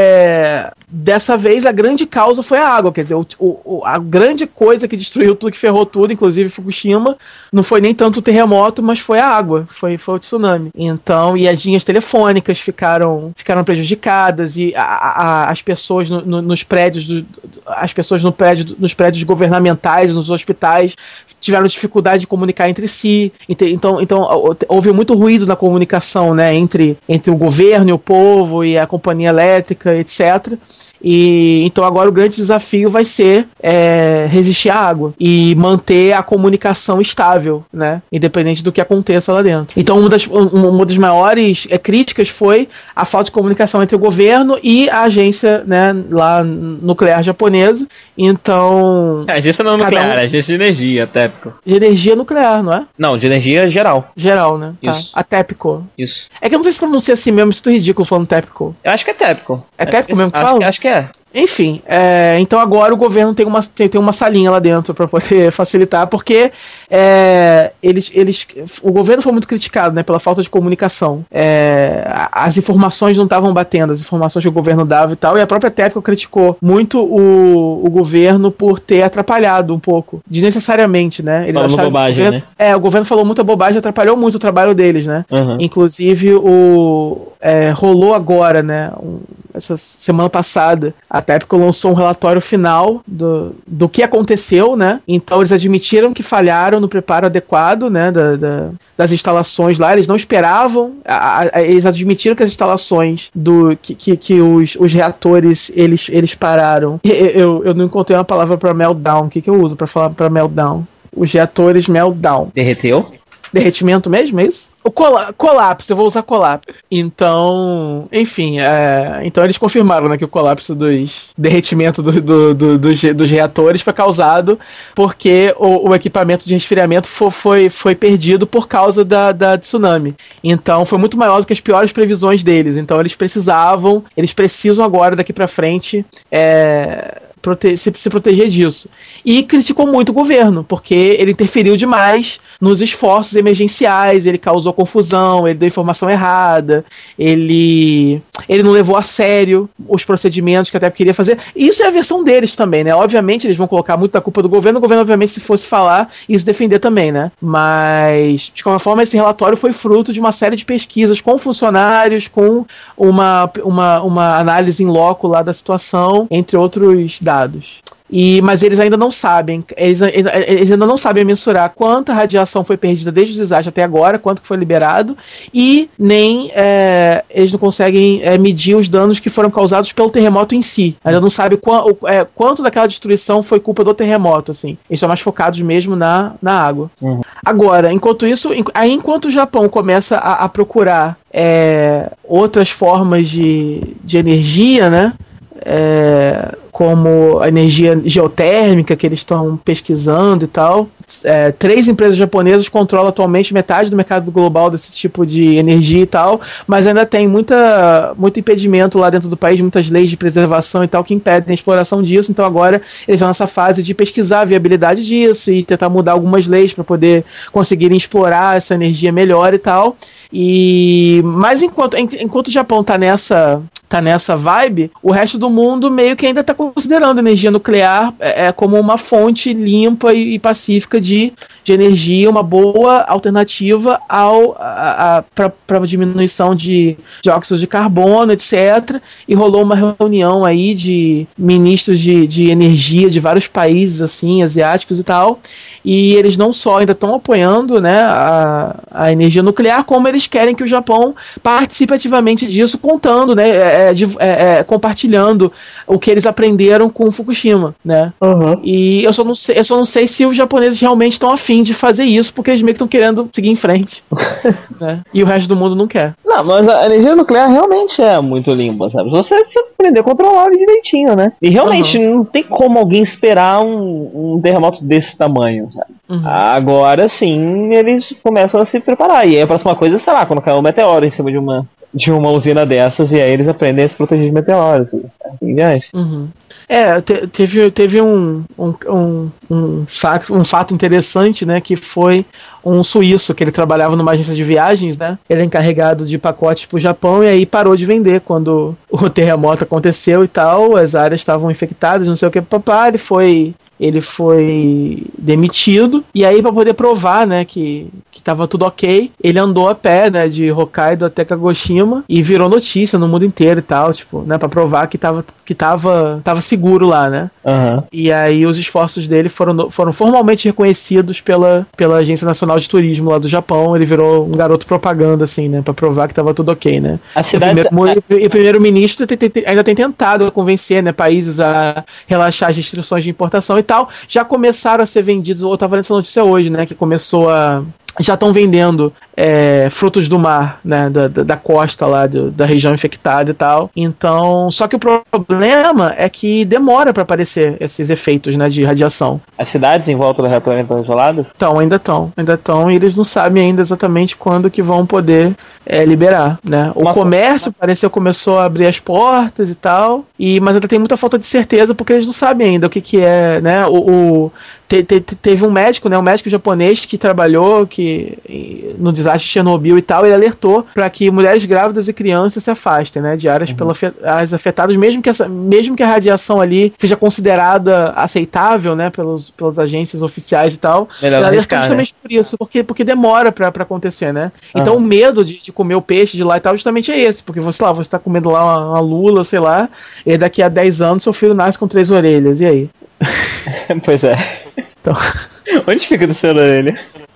é... dessa vez a grande causa foi a água, quer dizer, o, o, a grande coisa que destruiu tudo, que ferrou tudo, inclusive Fukushima, não foi nem tanto o terremoto, mas foi a água, foi, foi o tsunami. Então, e as linhas telefônicas ficaram, ficaram prejudicadas, e a, a, as pessoas no, no, nos prédios do, as pessoas no prédio, nos prédios governamentais, nos hospitais, tiveram dificuldade de comunicar entre si. Então, então houve muito ruído na comunicação, né, entre, entre o governo e o povo e a companhia elétrica, etcétera. E então agora o grande desafio vai ser é, resistir à água e manter a comunicação estável, né, independente do que aconteça lá dentro. Então uma das, uma das maiores é, críticas foi a falta de comunicação entre o governo e a agência, né, lá nuclear japonesa. Então a agência não nuclear, um... a agência de energia, a TEPCO. De energia nuclear, não é? Não, de energia geral. Geral, né? Tá. Isso. A TEPCO. Isso. É que eu não sei se pronuncia assim mesmo, se tô ridículo falando TEPCO. Eu acho que é TEPCO. É TEPCO mesmo que acho, fala? Acho que é. Enfim, é, então agora o governo tem uma, tem, tem uma salinha lá dentro para poder facilitar, porque é, eles, eles, o governo foi muito criticado, né, pela falta de comunicação. É, as informações não estavam batendo, as informações que o governo dava e tal, e a própria TEPCO criticou muito o, o governo por ter atrapalhado um pouco, desnecessariamente, né? Eles Falando bobagem, governo, né? É, o governo falou muita bobagem, atrapalhou muito o trabalho deles, né? Uhum. Inclusive, o, é, rolou agora, né, um, essa semana passada, a TEPCO lançou um relatório final do, do que aconteceu, né? Então eles admitiram que falharam no preparo adequado, né, da, da, das instalações lá. Eles não esperavam, a, a, eles admitiram que as instalações do que, que, que os, os reatores eles, eles pararam. Eu, eu, eu não encontrei uma palavra para meltdown. O que, que eu uso para falar para meltdown? Os reatores meltdown. Derreteu? Derretimento mesmo, é isso? O cola- colapso, eu vou usar colapso. Então, enfim, é, então eles confirmaram, né, que o colapso dos derretimento do, do, do, dos, dos reatores foi causado porque o, o equipamento de resfriamento foi, foi, foi perdido por causa da, da tsunami. Então foi muito maior do que as piores previsões deles. Então eles precisavam, eles precisam agora daqui pra frente é, prote- se, se proteger disso. E criticou muito o governo, porque ele interferiu demais nos esforços emergenciais, ele causou confusão, ele deu informação errada, ele ele não levou a sério os procedimentos que a TEP queria fazer. E isso é a versão deles também, né? Obviamente eles vão colocar muito da culpa do governo, o governo obviamente se fosse falar ia se defender também, né? Mas, de qualquer forma, esse relatório foi fruto de uma série de pesquisas com funcionários, com uma, uma, uma análise em loco lá da situação, entre outros dados. E, mas eles ainda não sabem, eles, eles ainda não sabem mensurar quanta radiação foi perdida desde o desastre até agora, quanto que foi liberado, e nem é, eles não conseguem é, medir os danos que foram causados pelo terremoto em si. Ainda não sabe qu- é, quanto daquela destruição foi culpa do terremoto, assim. Eles estão mais focados mesmo na, na água. Uhum. Agora, enquanto isso, aí enquanto o Japão começa a, a procurar é, outras formas de, de energia, né? É, como a energia geotérmica que eles estão pesquisando e tal. É, três empresas japonesas controlam atualmente metade do mercado global desse tipo de energia e tal, mas ainda tem muita, muito impedimento lá dentro do país, muitas leis de preservação e tal que impedem a exploração disso. Então agora eles estão nessa fase de pesquisar a viabilidade disso e tentar mudar algumas leis para poder conseguirem explorar essa energia melhor e tal. E, mas enquanto, enquanto o Japão está nessa... tá nessa vibe, o resto do mundo meio que ainda está considerando a energia nuclear é, como uma fonte limpa e, e pacífica de, de energia, uma boa alternativa ao para diminuição de dióxido de carbono, etcétera. E rolou uma reunião aí de ministros de, de energia de vários países assim, asiáticos e tal, e eles não só ainda estão apoiando, né, a, a energia nuclear, como eles querem que o Japão participe ativamente disso, contando, né, é, de, é, é, compartilhando o que eles aprenderam com Fukushima, né? Uhum. E eu só, não sei, eu só não sei se os japoneses realmente estão afim de fazer isso, porque eles meio que estão querendo seguir em frente. Né? E o resto do mundo não quer. Não, mas a energia nuclear realmente é muito limpa, sabe? Se você se aprender a controlar direitinho, né? E realmente uhum. não tem como alguém esperar um, um terremoto desse tamanho, sabe? Uhum. Agora sim, eles começam a se preparar. E aí a próxima coisa, sei lá, quando cai um meteoro em cima de uma, de uma usina dessas, e aí eles aprendem a se proteger de meteoros. Assim, uhum. É, te, teve, teve um, um, um, um, fato, um fato interessante, né, que foi um suíço, que ele trabalhava numa agência de viagens, né, ele é encarregado de pacotes pro Japão, e aí parou de vender quando o terremoto aconteceu e tal, as áreas estavam infectadas, não sei o que, papá, ele foi... ele foi demitido, e aí para poder provar, né, que, que tava tudo ok, ele andou a pé, né, de Hokkaido até Kagoshima, e virou notícia no mundo inteiro e tal, tipo, né, para provar que tava, que tava, tava seguro lá, né. Uhum. E aí os esforços dele foram, foram formalmente reconhecidos pela, pela Agência Nacional de Turismo lá do Japão, ele virou um garoto propaganda, assim, né, para provar que tava tudo ok, né. A cidade... E o primeiro, tá... o primeiro-ministro ainda tem tentado convencer, né, países a relaxar as restrições de importação e tal, já começaram a ser vendidos, eu tava lendo essa notícia hoje, né, que começou a... já estão vendendo é, frutos do mar, né, da, da, da costa lá, do, da região infectada e tal. Então, só que o problema é que demora para aparecer esses efeitos, né, de radiação. As cidades em volta do reator estão isoladas? Então, ainda estão, ainda estão, e eles não sabem ainda exatamente quando que vão poder é, liberar, né. O Uma comércio, co- pareceu, começou a abrir as portas e tal, e, mas ainda tem muita falta de certeza, porque eles não sabem ainda o que que é, né, o... o te, te, teve um médico, né, um médico japonês que trabalhou que, no desastre de Chernobyl e tal, ele alertou para que mulheres grávidas e crianças se afastem, né, de áreas, uhum. pela, áreas afetadas, mesmo que, essa, mesmo que a radiação ali seja considerada aceitável, né, pelos, pelas agências oficiais e tal. Melhor ele alertou riscar, justamente, né? Por isso, porque, porque demora para acontecer, né. Uhum. Então o medo de, de comer o peixe de lá e tal justamente é esse, porque você lá, você tá comendo lá uma, uma lula, sei lá, e daqui a dez anos seu filho nasce com três orelhas, e aí? Pois é. Então... Onde fica a terceira orelha?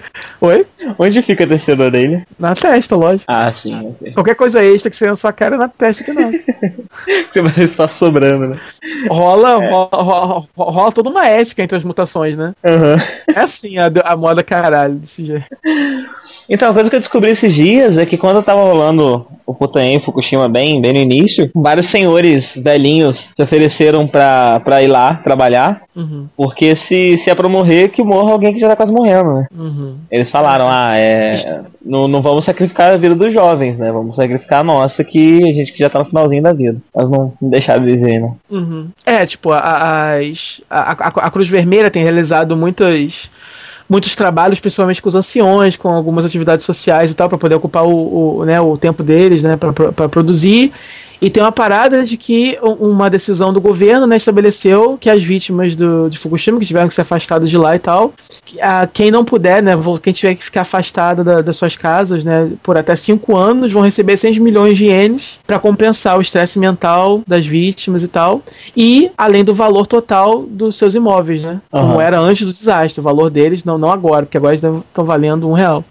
Oi? Onde fica a terceira orelha? Na testa, lógico. Ah, sim. Okay. Qualquer coisa extra que você na sua cara é na testa que nasce. Tem mais espaço sobrando, né? Rola, é. rola, rola, rola toda uma ética entre as mutações, né? Uhum. É assim a, a moda caralho desse jeito. Então, a coisa que eu descobri esses dias é que quando eu tava rolando o Putanha em Fukushima bem, bem no início, vários senhores velhinhos se ofereceram pra, pra ir lá trabalhar, uhum. porque se, se é pra morrer, que morra alguém que já tá quase morrendo, né? Uhum. Eles falaram, ah, é, não, não vamos sacrificar a vida dos jovens, né? Vamos sacrificar a nossa, que a gente que já tá no finalzinho da vida. Mas não deixaram de dizer, né? Uhum. É, tipo, a, as, a, a, a Cruz Vermelha tem realizado muitas... muitos trabalhos, principalmente com os anciões, com algumas atividades sociais e tal, para poder ocupar o, o, né, o tempo deles, né, para produzir. E tem uma parada de que uma decisão do governo, né, estabeleceu que as vítimas do, de Fukushima, que tiveram que ser afastadas de lá e tal, que, a, quem não puder, né, quem tiver que ficar afastado da, das suas casas, né, por até cinco anos, vão receber seis milhões de ienes para compensar o estresse mental das vítimas e tal. E além do valor total dos seus imóveis, né? Uhum. Como era antes do desastre. O valor deles, não, não agora, porque agora eles estão valendo um real.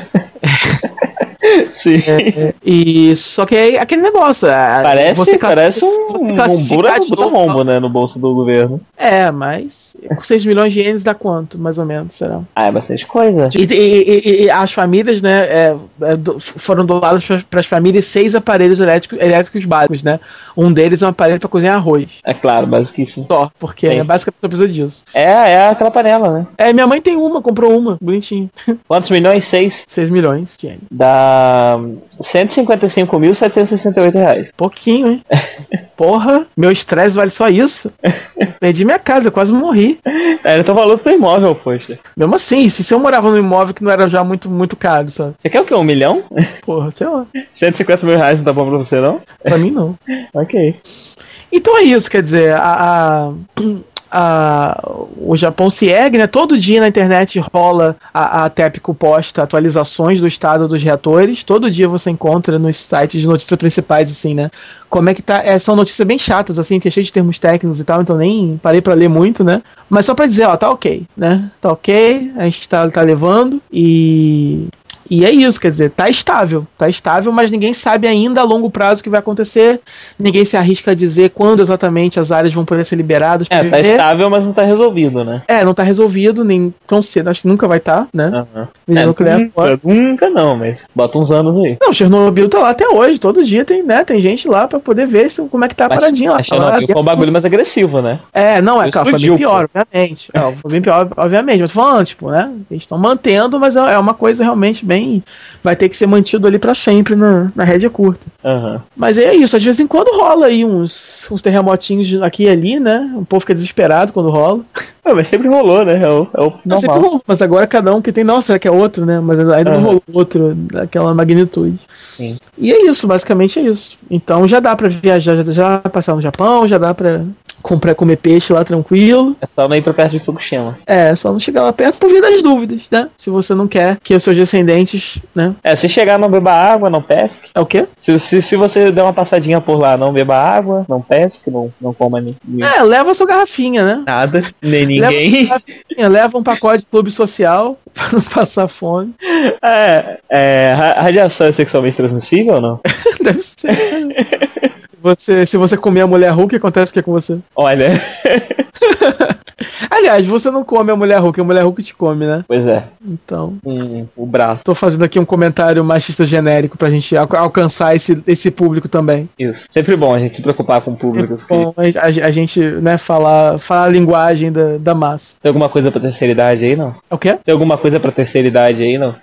Sim. É, e só que é aquele negócio. Parece, você parece um, um puta rombo, né, no bolso do governo. É, mas com seis milhões de ienes dá quanto, mais ou menos, será? Ah, é bastante coisa. E, e, e, e as famílias, né, é, é, do, foram doadas para as famílias seis aparelhos elétricos, elétricos básicos, né? Um deles é um aparelho para cozinhar arroz. É claro, basicamente. Só, porque é basicamente só precisa disso. É, é aquela panela, né? É, minha mãe tem uma, comprou uma, bonitinho. Quantos milhões? Seis? Seis milhões de ienes. Dá cento e cinquenta e cinco mil, setecentos e sessenta e oito reais. Pouquinho, hein? Porra, meu estresse vale só isso. Perdi minha casa, eu quase morri. É, ele tá valendo pro imóvel, poxa. Mesmo assim, se eu morava num imóvel que não era já muito, muito caro, sabe? Você quer o quê? Um milhão? Porra, sei lá. cento e cinquenta mil reais não tá bom pra você, não? Pra mim, não. Ok. Então é isso, quer dizer, a... a... A, o Japão se ergue, né? Todo dia na internet rola a, a TEPCO posta atualizações do estado dos reatores. Todo dia você encontra nos sites de notícias principais, assim, né? Como é que tá? É, são notícias bem chatas, assim, que é cheio de termos técnicos e tal, então nem parei pra ler muito, né? Mas só pra dizer, ó, tá ok, né? Tá ok, a gente tá, tá levando e... E é isso, quer dizer, tá estável, tá estável, mas ninguém sabe ainda a longo prazo o que vai acontecer, ninguém se arrisca a dizer quando exatamente as áreas vão poder ser liberadas. É, viver. Tá estável, mas não tá resolvido, né? É, não tá resolvido, nem tão cedo, acho que nunca vai estar, tá, né? Uhum. É, nuclear, nunca, nunca não, mas bota uns anos aí. Não, Chernobyl tá lá até hoje, todo dia tem, né, tem gente lá pra poder ver se, como é que tá a mas, paradinha lá. A Chernobyl foi um bagulho mais agressivo, né? É, não, é, claro, foi bem pior, pô. obviamente. É, foi bem pior, obviamente, mas tô falando, tipo, né, eles estão mantendo, mas é uma coisa realmente bem... Vai ter que ser mantido ali pra sempre na, na rédea curta. Uhum. Mas é isso, de vez em quando rola aí uns, uns terremotinhos aqui e ali, né? O povo fica desesperado quando rola. É, mas sempre rolou, né? É o, é o não, sempre rolou, mas agora cada um que tem, nossa, será que é outro, né? Mas ainda uhum. não rolou outro daquela magnitude. Sim. E é isso, basicamente é isso. Então já dá pra viajar, já, já passar no Japão, já dá pra comprar, comer peixe lá tranquilo. É só não ir pra perto de Fukushima. É, só não chegar lá perto por via das dúvidas, né? Se você não quer que os seus descendentes, né? É, se chegar, não beba água, não pesque. É o quê? Se, se, se você der uma passadinha por lá, não beba água, não pesque, não, não coma nem. É, leva a sua garrafinha, né? Nada, nem ninguém. Leva, leva um pacote de clube social pra não passar fome. É, é, radiação é sexualmente transmissível ou não? Deve ser. se, você, se você comer a mulher Hulk, acontece o que com você? Olha. Aliás, você não come a mulher Hulk, a mulher Hulk te come, né? Pois é. Então. Hum, o braço. Tô fazendo aqui um comentário machista genérico pra gente al- alcançar esse, esse público também. Isso. Sempre bom a gente se preocupar com públicos. É bom que... a, a gente, né, falar, falar a linguagem da, da massa. Tem alguma coisa pra terceira idade aí, não? O quê? Tem alguma coisa pra terceira idade aí, não?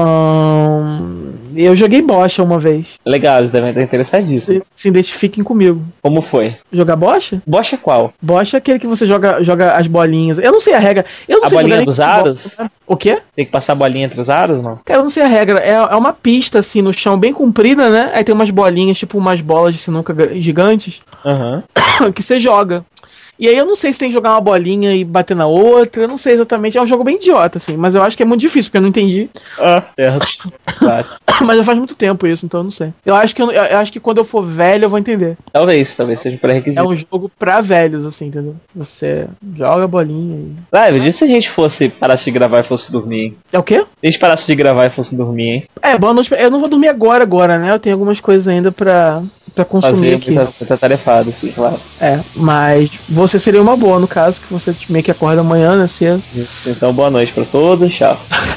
Hum, eu joguei bocha uma vez. Legal, eles devem estar interessadíssimos. Se, se identifiquem comigo. Como foi? Jogar bocha? Bocha qual? Bocha é aquele que você joga, joga as bolinhas. Eu não sei a regra. Eu não A sei bolinha jogar dos nem aros? futebol. O quê? Tem que passar a bolinha entre os aros, não? Cara, eu não sei a regra. É, é uma pista, assim, no chão, bem comprida, né? Aí tem umas bolinhas, tipo umas bolas de sinuca gigantes, Aham. uhum. que você joga. E aí eu não sei se tem que jogar uma bolinha e bater na outra, eu não sei exatamente, é um jogo bem idiota, assim, mas eu acho que é muito difícil, porque eu não entendi. Ah, certo. Claro. Mas já faz muito tempo isso, então eu não sei. Eu acho que, eu, eu acho que quando eu for velho eu vou entender. Talvez, talvez seja pré-requisito. É um jogo pra velhos, assim, entendeu? Você joga a bolinha e... Ah, imagina se a gente fosse, parasse de gravar e fosse dormir, hein? É o quê? Se a gente parasse de gravar e fosse dormir, hein? É, boa noite. Eu não vou dormir agora, agora, né? Eu tenho algumas coisas ainda pra, pra consumir Fazer aqui. muita, muita tarefada, assim, claro. É, mas você seria uma boa, no caso, que você meio que acorda amanhã, né, cedo. Então, boa noite pra todos, tchau.